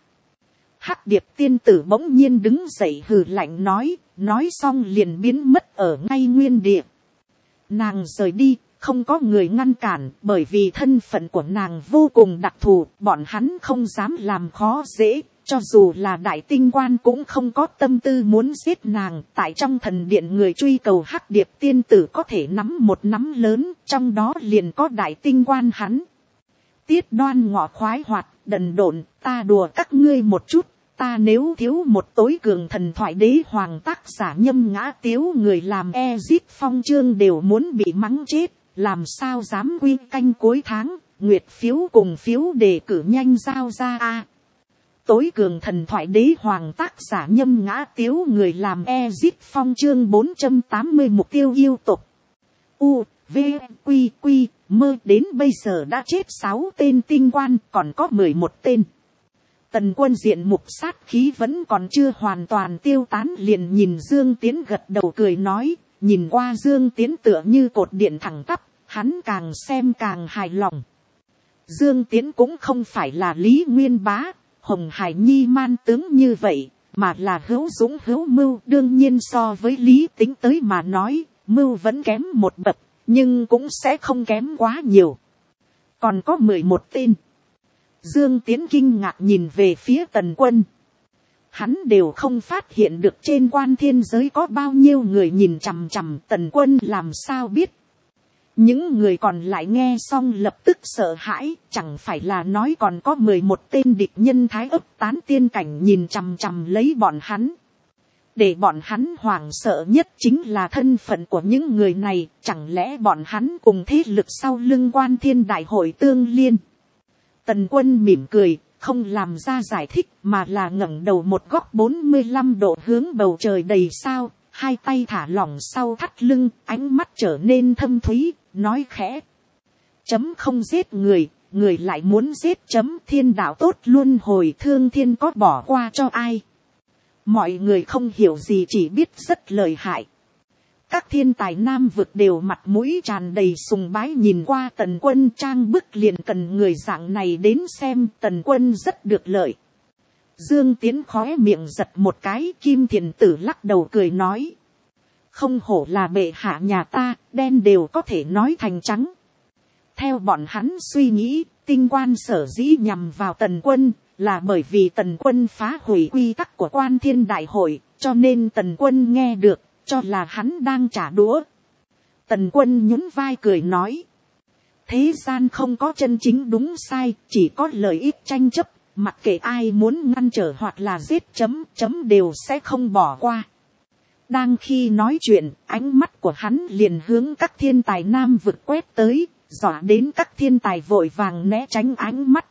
Hắc Điệp tiên tử bỗng nhiên đứng dậy hừ lạnh nói xong liền biến mất ở ngay nguyên địa. Nàng rời đi, không có người ngăn cản, bởi vì thân phận của nàng vô cùng đặc thù, bọn hắn không dám làm khó dễ, cho dù là đại tinh quan cũng không có tâm tư muốn giết nàng. Tại trong thần điện người truy cầu Hắc Điệp tiên tử có thể nắm một nắm lớn, trong đó liền có đại tinh quan hắn. Tiết Đoan ngọ khoái hoạt, đần độn, ta đùa các ngươi một chút. Ta nếu thiếu một tối cường thần thoại đế hoàng tác giả Nhâm Ngã Tiếu người làm Ezip Phong chương đều muốn bị mắng chết, làm sao dám quy canh cuối tháng, nguyệt phiếu cùng phiếu đề cử nhanh giao ra a. Tối cường thần thoại đế hoàng tác giả Nhâm Ngã Tiếu người làm Ezip Phong chương 480 mục tiêu yêu tục. U, V, Quy, Mơ đến bây giờ đã chết 6 tên tinh quan, còn có 11 tên. Tần Quân diện mục sát khí vẫn còn chưa hoàn toàn tiêu tán, liền nhìn Dương Tiến gật đầu cười nói, nhìn qua Dương Tiến tựa như cột điện thẳng tắp, hắn càng xem càng hài lòng. Dương Tiến cũng không phải là Lý Nguyên Bá, Hồng Hải Nhi man tướng như vậy, mà là hữu dũng hữu mưu. Đương nhiên so với Lý Tính tới mà nói, mưu vẫn kém một bậc, nhưng cũng sẽ không kém quá nhiều. Còn có 11 tên. Dương Tiến kinh ngạc nhìn về phía Tần Quân. Hắn đều không phát hiện được trên quan thiên giới có bao nhiêu người nhìn chằm chằm, Tần Quân làm sao biết. Những người còn lại nghe xong lập tức sợ hãi, chẳng phải là nói còn có 11 tên địch nhân thái ấp tán tiên cảnh nhìn chằm chằm lấy bọn hắn. Để bọn hắn hoảng sợ nhất chính là thân phận của những người này, chẳng lẽ bọn hắn cùng thế lực sau lưng Quan Thiên Đại hội tương liên. Tần Quân mỉm cười, không làm ra giải thích mà là ngẩng đầu một góc 45 độ hướng bầu trời đầy sao, hai tay thả lỏng sau thắt lưng, ánh mắt trở nên thâm thúy, nói khẽ. Chấm không giết người, người lại muốn giết chấm, thiên đạo tốt luân hồi, thương thiên có bỏ qua cho ai. Mọi người không hiểu gì, chỉ biết rất lợi hại. Các thiên tài nam vực đều mặt mũi tràn đầy sùng bái nhìn qua Tần Quân, trang bức liền cần người dạng này đến xem. Tần Quân rất được lợi. Dương Tiến khóe miệng giật một cái, Kim Thiền Tử lắc đầu cười nói. Không hổ là bệ hạ nhà ta, đen đều có thể nói thành trắng. Theo bọn hắn suy nghĩ, tinh quan sở dĩ nhằm vào Tần Quân, là bởi vì Tần Quân phá hủy quy tắc của Quan Thiên Đại hội, cho nên Tần Quân nghe được, cho là hắn đang trả đũa. Tần Quân nhún vai cười nói. Thế gian không có chân chính đúng sai, chỉ có lợi ích tranh chấp, mặc kệ ai muốn ngăn trở hoặc là giết chấm đều sẽ không bỏ qua. Đang khi nói chuyện, ánh mắt của hắn liền hướng các thiên tài nam vực quét tới, dọa đến các thiên tài vội vàng né tránh ánh mắt.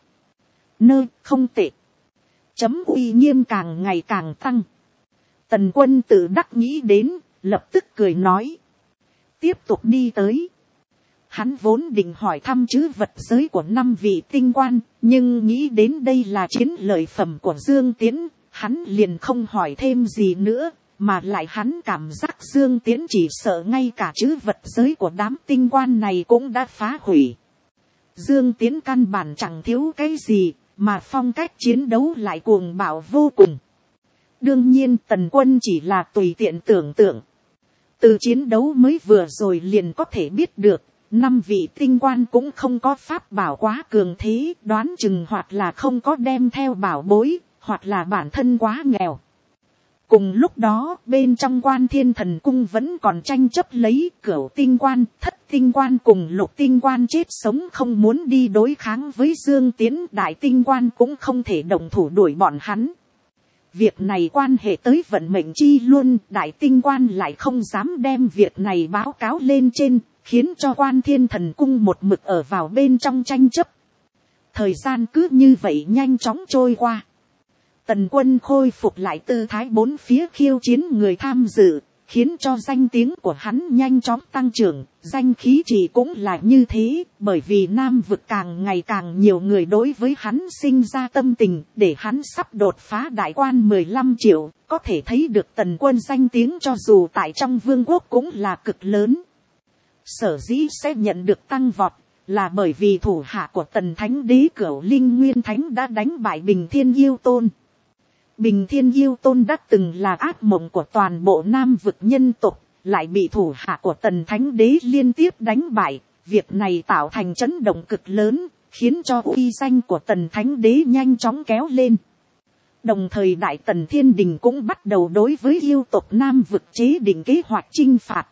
Không tệ. Chấm uy nghiêm càng ngày càng tăng. Tần Quân tự đắc nghĩ đến, lập tức cười nói. Tiếp tục đi tới. Hắn vốn định hỏi thăm chữ vật giới của 5 vị tinh quan, nhưng nghĩ đến đây là chiến lợi phẩm của Dương Tiến, hắn liền không hỏi thêm gì nữa, mà lại hắn cảm giác Dương Tiến chỉ sợ ngay cả chữ vật giới của đám tinh quan này cũng đã phá hủy. Dương Tiến căn bản chẳng thiếu cái gì, mà phong cách chiến đấu lại cuồng bạo vô cùng. Đương nhiên Tần Quân chỉ là tùy tiện tưởng tượng. Từ chiến đấu mới vừa rồi liền có thể biết được, 5 vị tinh quan cũng không có pháp bảo quá cường thế, đoán chừng hoặc là không có đem theo bảo bối, hoặc là bản thân quá nghèo. Cùng lúc đó, bên trong Quan Thiên Thần Cung vẫn còn tranh chấp lấy Cửu tinh quan, Thất tinh quan cùng lục tinh quan chết sống không muốn đi đối kháng với Dương Tiến, đại tinh quan cũng không thể động thủ đuổi bọn hắn. Việc này quan hệ tới vận mệnh chi luôn, đại tinh quan lại không dám đem việc này báo cáo lên trên, khiến cho Quan Thiên Thần Cung một mực ở vào bên trong tranh chấp. Thời gian cứ như vậy nhanh chóng trôi qua. Tần Quân khôi phục lại tư thái bốn phía khiêu chiến người tham dự, khiến cho danh tiếng của hắn nhanh chóng tăng trưởng, danh khí chỉ cũng là như thế, bởi vì Nam vực càng ngày càng nhiều người đối với hắn sinh ra tâm tình, để hắn sắp đột phá đại quan 15 triệu, có thể thấy được Tần Quân danh tiếng cho dù tại trong vương quốc cũng là cực lớn. Sở dĩ sẽ nhận được tăng vọt, là bởi vì thủ hạ của Tần Thánh Đế Cửu Linh Nguyên Thánh đã đánh bại Bình Thiên Yêu Tôn. Bình Thiên Yêu Tôn đã từng là ác mộng của toàn bộ Nam vực nhân tộc, lại bị thủ hạ của Tần Thánh Đế liên tiếp đánh bại. Việc này tạo thành chấn động cực lớn, khiến cho uy danh của Tần Thánh Đế nhanh chóng kéo lên. Đồng thời Đại Tần Thiên Đình cũng bắt đầu đối với yêu tộc Nam vực chế định kế hoạch chinh phạt.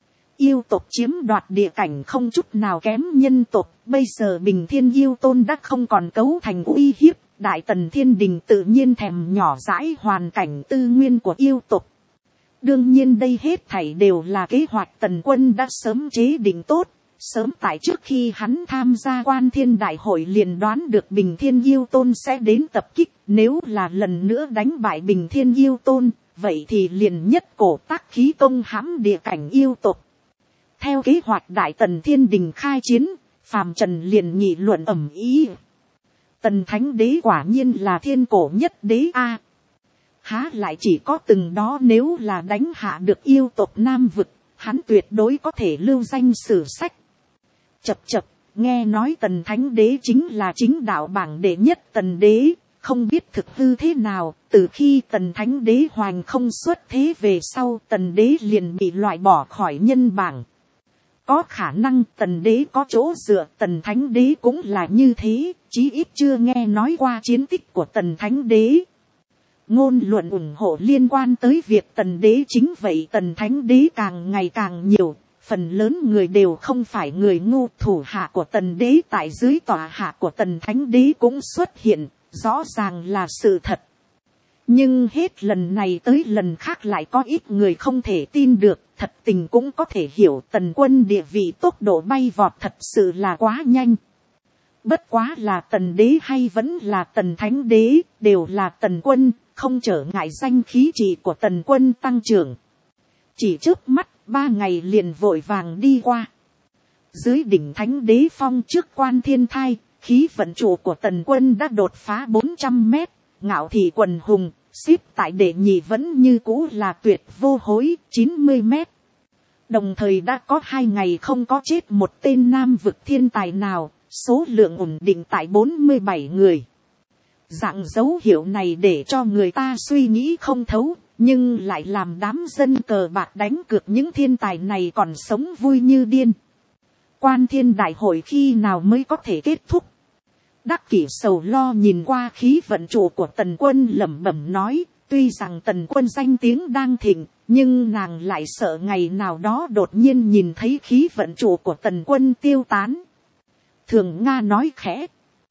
Yêu tộc chiếm đoạt địa cảnh không chút nào kém nhân tộc, bây giờ Bình Thiên Yêu Tôn đã không còn cấu thành uy hiếp. Đại Tần Thiên Đình tự nhiên thèm nhỏ dãi hoàn cảnh tư nguyên của yêu tộc. Đương nhiên đây hết thảy đều là kế hoạch Tần Quân đã sớm chế định tốt. Sớm tại trước khi hắn tham gia Quan Thiên Đại hội liền đoán được Bình Thiên Yêu Tôn sẽ đến tập kích. Nếu là lần nữa đánh bại Bình Thiên Yêu Tôn, vậy thì liền nhất cổ tác khí công hãm địa cảnh yêu tộc. Theo kế hoạch Đại Tần Thiên Đình khai chiến, phàm trần liền nghị luận ầm ĩ. Tần Thánh Đế quả nhiên là thiên cổ nhất đế a. Há lại chỉ có từng đó, nếu là đánh hạ được yêu tộc Nam vực, hắn tuyệt đối có thể lưu danh sử sách. Chập chập, nghe nói Tần Thánh Đế chính là chính đạo bảng đệ nhất Tần Đế, không biết thực hư thế nào, từ khi Tần Thánh Đế hoành không xuất thế về sau, Tần Đế liền bị loại bỏ khỏi nhân bảng. Có khả năng Tần Đế có chỗ dựa, Tần Thánh Đế cũng là như thế, chí ít chưa nghe nói qua chiến tích của Tần Thánh Đế. Ngôn luận ủng hộ liên quan tới việc Tần Đế chính vậy, Tần Thánh Đế càng ngày càng nhiều, phần lớn người đều không phải người ngu. Thủ hạ của Tần Đế tại dưới tòa hạ của Tần Thánh Đế cũng xuất hiện, rõ ràng là sự thật. Nhưng hết lần này tới lần khác lại có ít người không thể tin được, thật tình cũng có thể hiểu Tần Quân địa vị tốc độ bay vọt thật sự là quá nhanh. Bất quá là Tần Đế hay vẫn là Tần Thánh Đế, đều là Tần Quân, không trở ngại danh khí trị của Tần Quân tăng trưởng. Chỉ trước mắt, 3 ngày liền vội vàng đi qua. Dưới đỉnh Thánh Đế Phong trước Quan Thiên Thai, khí vận trụ của Tần Quân đã đột phá 400 mét. Ngạo Thị Quần Hùng, xếp tại đệ nhì vẫn như cũ là Tuyệt Vô Hối, 90 mét. Đồng thời đã có 2 ngày không có chết một tên Nam vực thiên tài nào, số lượng ổn định tại 47 người. Dạng dấu hiệu này để cho người ta suy nghĩ không thấu, nhưng lại làm đám dân cờ bạc đánh cược những thiên tài này còn sống vui như điên. Quan Thiên Đại hội khi nào mới có thể kết thúc? Đắc Kỷ sầu lo nhìn qua khí vận trụ của Tần Quân lẩm bẩm nói, tuy rằng Tần Quân danh tiếng đang thịnh, nhưng nàng lại sợ ngày nào đó đột nhiên nhìn thấy khí vận trụ của Tần Quân tiêu tán. Thường Nga nói khẽ,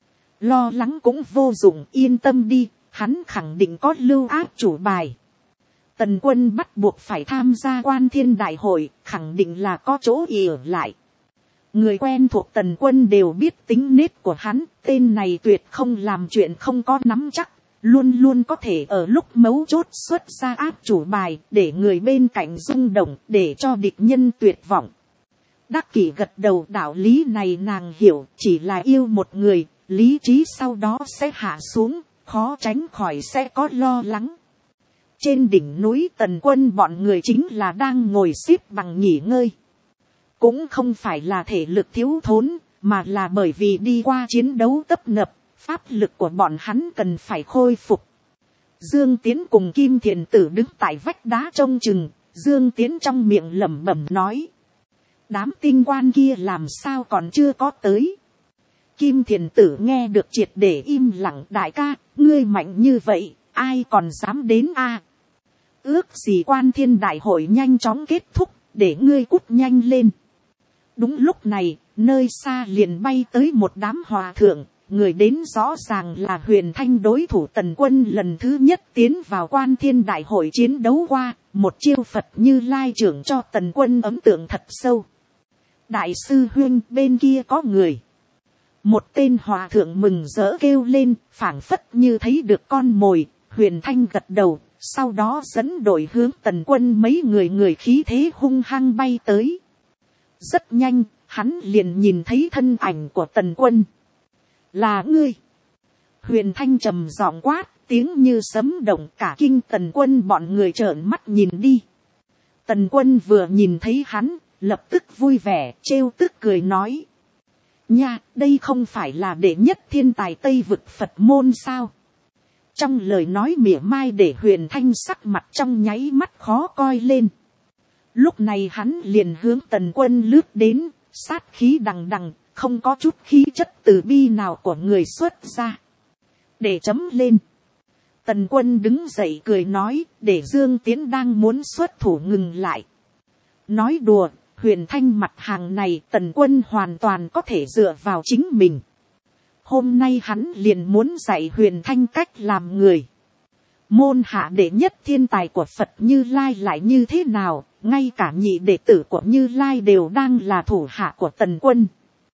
lo lắng cũng vô dụng, yên tâm đi, hắn khẳng định có lưu áp chủ bài. Tần Quân bắt buộc phải tham gia Quan Thiên Đại hội, khẳng định là có chỗ ỉ ở lại. Người quen thuộc Tần Quân đều biết tính nết của hắn, tên này tuyệt không làm chuyện không có nắm chắc, luôn luôn có thể ở lúc mấu chốt xuất ra áp chủ bài, để người bên cạnh rung động, để cho địch nhân tuyệt vọng. Đắc Kỷ gật đầu, đạo lý này nàng hiểu, chỉ là yêu một người, lý trí sau đó sẽ hạ xuống, khó tránh khỏi sẽ có lo lắng. Trên đỉnh núi Tần Quân bọn người chính là đang ngồi xếp bằng nghỉ ngơi. Cũng không phải là thể lực thiếu thốn, mà là bởi vì đi qua chiến đấu tấp nập, pháp lực của bọn hắn cần phải khôi phục. Dương Tiến cùng Kim Thiền Tử đứng tại vách đá trông chừng, Dương Tiến trong miệng lẩm bẩm nói. Đám tinh quan kia làm sao còn chưa có tới. Kim Thiền Tử nghe được triệt để im lặng, đại ca, ngươi mạnh như vậy, ai còn dám đến a? Ước gì Quan Thiên Đại hội nhanh chóng kết thúc, để ngươi cút nhanh lên. Đúng lúc này, nơi xa liền bay tới một đám hòa thượng, người đến rõ ràng là Huyền Thanh đối thủ Tần Quân lần thứ nhất tiến vào Quan Thiên Đại hội chiến đấu qua, một chiêu Phật Như Lai trưởng cho Tần Quân ấn tượng thật sâu. Đại sư huynh, bên kia có người. Một tên hòa thượng mừng rỡ kêu lên, phảng phất như thấy được con mồi. Huyền Thanh gật đầu, sau đó dẫn đội hướng Tần Quân mấy người khí thế hung hăng bay tới. Rất nhanh, hắn liền nhìn thấy thân ảnh của Tần Quân. Là ngươi. Huyền Thanh trầm giọng quát, tiếng như sấm động, cả kinh Tần Quân bọn người trợn mắt nhìn đi. Tần Quân vừa nhìn thấy hắn, lập tức vui vẻ, trêu tức cười nói. Nha, đây không phải là đệ nhất thiên tài Tây vực Phật môn sao? Trong lời nói mỉa mai để Huyền Thanh sắc mặt trong nháy mắt khó coi lên. Lúc này hắn liền hướng Tần Quân lướt đến, sát khí đằng đằng, không có chút khí chất từ bi nào của người xuất ra. Để chấm lên. Tần Quân đứng dậy cười nói, để Dương Tiến đang muốn xuất thủ ngừng lại. Nói đùa, Huyền Thanh mặt hàng này Tần Quân hoàn toàn có thể dựa vào chính mình. Hôm nay hắn liền muốn dạy Huyền Thanh cách làm người. Môn hạ đệ nhất thiên tài của Phật Như Lai lại như thế nào, ngay cả nhị đệ tử của Như Lai đều đang là thủ hạ của Tần Quân.